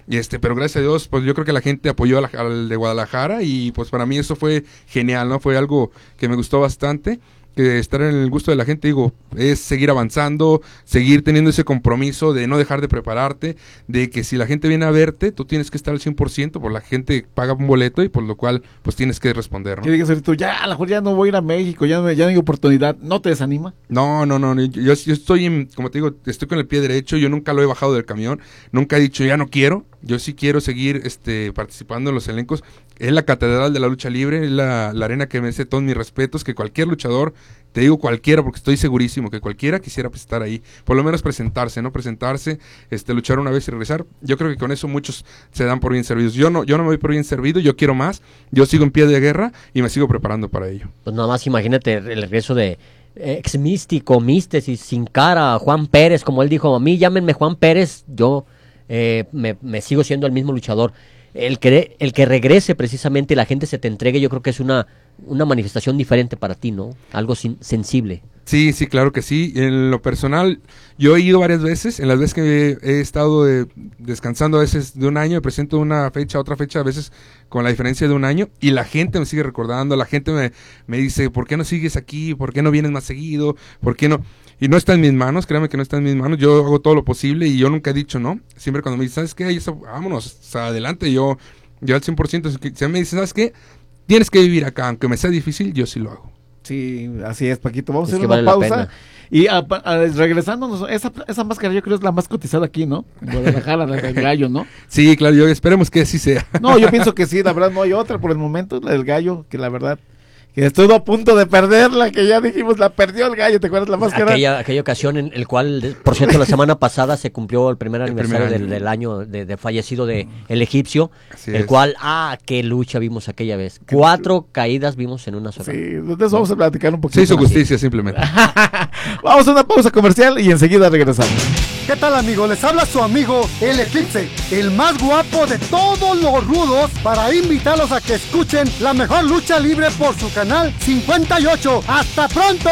Y este, pero gracias a Dios, pues yo creo que la gente apoyó a la, al de Guadalajara y pues para mí eso fue genial, ¿no? Fue algo que me gustó bastante. Que estar en el gusto de la gente, digo, es seguir avanzando, seguir teniendo ese compromiso de no dejar de prepararte, de que si la gente viene a verte, tú tienes que estar al cien por ciento, por la gente paga un boleto y por lo cual, pues tienes que responder, ¿no? ¿Qué digas ahorita? Ya, a lo mejor ya no voy a ir a México, ya no, ya no hay oportunidad, ¿no te desanima? No, no, no, yo, yo estoy, en, como te digo, estoy con el pie derecho, yo nunca lo he bajado del camión, nunca he dicho ya no quiero, yo sí quiero seguir este, participando en los elencos. Es la catedral de la lucha libre, es la, la arena que merece todos mis respetos, que cualquier luchador, te digo cualquiera porque estoy segurísimo que cualquiera quisiera pues, estar ahí, por lo menos presentarse, ¿no? Presentarse, este, luchar una vez y regresar. Yo creo que con eso muchos se dan por bien servidos. Yo no, yo no me voy por bien servido, yo quiero más, yo sigo en pie de guerra y me sigo preparando para ello. Pues nada más imagínate el regreso de ex místico, místesis, sin cara, Juan Pérez, como él dijo, a mí llámenme Juan Pérez, yo eh, me, me sigo siendo el mismo luchador. El que, el que regrese precisamente y la gente se te entregue, yo creo que es una, una manifestación diferente para ti, ¿no? Algo sin, sensible. Sí, sí, claro que sí. En lo personal, yo he ido varias veces, en las veces que he, he estado de, descansando a veces de un año, me presento una fecha, otra fecha, a veces con la diferencia de un año, y la gente me sigue recordando, la gente me, me dice, ¿por qué no sigues aquí? ¿Por qué no vienes más seguido? ¿Por qué no? Y no está en mis manos, créanme que no está en mis manos, yo hago todo lo posible y yo nunca he dicho no. Siempre cuando me dicen, ¿sabes qué? Eso, vámonos, o sea, adelante, yo, yo al cien por ciento, si me dicen, ¿sabes qué? Tienes que vivir acá, aunque me sea difícil, yo sí lo hago. Sí, así es, Paquito. Vamos Es a hacer que una vale la pausa. pena. Y a, a, regresándonos, esa, esa máscara yo creo es la más cotizada aquí, ¿no? En Guadalajara, la del gallo, ¿no? Sí, claro, yo esperemos que así sea. No, yo pienso que sí, la verdad no hay otra por el momento, la del gallo, que la verdad, que estuvo a punto de perderla, que ya dijimos, la perdió el gallo, ¿te acuerdas la máscara? Aquella, aquella ocasión en el cual, por cierto, la semana pasada se cumplió el primer aniversario primer del, año. del año de, de fallecido de el egipcio, Así el es. cual, ah, qué lucha vimos aquella vez. Cuatro caídas vimos en una sola. Sí, de eso vamos a platicar un poquito. Se hizo más. justicia simplemente. Vamos a una pausa comercial y enseguida regresamos. ¿Qué tal, amigos? Les habla su amigo El Eclipse, el más guapo de todos los rudos, para invitarlos a que escuchen la mejor lucha libre por su canal cincuenta y ocho. ¡Hasta pronto!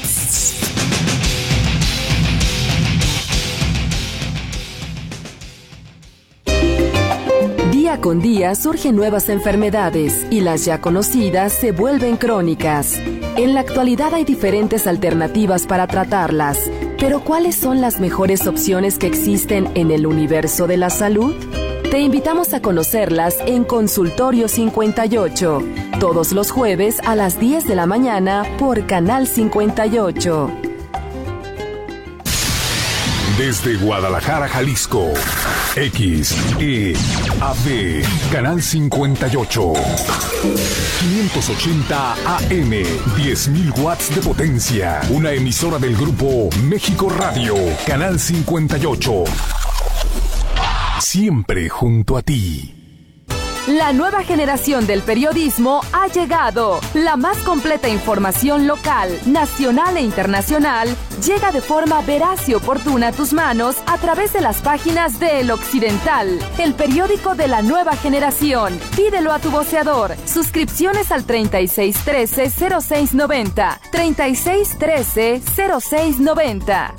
Día con día surgen nuevas enfermedades y las ya conocidas se vuelven crónicas. En la actualidad hay diferentes alternativas para tratarlas, pero ¿cuáles son las mejores opciones que existen en el universo de la salud? Te invitamos a conocerlas en Consultorio cincuenta y ocho, todos los jueves a las diez de la mañana por Canal cincuenta y ocho. Desde Guadalajara, Jalisco, X E A D, Canal cincuenta y ocho, quinientos ochenta A M, diez mil watts de potencia, una emisora del grupo México Radio, Canal cincuenta y ocho, siempre junto a ti. La nueva generación del periodismo ha llegado. La más completa información local, nacional e internacional llega de forma veraz y oportuna a tus manos a través de las páginas de El Occidental, el periódico de la nueva generación. Pídelo a tu voceador. Suscripciones al treinta y seis trece cero seis noventa, treinta y seis trece cero seis noventa.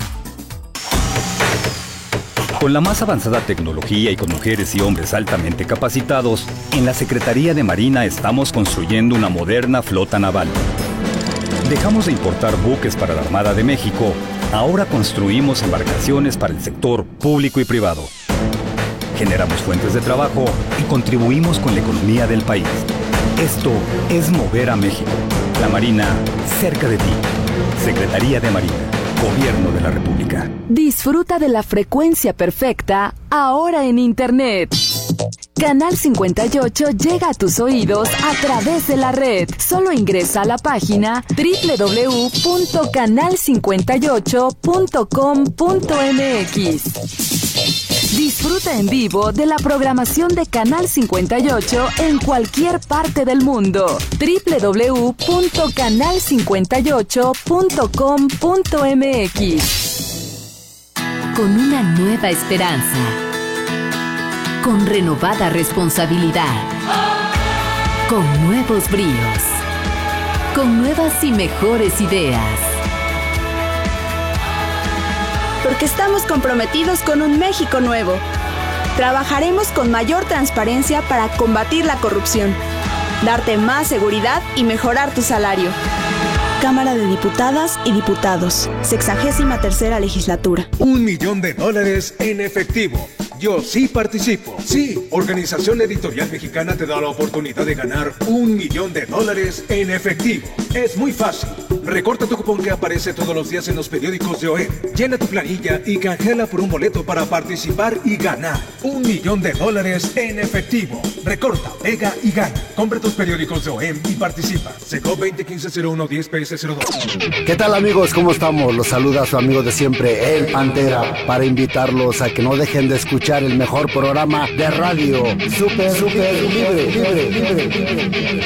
Con la más avanzada tecnología y con mujeres y hombres altamente capacitados, en la Secretaría de Marina estamos construyendo una moderna flota naval. Dejamos de importar buques para la Armada de México, ahora construimos embarcaciones para el sector público y privado. Generamos fuentes de trabajo y contribuimos con la economía del país. Esto es mover a México. La Marina, cerca de ti. Secretaría de Marina. Gobierno de la República. Disfruta de la frecuencia perfecta ahora en Internet. Canal cincuenta y ocho llega a tus oídos a través de la red. Solo ingresa a la página doble u doble u doble u punto canal cincuenta y ocho punto com punto m x. Disfruta en vivo de la programación de Canal cincuenta y ocho en cualquier parte del mundo. doble u doble u doble u punto canal cincuenta y ocho punto com punto m x. Con una nueva esperanza. Con renovada responsabilidad. Con nuevos bríos. Con nuevas y mejores ideas. Porque estamos comprometidos con un México nuevo. Trabajaremos con mayor transparencia para combatir la corrupción, darte más seguridad y mejorar tu salario. Cámara de Diputadas y Diputados, sexagésima tercera legislatura. Un millón de dólares en efectivo. Yo sí participo. Sí, Organización Editorial Mexicana te da la oportunidad de ganar un millón de dólares en efectivo. Es muy fácil. Recorta tu cupón que aparece todos los días en los periódicos de O E M. Llena tu planilla y canjeala por un boleto para participar y ganar un millón de dólares en efectivo. Recorta, pega y gana. Compra tus periódicos de O E M y participa. Seco veinte quince cero uno diez P S cero dos. ¿Qué tal, amigos? ¿Cómo estamos? Los saluda su amigo de siempre, El Pantera, para invitarlos a que no dejen de escuchar el mejor programa de radio, Super, Super Libre, libre, libre, libre.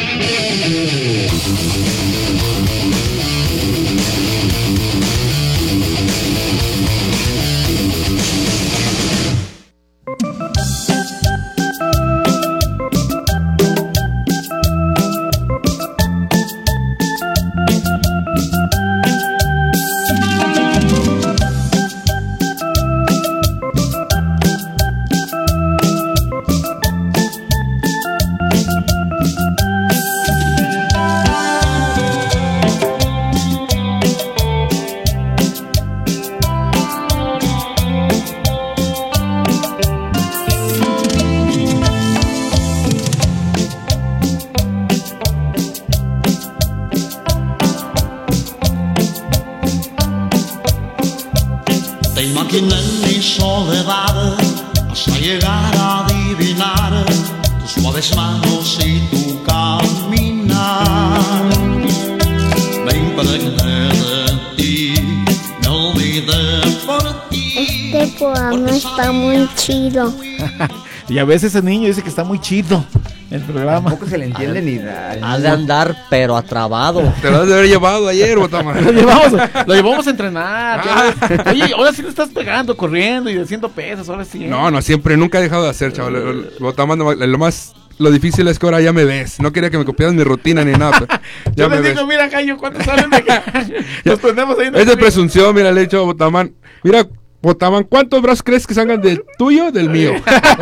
Manos y tu caminar, me impregné de ti, me olvidé por ti. Este programa está muy chido. Y a veces el niño dice que está muy chido el programa. Tampoco se le entiende ni nada. Ha de andar, pero atrabado. Te lo has de haber llevado ayer, Botamán. Lo llevamos, lo llevamos a entrenar. Ah. Oye, ahora sí le estás pegando, corriendo y haciendo pesas, ahora sí. ¿eh? No, no, siempre, nunca he dejado de hacer, chaval. Botamán, lo más... Lo difícil es que ahora ya me ves. No quería que me copiaras mi rutina ni nada. Pero ya yo me les digo, ves. mira, Cayo, ¿cuántos salen de acá? Nos ponemos ahí en Es de presunción, mira, le he dicho a Botamán. Mira, Botamán, ¿cuántos brazos crees que salgan del tuyo o del mío?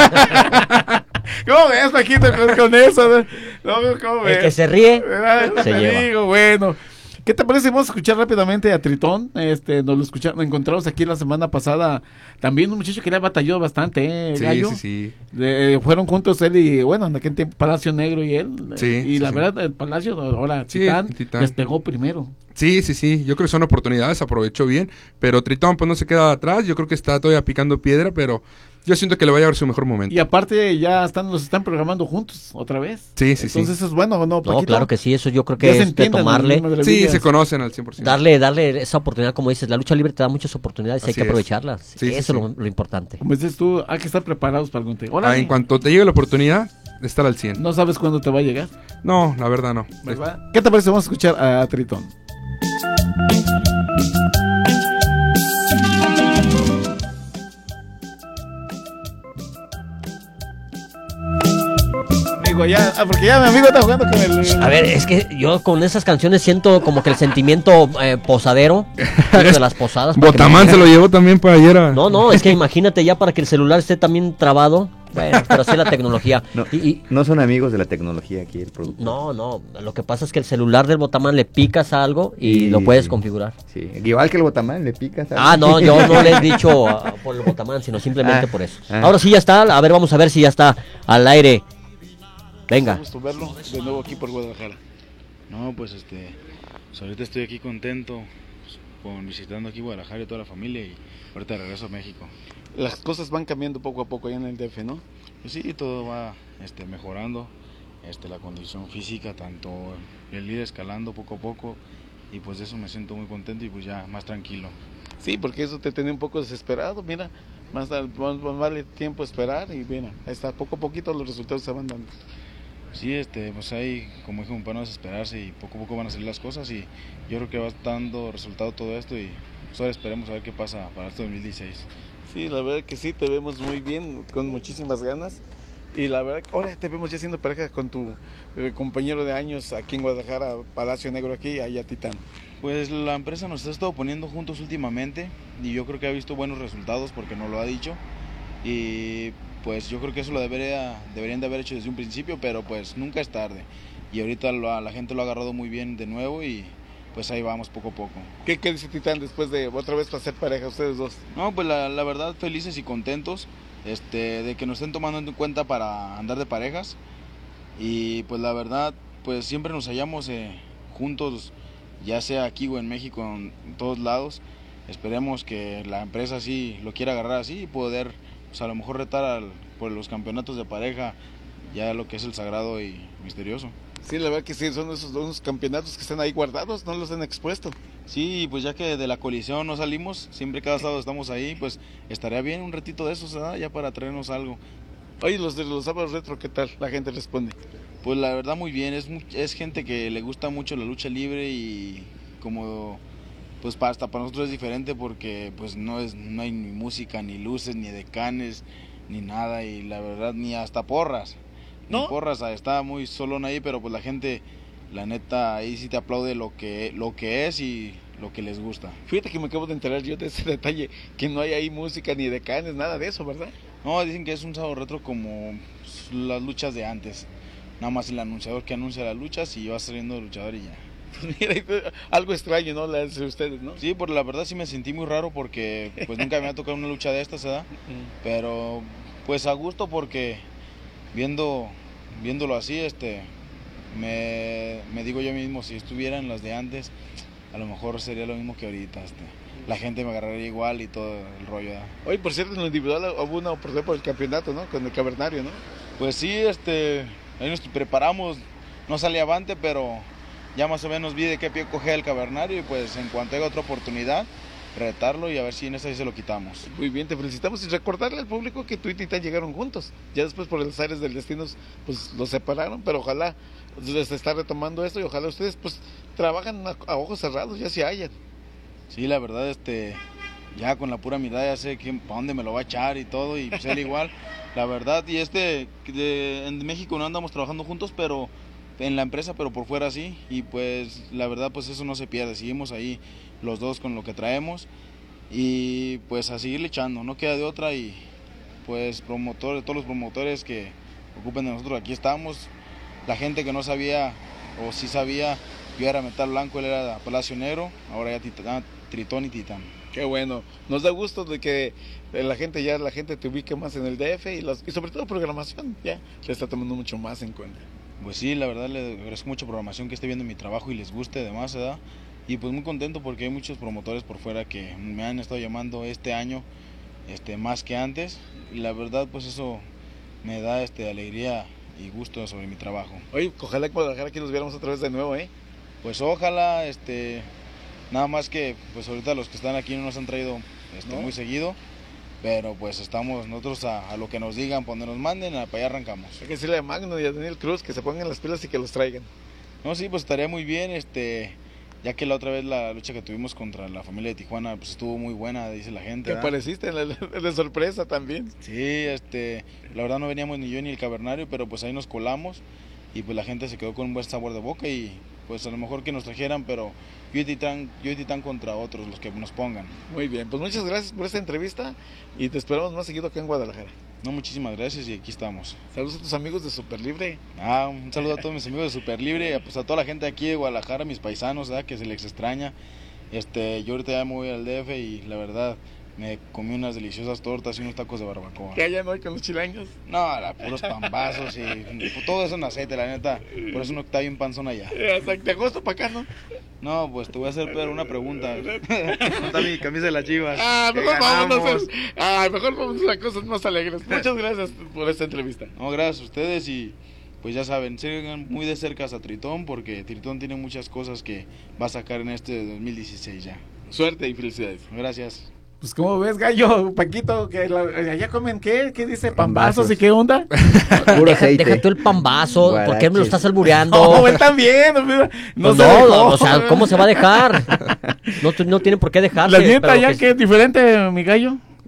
¿Cómo ves, Paquito, con, con eso? No, ¿cómo ves? El que se ríe, ¿verdad? se Te lleva. digo, bueno. ¿Qué te parece? Vamos a escuchar rápidamente a Tritón. Este, nos lo escuchamos, nos encontramos aquí la semana pasada. También un muchacho que le ha batallado bastante, ¿eh, Sí, Gallo? sí, sí. De- fueron juntos él y, bueno, en aquel tiempo Palacio Negro y él. Sí, y sí, la sí. verdad, el Palacio, ahora Sí, Titán, Titán. les pegó primero. Sí, sí, sí. Yo creo que son oportunidades, aprovechó bien. Pero Tritón, pues no se queda atrás. Yo creo que está todavía picando piedra, pero yo siento que le va a llevar su mejor momento. Y aparte ya están, los están programando juntos otra vez. Sí, sí, sí. Entonces eso es bueno, ¿no, No, Paquito? claro que sí, eso yo creo Ya que se es de entienden tomarle. las mismas Sí, maravillas. se conocen al cien por ciento. Darle, darle esa oportunidad, como dices, la lucha libre te da muchas oportunidades y hay Así que es. aprovecharlas. Sí, sí, Eso sí. es lo, lo importante. Como dices tú, hay que estar preparados para algún tema. Ah, en cuanto te llegue la oportunidad, de estar al cien. No sabes cuándo te va a llegar. No, la verdad no. ¿Verdad? ¿Qué te parece? Vamos a escuchar a Tritón. Amigo, ya, ah, porque ya mi amigo está jugando con el... A ver, es que yo con esas canciones siento como que el sentimiento eh, posadero de las posadas. para que me Botamán se digan- lo llevó también para ayer. a- No, no, es que imagínate ya para que el celular esté también trabado. Bueno, pero así es la tecnología. No, Y- y- no son amigos de la tecnología aquí el producto. no, no, lo que pasa es que el celular del Botamán le picas a algo y Sí, lo puedes sí. configurar. Sí, igual que el Botamán, le picas. ¿sabes? Ah, no, yo no le he dicho ah, por el Botamán, sino simplemente Ah, por eso. ah. Ahora sí ya está, a ver, vamos a ver si ya está al aire. Venga. Un gusto verlo de nuevo aquí por Guadalajara. No, pues este, pues ahorita estoy aquí contento pues, con visitando aquí Guadalajara y toda la familia y ahorita regreso a México. Las cosas van cambiando poco a poco allá en el D F, ¿no? Pues sí, todo va este, mejorando, este, la condición física, tanto el ir escalando poco a poco y pues de eso me siento muy contento y pues ya más tranquilo. Sí, porque eso te tenía un poco desesperado, mira, más, da- más, más vale tiempo esperar y mira, ahí está, poco a poquito los resultados se van dando. Sí, este, pues ahí, como dijo, para no desesperarse y poco a poco van a salir las cosas y yo creo que va dando resultado todo esto y pues ahora esperemos a ver qué pasa para este dos mil dieciséis. Sí, la verdad que sí, te vemos muy bien, con muchísimas ganas y la verdad que ahora te vemos ya siendo pareja con tu eh, compañero de años aquí en Guadalajara, Palacio Negro aquí, allá Titán. Pues la empresa nos ha estado poniendo juntos últimamente y yo creo que ha visto buenos resultados porque nos lo ha dicho y pues yo creo que eso lo debería, deberían de haber hecho desde un principio, pero pues nunca es tarde. Y ahorita lo, la gente lo ha agarrado muy bien de nuevo y pues ahí vamos poco a poco. ¿Qué, qué dice Titán después de otra vez para ser pareja ustedes dos? No, pues la, la verdad felices y contentos este, de que nos estén tomando en cuenta para andar de parejas. Y pues la verdad, pues siempre nos hallamos eh, juntos, ya sea aquí o en México, en, en todos lados. Esperemos que la empresa sí lo quiera agarrar así y poder, pues a lo mejor retar al, por los campeonatos de pareja, ya lo que es el sagrado y misterioso. Sí, la verdad que sí, son esos unos campeonatos que están ahí guardados, no los han expuesto. Sí, pues ya que de la colisión no salimos, siempre cada sábado estamos ahí, pues estaría bien un ratito de esos, ¿verdad? Ya para traernos algo. Oye, los de los sábados retro, ¿qué tal? La gente responde. Pues la verdad muy bien, es, es gente que le gusta mucho la lucha libre y como pues para, hasta para nosotros es diferente porque pues no es no hay ni música, ni luces, ni decanes, ni nada y la verdad ni hasta porras. ¿No? Ni porras, está muy solón ahí, pero pues la gente, la neta, ahí sí te aplaude lo que, lo que es y lo que les gusta. Fíjate que me acabo de enterar yo de ese detalle, que no hay ahí música ni decanes, nada de eso, ¿verdad? No, dicen que es un sábado retro como las luchas de antes. Nada más el anunciador que anuncia las luchas y va saliendo el luchador y ya. Pues mira, algo extraño, ¿no? Las de ustedes, ¿no? Sí, por la verdad sí me sentí muy raro porque pues nunca me ha tocado una lucha de estas, ¿verdad? Pero pues a gusto porque viendo, viéndolo así, este, me, me digo yo mismo, si estuvieran las de antes, a lo mejor sería lo mismo que ahorita, este. La gente me agarraría igual y todo el rollo, ¿verdad? Oye, por cierto, en lo individual hubo una oportunidad por el campeonato, ¿no? Con el Cavernario, ¿no? Pues sí, este, ahí nos preparamos, no salí avante, pero ya más o menos vi de qué pie cogía el Cavernario y pues en cuanto haya otra oportunidad, retarlo y a ver si en esta sí se lo quitamos. Muy bien, te felicitamos y recordarle al público que tú y Titán llegaron juntos. Ya después por los aires del destino pues los separaron, pero ojalá les está retomando esto y ojalá ustedes pues trabajan a, a ojos cerrados, ya se hallan. Sí, la verdad, este, ya con la pura mirada ya sé que, para dónde me lo va a echar y todo, y pues él igual, la verdad, y este, de, en México no andamos trabajando juntos, pero en la empresa, pero por fuera sí, y pues la verdad, pues eso no se pierde, seguimos ahí los dos con lo que traemos, y pues a seguirle echando, no queda de otra, y pues promotores, todos los promotores que ocupen de nosotros, aquí estamos, la gente que no sabía, o sí sabía, yo era Metal Blanco, él era Palacio Negro, ahora ya Titán, Tritón y Titán. Qué bueno, nos da gusto de que la gente ya la gente te ubique más en el D F y, los, y sobre todo programación, ya le está tomando mucho más en cuenta. Pues sí, la verdad le agradezco mucho programación que esté viendo mi trabajo y les guste además, ¿verdad? Y pues muy contento porque hay muchos promotores por fuera que me han estado llamando este año este, más que antes y la verdad pues eso me da este, alegría y gusto sobre mi trabajo. Oye, ojalá que Guadalajara aquí nos viéramos otra vez de nuevo, ¿eh? Pues ojalá, este, nada más que pues ahorita los que están aquí no nos han traído este, ¿no? muy seguido, pero pues estamos nosotros a, a lo que nos digan, cuando nos manden, para allá arrancamos. Hay que decirle a Magno y a Daniel Cruz que se pongan las pilas y que los traigan. No, sí, pues estaría muy bien, este, ya que la otra vez la lucha que tuvimos contra la familia de Tijuana, pues estuvo muy buena, dice la gente. ¿Te apareciste de sorpresa también? Sí, este, la verdad no veníamos ni yo ni el Cavernario, pero pues ahí nos colamos y pues la gente se quedó con un buen sabor de boca y pues a lo mejor que nos trajeran, pero yo y Titán, yo y Titán contra otros, los que nos pongan. Muy bien, pues muchas gracias por esta entrevista y te esperamos más seguido acá en Guadalajara. No, muchísimas gracias y aquí estamos. Saludos a tus amigos de Super Libre. Ah, un saludo a todos mis amigos de Super Libre, pues a toda la gente aquí de Guadalajara, mis paisanos, ¿verdad? Que se les extraña. Este, yo ahorita ya me voy al D F y la verdad me comí unas deliciosas tortas y unos tacos de barbacoa. ¿Qué allá no hay con los chileños? No, la, puros pambazos y todo eso en aceite, la neta. Por eso no está bien panzón allá. ¿De agosto para acá, no? No, pues te voy a hacer pero una pregunta. ¿Dónde está mi camisa de las Chivas? Ah, mejor vamos a hacer, ah, mejor vamos a cosas más alegres. Muchas gracias por esta entrevista. No, gracias a ustedes y pues ya saben, sigan muy de cerca a Tritón porque Tritón tiene muchas cosas que va a sacar en este dos mil dieciséis ya. Suerte y felicidades. Gracias. Pues como ves, Gallo, Paquito, que la, allá comen, ¿qué? ¿Qué dice? ¿Pambazos y qué onda? Puro deja, deja tú el pambazo, Guaraches. ¿Por qué me lo estás albureando? No, él también, no, no, no, no, o sea, ¿cómo se va a dejar? No, no tiene por qué dejarse. ¿La dieta allá que es diferente, mi Gallo?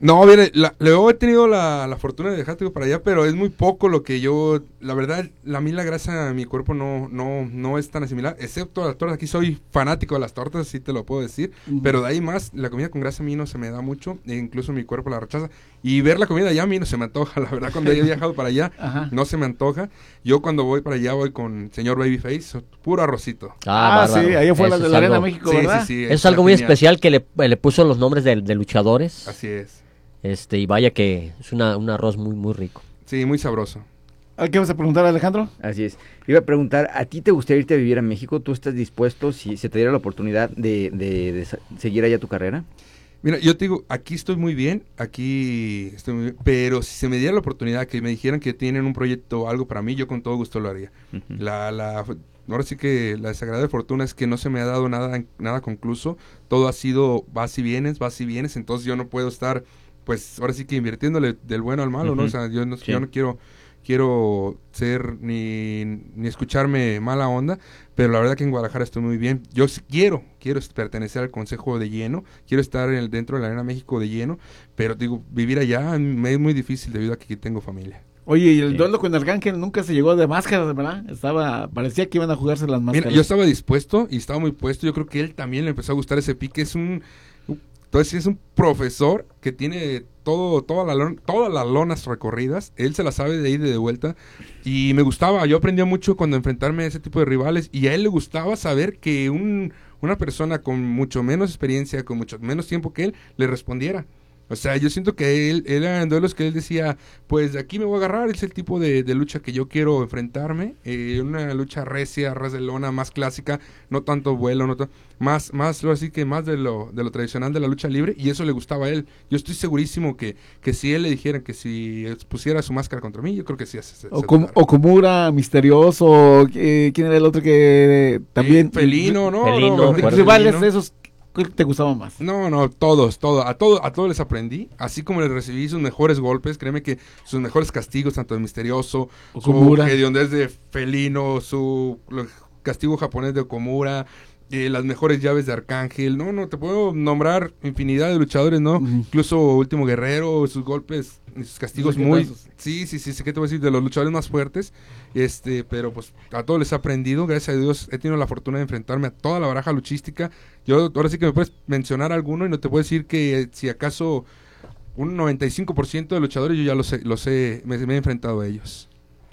No, viene, la, luego he tenido la, la fortuna de dejarte para allá, pero es muy poco lo que yo, la verdad, la, a mí la grasa en mi cuerpo no, no, no es tan asimilar, excepto las tortas. Aquí soy fanático de las tortas, sí te lo puedo decir, uh-huh. pero de ahí más, la comida con grasa a mí no se me da mucho, e incluso mi cuerpo la rechaza, y ver la comida allá a mí no se me antoja, la verdad, cuando he viajado para allá, uh-huh. no se me antoja. Yo cuando voy para allá voy con señor Babyface, puro arrocito. Ah, ah sí, ahí fue la de la Arena México, sí, ¿verdad? Sí, sí, Eso es algo muy genial. Especial que le, le puso los nombres de, de luchadores. Así es. Este, y vaya que es una, un arroz muy, muy rico. Sí, muy sabroso. ¿Qué vas a preguntar, Alejandro? Así es. Iba a preguntar, ¿a ti te gustaría irte a vivir a México? ¿Tú estás dispuesto, si se te diera la oportunidad, de, de, de seguir allá tu carrera? Mira, yo te digo, aquí estoy muy bien, aquí estoy muy bien, pero si se me diera la oportunidad que me dijeran que tienen un proyecto o algo para mí, yo con todo gusto lo haría. Uh-huh. La, la, ahora sí que la desagradable fortuna es que no se me ha dado nada, nada concluso, todo ha sido vas y vienes, vas y vienes, entonces yo no puedo estar... pues ahora sí que invirtiéndole del bueno al malo, uh-huh. ¿no? O sea, yo no, sí. yo no quiero quiero ser ni, ni escucharme mala onda, pero la verdad que en Guadalajara estoy muy bien. Yo quiero, quiero pertenecer al Consejo de lleno, quiero estar en el, dentro de la Arena México de lleno, pero digo, vivir allá me es muy difícil debido a que aquí tengo familia. Oye, y el sí. duelo con Arcángel nunca se llegó de máscaras, ¿verdad? Estaba, parecía que iban a jugarse las máscaras. Mira, yo estaba dispuesto y estaba muy puesto, yo creo que él también le empezó a gustar ese pique, es un... Entonces es un profesor que tiene todo, toda la lon, todas las lonas recorridas, él se las sabe de ir y de vuelta, y me gustaba, yo aprendía mucho cuando enfrentarme a ese tipo de rivales, y a él le gustaba saber que un, una persona con mucho menos experiencia, con mucho menos tiempo que él, le respondiera. O sea, yo siento que él, él era en duelos que él decía, pues de aquí me voy a agarrar, es el tipo de, de lucha que yo quiero enfrentarme, eh, una lucha recia, ras de lona, más clásica, no tanto vuelo, no más, más, así que más de lo, de lo tradicional de la lucha libre, y eso le gustaba a él. Yo estoy segurísimo que, que si él le dijera que si pusiera su máscara contra mí, yo creo que sí. Se, se, o, se com, o Komura, Misterioso, eh, ¿quién era el otro que también? Eh, Felino, ¿no? Felino, no, no rivales de esos. ¿Qué te gustaba más? No, no, todos, todos, a todos, a todos les aprendí, así como les recibí sus mejores golpes, créeme que sus mejores castigos, tanto de Misterioso, Okumura. Su hediondes de Felino, su castigo japonés de Okumura, eh, las mejores llaves de Arcángel, no, no, te puedo nombrar infinidad de luchadores, ¿no? Uh-huh. Incluso Último Guerrero, sus golpes, sus castigos muy, sí, sí, sí, sí, ¿qué te voy a decir? De los luchadores más fuertes, este, pero pues a todos les he aprendido, gracias a Dios he tenido la fortuna de enfrentarme a toda la baraja luchística. Yo ahora sí que me puedes mencionar alguno y no te puedo decir que si acaso un noventa y cinco por ciento de luchadores yo ya los he, los he me, me he enfrentado a ellos.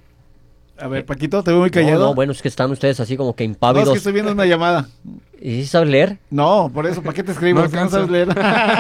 A ver, Paquito, te veo muy callado. No, no, bueno, es que están ustedes así como que impávidos. No, es que estoy viendo una llamada. ¿Y sabes leer? No, por eso, ¿para qué te escribo? No si no sabes leer.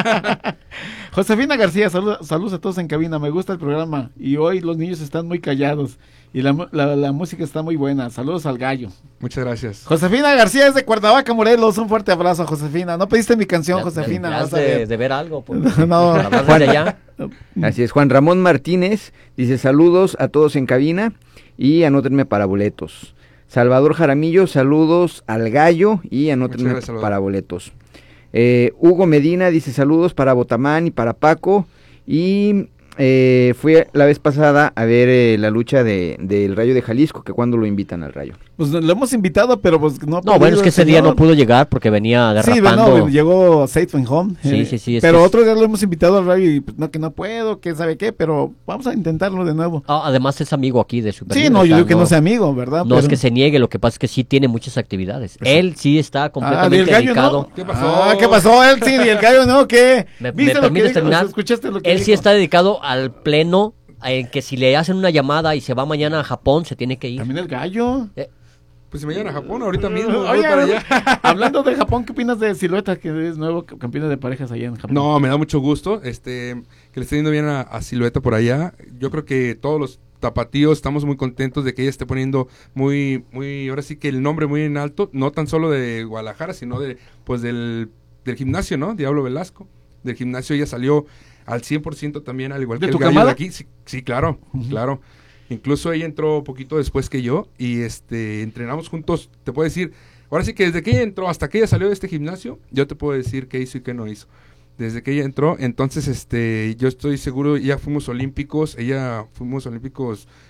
Josefina García, salud, saludos a todos en cabina, me gusta el programa y hoy los niños están muy callados y la, la, la música está muy buena. Saludos al gallo. Muchas gracias. Josefina García es de Cuernavaca, Morelos. Un fuerte abrazo, Josefina. No pediste mi canción, ya, Josefina. Ya vas de, a ver. de ver algo. Pues. No. Juan, allá. Así es, Juan Ramón Martínez dice saludos a todos en cabina y anótenme para boletos. Salvador Jaramillo, saludos al gallo y anótenme gracias, para boletos. Eh, Hugo Medina dice saludos para Botamán y para Paco. Y eh, fui la vez pasada a ver eh, la lucha de del Rayo de Jalisco, que cuando lo invitan al Rayo. Pues lo hemos invitado, pero pues no. No, bueno, es que ese día no pudo llegar porque venía derrapando. Sí, no, llegó Safe and Home. Sí, eh, sí, sí. Pero es... otro día lo hemos invitado al Rayo y pues, no, que no puedo, que sabe qué, pero vamos a intentarlo de nuevo. Ah, además es amigo aquí de Super Sí, Libre, no, yo o sea, digo que no, no sea amigo, ¿verdad? No pero... es que se niegue, lo que pasa es que sí tiene muchas actividades. Pues, él sí está completamente ah, gallo, dedicado. ¿no? ¿Qué pasó? Ah, ¿qué pasó? Él sí, y el gallo no, ¿qué? ¿Me, ¿Viste me lo que dijo? terminar? ¿Escuchaste lo que Él dijo? sí está dedicado al pleno, en que si le hacen una llamada y se va mañana a Japón, se tiene que ir. ¿También el gallo? Eh, Pues si me llegan a Japón ahorita mismo. Oye, para allá. Hablando de Japón, ¿qué opinas de Silueta, que es nuevo campeón de parejas allá en Japón? No, me da mucho gusto, este, que le esté yendo bien a, a Silueta por allá. Yo creo que todos los tapatíos estamos muy contentos de que ella esté poniendo muy, muy, ahora sí que el nombre muy en alto, no tan solo de Guadalajara, sino de, pues del, del gimnasio, ¿no? Diablo Velasco. Del gimnasio ella salió al cien por ciento también, al igual que ¿De el tu gallo camada? de aquí. Sí, sí, claro, uh-huh. claro. Incluso ella entró poquito después que yo y este entrenamos juntos, te puedo decir, ahora sí que desde que ella entró hasta que ella salió de este gimnasio, yo te puedo decir qué hizo y qué no hizo. Desde que ella entró, entonces este yo estoy seguro, ya fuimos olímpicos, ella fuimos olímpicos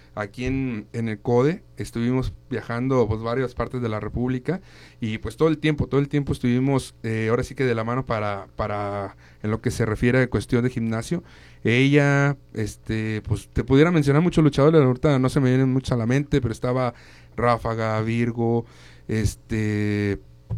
aquí en, en el CODE, estuvimos viajando pues varias partes de la República y pues todo el tiempo, todo el tiempo estuvimos eh, ahora sí que de la mano para, para en lo que se refiere a cuestión de gimnasio. Ella, este, pues te pudiera mencionar muchos luchadores, ahorita no se me vienen muchos a la mente, pero estaba Ráfaga, Virgo, este...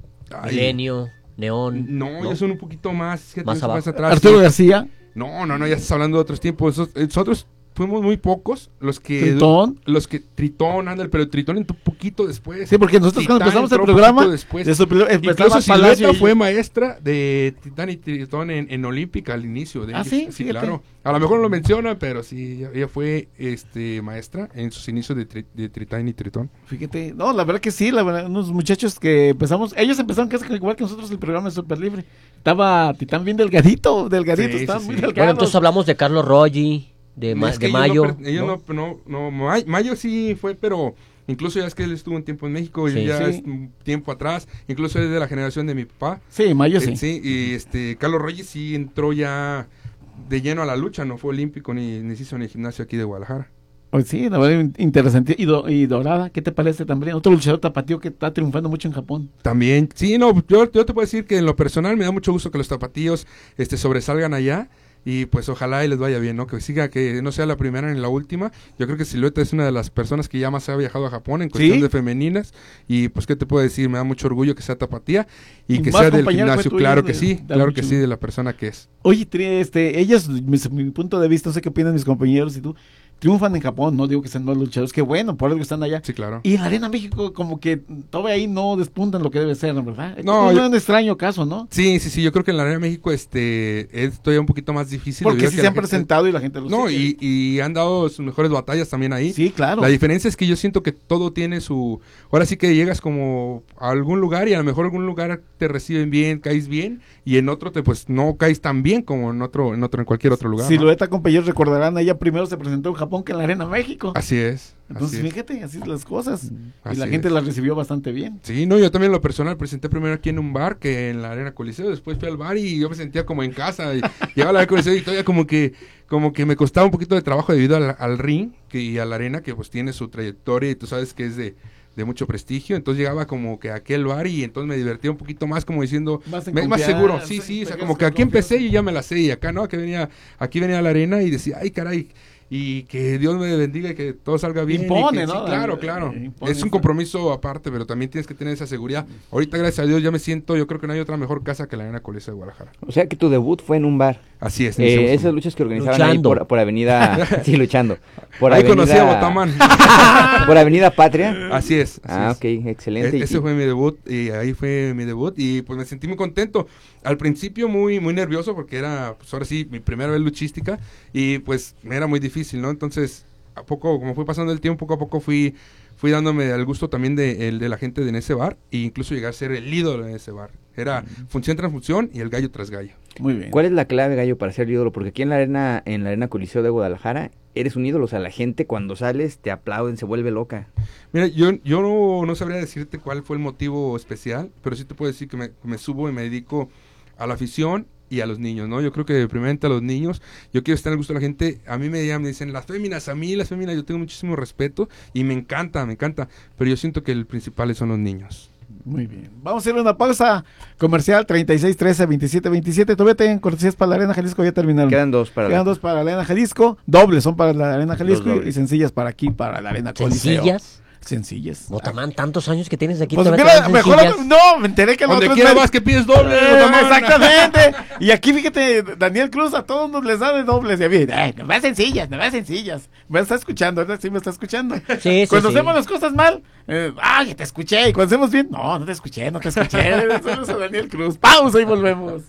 Milenio, Neón. No, ¿no? Ya son un poquito más, más abajo. Más atrás. Arturo García. No, no, no, ya estás hablando de otros tiempos. Nosotros fuimos muy pocos los que... ¿Tritón? Los que... Tritón, ándale, pero Tritón entró un poquito después. Sí, porque nosotros Titán cuando empezamos el entró programa... Después. De su, Incluso Palacio Silueta y... fue maestra de Titán y Tritón en, en Olímpica al inicio. De ah, ellos. sí, sí, claro. A lo mejor no lo menciona, pero sí, ella, ella fue este maestra en sus inicios de, tri, de Tritán y Tritón. Fíjate, no, la verdad que sí, la verdad, unos muchachos que empezamos, ellos empezaron casi igual que nosotros el programa de Super Libre. Estaba Titán bien delgadito, delgadito, sí, estaba sí, muy sí. delgado. Bueno, entonces hablamos de Carlos Roggi, de, ma, es que de Mayo. No, ellos no, no, no, no, Mayo sí fue, pero incluso ya es que él estuvo un tiempo en México, sí, ya sí. es un tiempo atrás, incluso es de la generación de mi papá. Sí, Mayo sí. Eh, sí, y este, Carlos Roggi sí entró ya de lleno a la lucha, no fue olímpico ni, ni se hizo en el gimnasio aquí de Guadalajara. Pues sí, la verdad, interesante. Y, do, y Dorada, ¿qué te parece también? Otro luchador tapatío que está triunfando mucho en Japón. También, sí, no, yo, yo te puedo decir que en lo personal me da mucho gusto que los tapatíos este, sobresalgan allá. Y pues ojalá y les vaya bien, ¿no? Que siga, que no sea la primera ni la última. Yo creo que Silueta es una de las personas que ya más ha viajado a Japón en cuestión ¿Sí? de femeninas. Y pues, ¿qué te puedo decir? Me da mucho orgullo que sea tapatía y, y que sea del compañero gimnasio. fue Claro tuyo que de- sí, de claro lucha. que sí, de la persona que es. Oye, tri- este, ellas, mi, mi punto de vista, no sé qué opinan mis compañeros y tú, triunfan en Japón, no digo que sean más luchadores, que bueno, por algo están allá. Sí, claro. Y en la Arena México, como que todavía ahí no despuntan lo que debe ser, ¿verdad? No, es yo- un extraño caso, ¿no? Sí, sí, sí, yo creo que en la Arena México este, es todavía un poquito más difícil. Porque debido a sí que se la han gente- presentado y la gente los No, sigue. y, y han dado sus mejores batallas también ahí. Sí, claro. La diferencia es que yo siento que todo tiene su... Ahora sí que llegas como a algún lugar y a lo mejor algún lugar te reciben bien, caes bien, y en otro te pues no caes tan bien como en otro, en otro, en cualquier otro lugar. ¿no? Silueta, compañeros, recordarán, ella primero se presentó en Japón que en la Arena México. Así es. Entonces, así es. fíjate, así son las cosas. Así y la es. gente la recibió bastante bien. Sí, no, yo también en lo personal presenté primero aquí en un bar que en la Arena Coliseo, después fui al bar y yo me sentía como en casa, y llegaba a la Arena Coliseo y todavía como que, como que me costaba un poquito de trabajo debido al, al ring que, y a la arena que pues tiene su trayectoria y tú sabes que es de, de mucho prestigio, entonces llegaba como que a aquel bar y entonces me divertía un poquito más como diciendo, Más en me- más confianza, seguro, sí, sí, o sea, como que aquí empecé y ya me la sé y acá no, que venía, aquí venía a la arena y decía, ay caray, y que Dios me bendiga y que todo salga bien. Impone, y que- ¿no? sí, claro, claro. Impone Es un eso. compromiso aparte, pero también tienes que tener esa seguridad. Ahorita, gracias a Dios, ya me siento, yo creo que no hay otra mejor casa que la Arena Coliseo de Guadalajara. O sea que tu debut fue en un bar. Así es. Eh, iniciamos esas con- luchas que organizaban Luchando. ahí por, por avenida... sí, luchando. Por Ahí avenida... conocí a Botamán. por avenida Patria. Así es. así Ah, es. ok, excelente. E- Y- ese fue mi debut y ahí fue mi debut y pues me sentí muy contento. Al principio muy muy nervioso porque era, pues ahora sí, mi primera vez luchística y pues me era muy difícil, ¿no? Entonces, a poco, como fue pasando el tiempo, poco a poco fui fui dándome el gusto también de, el, de la gente de en ese bar e incluso llegar a ser el ídolo en ese bar. Era función tras función y el gallo tras gallo. Muy bien. ¿Cuál es la clave, Gallo, para ser ídolo? Porque aquí en la arena, en la arena Coliseo de Guadalajara, eres un ídolo. O sea, la gente cuando sales te aplauden, se vuelve loca. Mira, yo, yo no, no sabría decirte cuál fue el motivo especial, pero sí te puedo decir que me, me subo y me dedico a la afición y a los niños, ¿no? Yo creo que primeramente a los niños, yo quiero estar en el gusto de la gente, a mí me llaman, me dicen, las féminas, a mí las féminas, yo tengo muchísimo respeto y me encanta, me encanta, pero yo siento que el principal son los niños. Muy bien. Vamos a hacer una pausa comercial, treinta y seis, trece, veintisiete, veintisiete. Todavía tienen cortesías para la Arena Jalisco, ya terminaron. Quedan dos para Quedan la... dos para la Arena Jalisco, dobles son para la Arena Jalisco Dos y, dobles. y sencillas para aquí, para la Arena Coliseo. ¿Sencillas? Sencillas. Botamán, tantos años que tienes aquí. Pues todavía mira, te dan mejor sencillas. no, me enteré que Donde nosotros quiera me- vas que pides doble, Eh, Botamán. exactamente. Y aquí fíjate, Daniel Cruz a todos nos les da de dobles y a mí, eh, no más sencillas, no más sencillas. Me está escuchando, ¿verdad? Sí me está escuchando. Sí, sí, Cuando sí. hacemos las cosas mal, eh, ay, te escuché. Y cuando hacemos bien, no, no te escuché, no te escuché. Saludos a Daniel Cruz. Pausa y volvemos.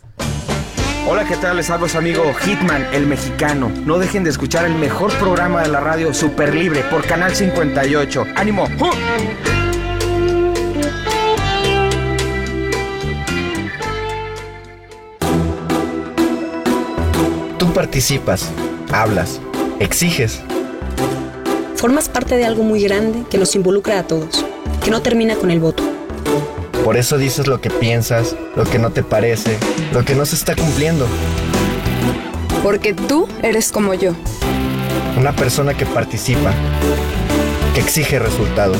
Hola, ¿qué tal? Les hablo su amigo Hitman, el mexicano. No dejen de escuchar el mejor programa de la radio Super Libre por Canal cincuenta y ocho. ¡Ánimo! ¡Uh! Tú participas, hablas, exiges. Formas parte de algo muy grande que nos involucra a todos, que no termina con el voto. Por eso dices lo que piensas, lo que no te parece, lo que no se está cumpliendo. Porque tú eres como yo. Una persona que participa, que exige resultados.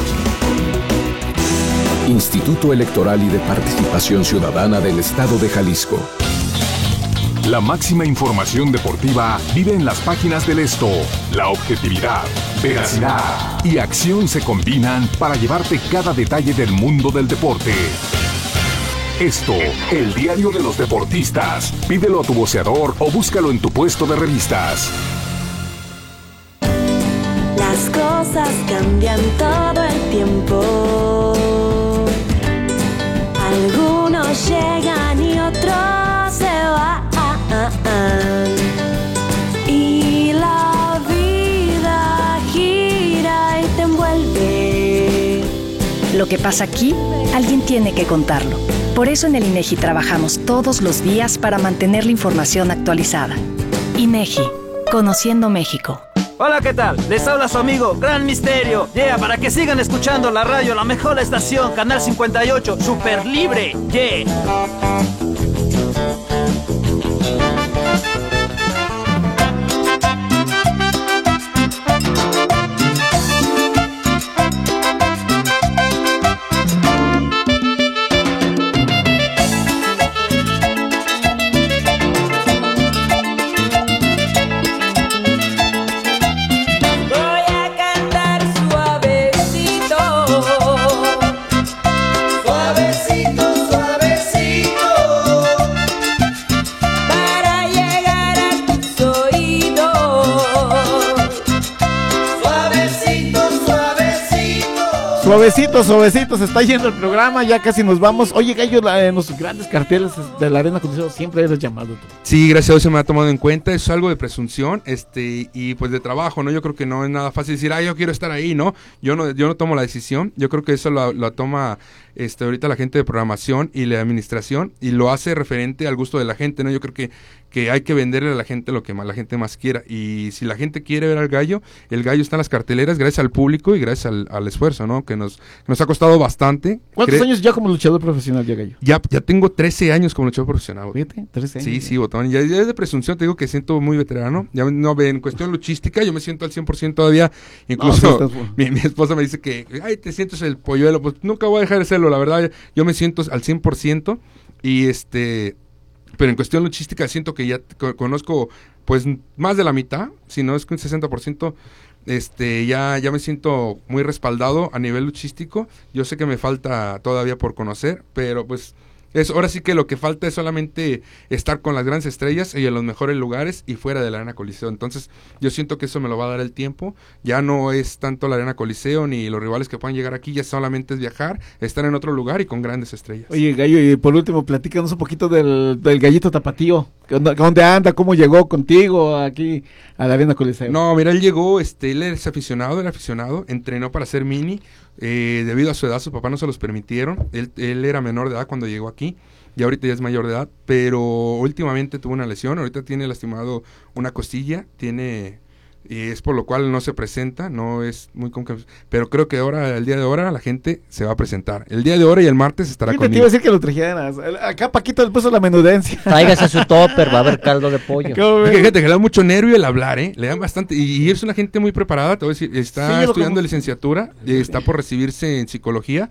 Instituto Electoral y de Participación Ciudadana del Estado de Jalisco. La máxima información deportiva vive en las páginas del Esto. La objetividad, veracidad y acción se combinan para llevarte cada detalle del mundo del deporte. Esto, el diario de los deportistas. Pídelo a tu voceador o búscalo en tu puesto de revistas. Las cosas cambian todo el tiempo. Algunos llegan y otros se van. Y la vida gira y te envuelve. Lo que pasa aquí, alguien tiene que contarlo. Por eso en el INEGI trabajamos todos los días para mantener la información actualizada. INEGI, Conociendo México. Hola, ¿qué tal? Les habla su amigo Gran Misterio. Yeah, para que sigan escuchando la radio, la mejor estación, Canal cincuenta y ocho, Super Libre. Yeah. Suavecito, suavecito, se está yendo el programa, ya casi nos vamos. Oye, Gallo, la, en los grandes carteles de la Arena Coliseo siempre eres llamado tú. Sí, gracias a Dios se me ha tomado en cuenta, es algo de presunción, este, y pues de trabajo, ¿no? Yo creo que no es nada fácil decir, ah, yo quiero estar ahí, ¿no? Yo no, yo no tomo la decisión, yo creo que eso lo, lo toma este, ahorita la gente de programación y la administración, y lo hace referente al gusto de la gente, ¿no? Yo creo que, que hay que venderle a la gente lo que más, la gente más quiera, y si la gente quiere ver al Gallo, el Gallo está en las carteleras gracias al público y gracias al, al esfuerzo, ¿no? Que nos, nos ha costado bastante. ¿Cuántos Cre- años ya como luchador profesional ya, Gallo? Ya, ya tengo trece años como luchador profesional. Fíjate, trece años. Sí, sí, botón. Ya, ya de presunción te digo que siento muy veterano. Ya no, en cuestión luchística yo me siento al cien por ciento todavía. Incluso No, sí, estás... mi, mi esposa me dice que, ay, te sientes el polluelo. Pues nunca voy a dejar de serlo, la verdad. Yo me siento al cien por ciento y este... Pero en cuestión luchística siento que ya co- conozco pues más de la mitad, si no es que un sesenta por ciento, este, ya, ya me siento muy respaldado a nivel luchístico. Yo sé que me falta todavía por conocer, pero pues es, ahora sí que lo que falta es solamente estar con las grandes estrellas y en los mejores lugares y fuera de la Arena Coliseo. Entonces yo siento que eso me lo va a dar el tiempo. Ya no es tanto la Arena Coliseo ni los rivales que puedan llegar aquí, ya solamente es viajar, estar en otro lugar y con grandes estrellas. Oye, Gallo, y por último, platícanos un poquito del, del Gallito Tapatío. ¿Dónde anda? ¿Cómo llegó contigo aquí a la Arena Coliseo? No, mira, él llegó, este, él es aficionado, era aficionado, entrenó para ser mini, eh, debido a su edad, su papá no se los permitieron, él, él era menor de edad cuando llegó aquí, y ahorita ya es mayor de edad, pero últimamente tuvo una lesión, ahorita tiene lastimado una costilla, tiene... y es por lo cual no se presenta, no es muy conca- pero creo que ahora, el día de ahora, la gente se va a presentar. El día de ahora y el martes estará Te conmigo. iba a decir que lo trajeras. Acá Paquito le puso la menudencia. Tráigase su topper, va a haber caldo de pollo. Es que, fíjate que le da mucho nervio el hablar, ¿eh? Le dan bastante, y, y es una gente muy preparada, te voy a decir, está Sí, yo lo estudiando como- licenciatura, eh, está por recibirse en psicología.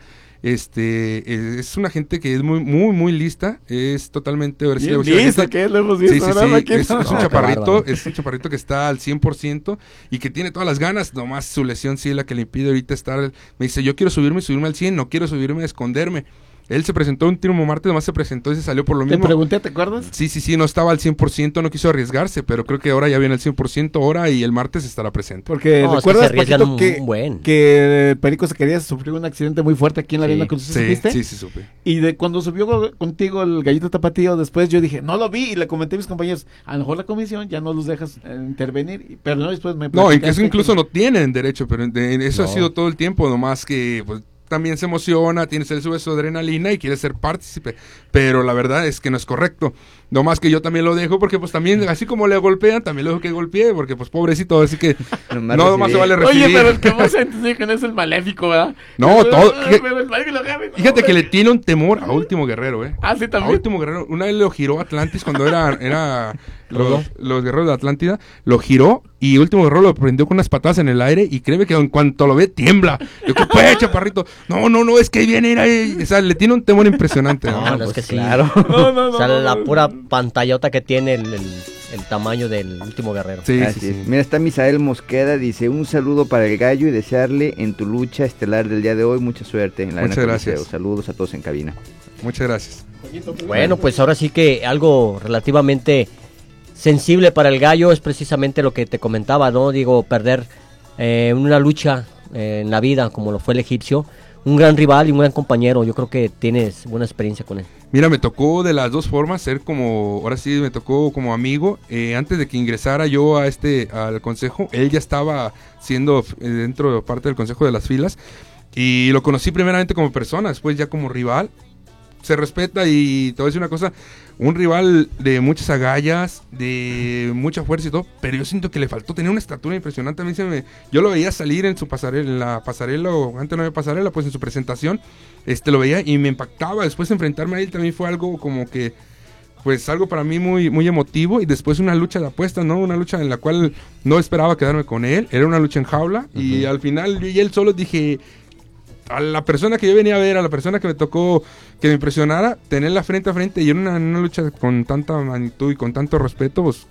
Este eh, es una gente que es muy muy muy lista, es totalmente ahora sí Bien le voy a decir a la lista, gente- que lo hemos sí, visto, sí, ¿verdad, sí, Paquito? es, es un No, qué chaparrito, bárbaro. es un chaparrito que está al cien por ciento y que tiene todas las ganas, nomás su lesión sí es la que le impide ahorita estar. Me dice, yo quiero subirme y subirme al cien, no quiero subirme a esconderme. Él se presentó un tiro martes, nomás se presentó y se salió por lo Te mismo. pregunté, ¿te acuerdas? Sí, sí, sí, no estaba al cien por ciento, no quiso arriesgarse, pero creo que ahora ya viene al cien por ciento ahora y el martes estará presente. Porque No, es que recuerdas, se arriesgan Paquito, un que, buen. que Perico se quería sufrir un accidente muy fuerte aquí en la Sí. Arena Coliseo, Sí, ¿supiste? sí, sí, supe. Y de cuando subió go- contigo el Gallito Tapatío, después yo dije, no lo vi, y le comenté a mis compañeros, a lo mejor la comisión ya no los dejas eh, intervenir, y- pero no, después me No, y que platicaste eso incluso que- no tienen derecho, pero de- eso No. ha sido todo el tiempo, nomás que pues, también se emociona, tiene, se le sube su adrenalina y quiere ser partícipe, pero la verdad es que no es correcto. No más que yo también lo dejo porque pues también, así como le golpean, también lo dejo que golpee, porque pues pobrecito, así que no, no más se vale recibir. Oye, pero el que vos entendés que no es el maléfico, ¿verdad? No, todo. Pero el maléfico, Fíjate que le tiene un temor a Último Guerrero, ¿eh? Ah, sí, también. A Último Guerrero. Una vez lo giró Atlantis cuando era, era los, los guerreros de Atlántida. Lo giró y Último Guerrero lo prendió con unas patadas en el aire y créeme que en cuanto lo ve, tiembla. Yo, ¿qué pues, chaparrito? No, no, no, es que ahí viene, ahí. O sea, le tiene un temor impresionante. No, No, no, es pues, que sí. claro. No, no, no, o sea, la pura pantallota que tiene el, el, el tamaño del Último Guerrero. Sí, Así sí, es. sí. Mira, está Misael Mosqueda, dice, un saludo para el Gallo y desearle en tu lucha estelar del día de hoy mucha suerte en la Muchas Arena gracias. Coliseo. Saludos a todos en cabina. Muchas gracias. Bueno, pues ahora sí que algo relativamente sensible para el Gallo es precisamente lo que te comentaba, ¿no? Digo, perder eh, una lucha eh, en la vida como lo fue el egipcio, un gran rival y un gran compañero. Yo creo que tienes buena experiencia con él. Mira, me tocó de las dos formas ser como, ahora sí me tocó como amigo. Eh, antes de que ingresara yo a este al consejo, él ya estaba siendo eh, dentro de parte del consejo de las filas y lo conocí primeramente como persona, después ya como rival. Se respeta y te voy a decir una cosa, un rival de muchas agallas, de mucha fuerza y todo, pero yo siento que le faltó tener una estatura impresionante. A mí se me, yo lo veía salir en su pasarela, en la pasarela, o antes no había pasarela, pues en su presentación, este lo veía y me impactaba. Después enfrentarme a él también fue algo como que, pues algo para mí muy, muy emotivo. Y después una lucha de apuestas, ¿no? Una lucha en la cual no esperaba quedarme con él, era una lucha en jaula. Uh-huh. Y al final yo y él solo dije, a la persona que yo venía a ver, a la persona que me tocó que me impresionara, tenerla frente a frente y en una, una lucha con tanta magnitud y con tanto respeto, pues,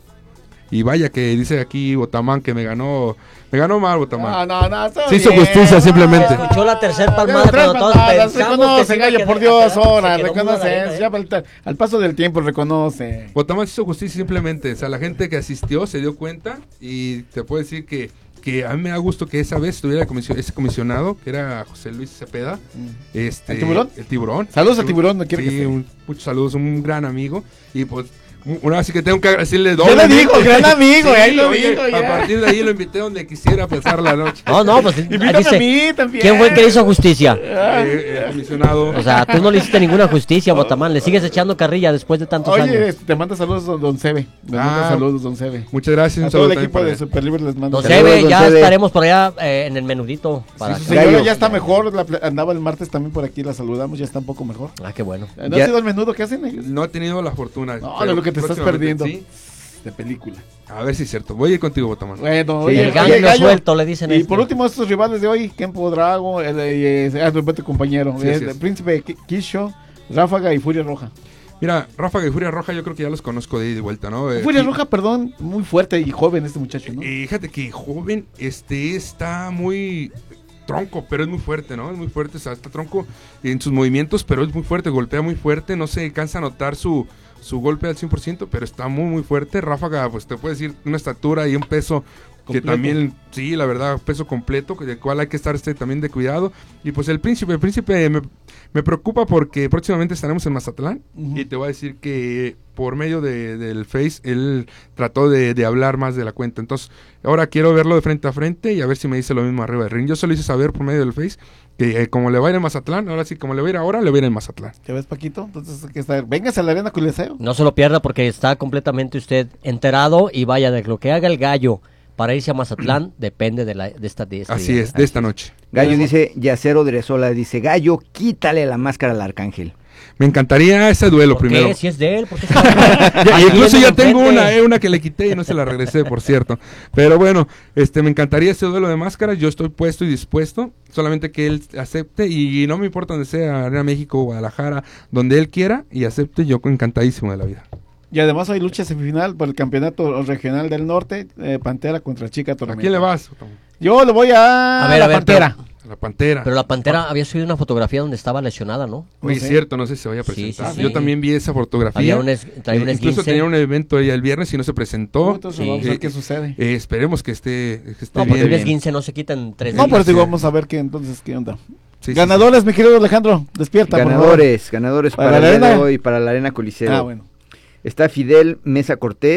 y vaya que dice aquí Botamán que me ganó, me ganó mal Botamán. No, no, no, se hizo bien, justicia no, simplemente. Escuchó la tercera palmada Tres cuando todos patadas, pensamos reconoce, que iba a Gallo, quedar por Dios, campeón, ahora, se quedó reconoce, muda la arena, ya al, al paso del tiempo reconoce. Botamán se hizo justicia simplemente, o sea, la gente que asistió se dio cuenta y te puedo decir que que a mí me da gusto que esa vez tuviera comisión, ese comisionado, que era José Luis Cepeda. Mm. Este, ¿El tiburón? El tiburón. Saludos a Tiburón, no quiero sí, que un, muchos saludos, un gran amigo. Y pues, una vez sí que tengo que agradecerle doble. Ya lo dijo, gran amigo, sí, ahí lo oye, dijo. Ya. A partir de ahí lo invité donde quisiera pasar la noche. No, no, pues invítame a mí también. ¿Quién fue el que hizo justicia? Eh, el comisionado. O sea, tú no le hiciste ninguna justicia, Botamán. Le sigues echando carrilla después de tantos Oye, años. Oye, te manda saludos don, don Sebe. Me ah, manda saludos don Sebe. Muchas gracias. A todo el equipo de Superlibre les mando don Sebe, ya Sebe. Estaremos por allá eh, en el menudito. Para sí, su señora ya está mejor. La, andaba el martes también por aquí, la saludamos, ya está un poco mejor. Ah, qué bueno. ¿No ha sido el menudo que hacen ellos? No he tenido la fortuna. No, de lo que te estás perdiendo. ¿Sí? De película. A ver si es cierto. Voy a ir contigo, Botamán. Bueno, sí, oye, el gallo, gallo suelto, le dicen. Y este. por último, estos rivales de hoy, Kempo Drago, el, el, el, el compañero, sí, el, el príncipe Kisho, Ráfaga y Furia Roja. Mira, Ráfaga y Furia Roja yo creo que ya los conozco de ida y de vuelta, ¿no? Furia eh, Roja, perdón, muy fuerte y joven este muchacho, ¿no? Y fíjate que joven, este está muy tronco, pero es muy fuerte, ¿no? Es muy fuerte, o sea, está tronco en sus movimientos, pero es muy fuerte, golpea muy fuerte, no se cansa a notar su... su golpe al cien por ciento, pero está muy muy fuerte. Ráfaga, pues te puedo decir, una estatura y un peso completo. Que también, sí, la verdad, peso completo, del cual hay que estar este también de cuidado. Y pues el príncipe, el príncipe me, me preocupa porque próximamente estaremos en Mazatlán, uh-huh. Y te voy a decir que por medio de, del Face, él trató de, de hablar más de la cuenta. Entonces, ahora quiero verlo de frente a frente y a ver si me dice lo mismo arriba del ring. Yo solo hice saber por medio del Face que eh, como le va a ir en Mazatlán, ahora sí, como le va a ir ahora, le va a ir en Mazatlán. ¿Qué ves, Paquito? Entonces, ¿qué está? Véngase a la Arena Coliseo. No se lo pierda porque está completamente usted enterado y vaya, de lo que haga el Gallo para irse a Mazatlán depende de, la, de esta de este Así día. es, de esta noche. Gallo dice, Yacero Dresola dice, Gallo, quítale la máscara al Arcángel. Me encantaría ese duelo ¿Por primero. qué? Si es de él, ¿por qué ya, incluso ya tengo una, eh, una que le quité y no se la regresé, por cierto. Pero bueno, este, me encantaría ese duelo de máscaras. Yo estoy puesto y dispuesto. Solamente que él acepte y no me importa donde sea, Arena México, Guadalajara, donde él quiera y acepte, yo encantadísimo de la vida. Y además hay lucha semifinal por el campeonato regional del norte, eh, Pantera contra Chica Tormenta. ¿A quién le vas? Yo le voy a, a ver, la a ver, Pantera. Pero, la Pantera. Pero la Pantera había subido una fotografía donde estaba lesionada, ¿no? Muy no sé. cierto, no sé si se vaya a presentar. Sí, sí, sí. Yo también vi esa fotografía. Había un es, traía un eh, incluso tenía un evento ella el viernes y no se presentó. Entonces sí. Vamos a ver qué sucede. Eh, esperemos que esté, que esté no, bien. No, porque el esguince no se quita en tres No, días. pero digo, vamos a ver qué entonces qué onda. Sí, ganadores, sí, sí. mi querido Alejandro, despierta. Ganadores, por favor. ganadores para, para el día de hoy, para la Arena Coliseo. Ah, bueno. Está Fidel Mesa Cortés,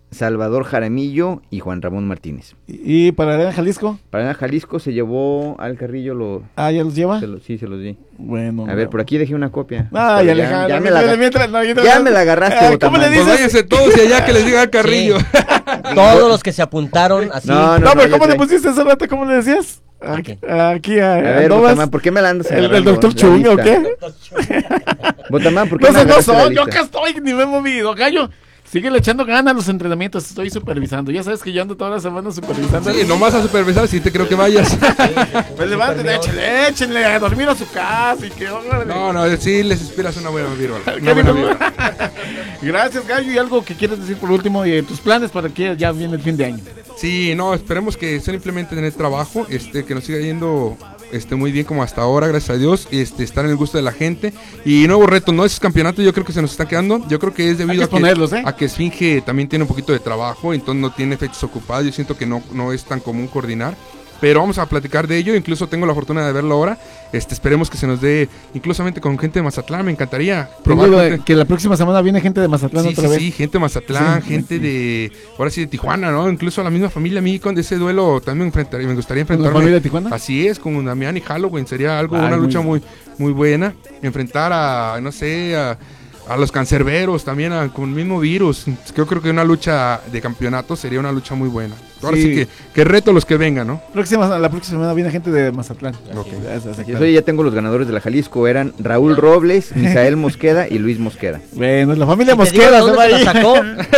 Salvador Jaramillo y Juan Ramón Martínez. ¿Y para Arena Jalisco? Para Arena Jalisco se llevó al Carrillo lo... Ah, ¿ya los lleva? Se lo, sí, se los di. Bueno. A ver, por aquí dejé una copia. Ah, ya, ya, ya, ya, me la, mientras, no, ya, ya me la agarraste, eh, ¿cómo le dices? Pues váyanse todos y allá que les diga al Carrillo. Sí. Todos los que se apuntaron así. No, no, no, pero ¿cómo le pusiste ese rato? ¿Cómo le decías? Aquí, aquí a, a ver, Botamán, ¿por qué me la andas agarrando? ¿El, el doctor Chunga o qué? Botamán, ¿por qué no me sé, no soy, yo acá estoy, ni me he movido, gallo. Sigue le echando ganas a los entrenamientos, estoy supervisando. Ya sabes que yo ando toda la semana supervisando. Sí, nomás a supervisar, si te creo que vayas. Sí, pues levántenle, échenle, échenle a dormir a su casa y que... No, no, sí les esperas una buena vibra. Una buena vibra. Gracias, gallo. ¿Y algo que quieres decir por último? Y tus planes para que ya viene el fin de año. Sí, no, esperemos que simplemente tener trabajo, este, que nos siga yendo... Este, muy bien como hasta ahora, gracias a Dios, este, estar en el gusto de la gente y nuevos retos, ¿no? Esos campeonatos yo creo que se nos están quedando, yo creo que es debido a, que, ponerlos, ¿eh? a que Esfinge también tiene un poquito de trabajo, entonces no tiene fechas ocupadas, yo siento que no, no es tan común coordinar, pero vamos a platicar de ello, incluso tengo la fortuna de verlo ahora, este, esperemos que se nos dé, inclusamente con gente de Mazatlán, me encantaría probar gente... que la próxima semana viene gente de Mazatlán sí, otra sí, vez. Sí, gente de Mazatlán, sí, gente sí. de, ahora sí de Tijuana, ¿no? Incluso a la misma familia, a mí con ese duelo también me, enfrentaría, me gustaría enfrentarme. ¿Con la familia de Tijuana? Así es, con Damián y Halloween, sería algo, Ay, una muy lucha muy, muy buena, enfrentar a, no sé, a... a los cancerberos, también a, con el mismo virus. Yo creo que una lucha de campeonato sería una lucha muy buena. Ahora sí, sí que, que reto los que vengan, ¿no? Próxima, la próxima semana viene gente de Mazatlán. Okay. Gracias, Yo ya tengo los ganadores de la Jalisco, eran Raúl Robles, Misael Mosqueda y Luis Mosqueda. Bueno, la familia Mosqueda se va ahí. Sacó?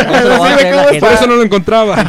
Por eso no lo encontraba.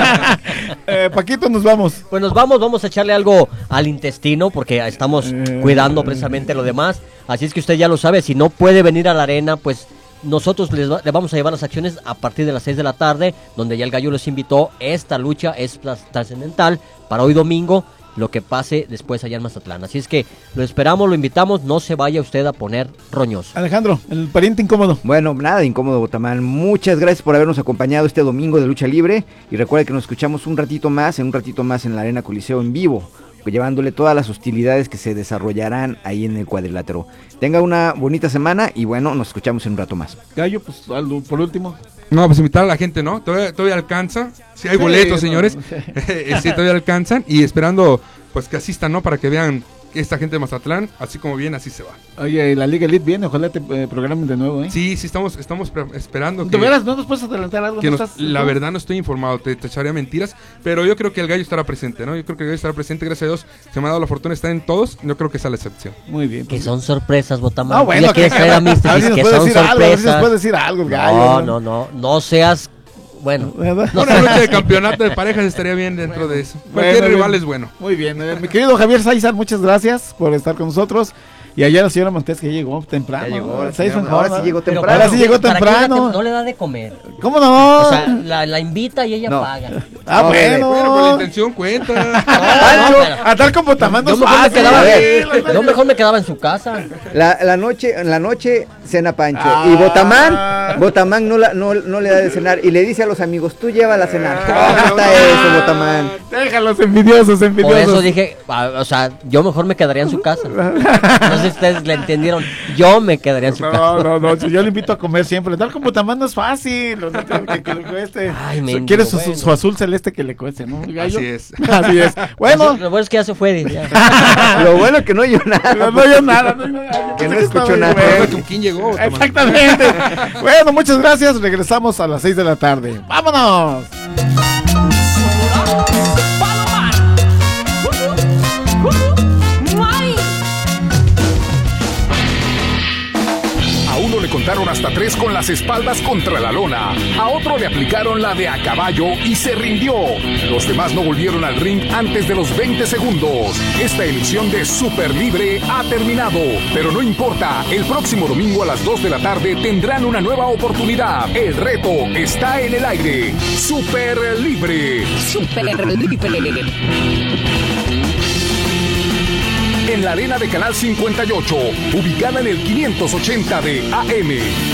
eh, Paquito, nos vamos. Pues nos vamos, vamos a echarle algo al intestino porque estamos eh, cuidando precisamente lo demás. Así es que usted ya lo sabe, si no puede venir a la arena, pues nosotros les va, le vamos a llevar las acciones a partir de las seis de la tarde, donde ya el gallo les invitó. Esta lucha es trascendental para hoy domingo, lo que pase después allá en Mazatlán. Así es que lo esperamos, lo invitamos, no se vaya usted a poner roñoso. Alejandro, el pariente incómodo. Bueno, nada de incómodo, Botamán. Muchas gracias por habernos acompañado este domingo de Lucha Libre. Y recuerda que nos escuchamos un ratito más, en un ratito más en la Arena Coliseo en vivo, llevándole todas las hostilidades que se desarrollarán ahí en el cuadrilátero. Tenga una bonita semana y bueno, nos escuchamos en un rato más. Gallo, pues algo por último. No, pues invitar a la gente, ¿no? Todavía, todavía alcanza. Si hay sí, boletos, no, señores. No. Sí, todavía alcanzan. Y esperando pues que asistan, ¿no? Para que vean esta gente de Mazatlán, así como viene, así se va. Oye, la Liga Elite viene, ojalá te eh, programen de nuevo, ¿eh? Sí, sí, estamos, estamos esperando. ¿De veras no nos puedes adelantar algo? Que ¿No nos, estás, la no? verdad no estoy informado, te, te echaría mentiras, pero yo creo que el gallo estará presente, ¿no? Yo creo que el gallo estará presente, gracias a Dios, se me ha dado la fortuna de estar en todos, yo creo que esa es la excepción. Muy bien. Que son sorpresas, Botamán. No, bueno, que, que, a ver si nos que puede son decir sorpresas. algo, a ver si nos puede decir algo, gallo. No, no, no, no seas... Bueno, no, una noche de campeonato de parejas estaría bien dentro bueno, de eso. Cualquier bueno, rival bien. es bueno. Muy bien, eh, mi querido Javier Saizar, muchas gracias por estar con nosotros. Y allá la señora Montes que llegó temprano. Ya llegó, señora, ahora sí llegó temprano. Ahora sí llegó temprano. No le da de comer. ¿Cómo no? O sea, la, la invita y ella no. paga. Ah, no, bueno. Bueno, por la intención cuenta. No, no, pero, a tal como Botamán no mejor, me quedaba, yo mejor me quedaba en su casa. La, la noche, en la noche cena Pancho. Ah. Y Botamán, Botamán no, la, no, no le da de cenar. Y le dice a los amigos, tú llévala a cenar. Ah, ¿Cómo está no, eso, Botamán? Déjalos envidiosos, envidiosos. Por eso dije, o sea, yo mejor me quedaría en su casa. No sé si ustedes le entendieron. Yo me quedaría en su no, casa. No, no, no. Yo le invito a comer siempre. Tal como Botamán no es fácil. No, que, que le cueste. Ay, me Quiere su, bueno. su azul celeste que le cueste, ¿no? ¿Gallo? Así es. Así es. Bueno. Lo bueno es que ya se fue. Ya. Lo bueno es que no oyó nada. No, no oyó nada. No, no, que no escuchó nada. Bueno. ¿Con quién llegó? Botamán? Exactamente. Bueno, muchas gracias. Regresamos a las seis de la tarde. ¡Vámonos! A uno le contaron hasta tres con las espaldas contra la lona. A otro le aplicaron la de a caballo y se rindió. Los demás no volvieron al ring antes de los veinte segundos. Esta emisión de Super Libre ha terminado. Pero no importa, el próximo domingo a las dos de la tarde tendrán una nueva oportunidad. El reto está en el aire. Super Libre. Super Libre. En la arena de Canal cincuenta y ocho, ubicada en el quinientos ochenta de A M.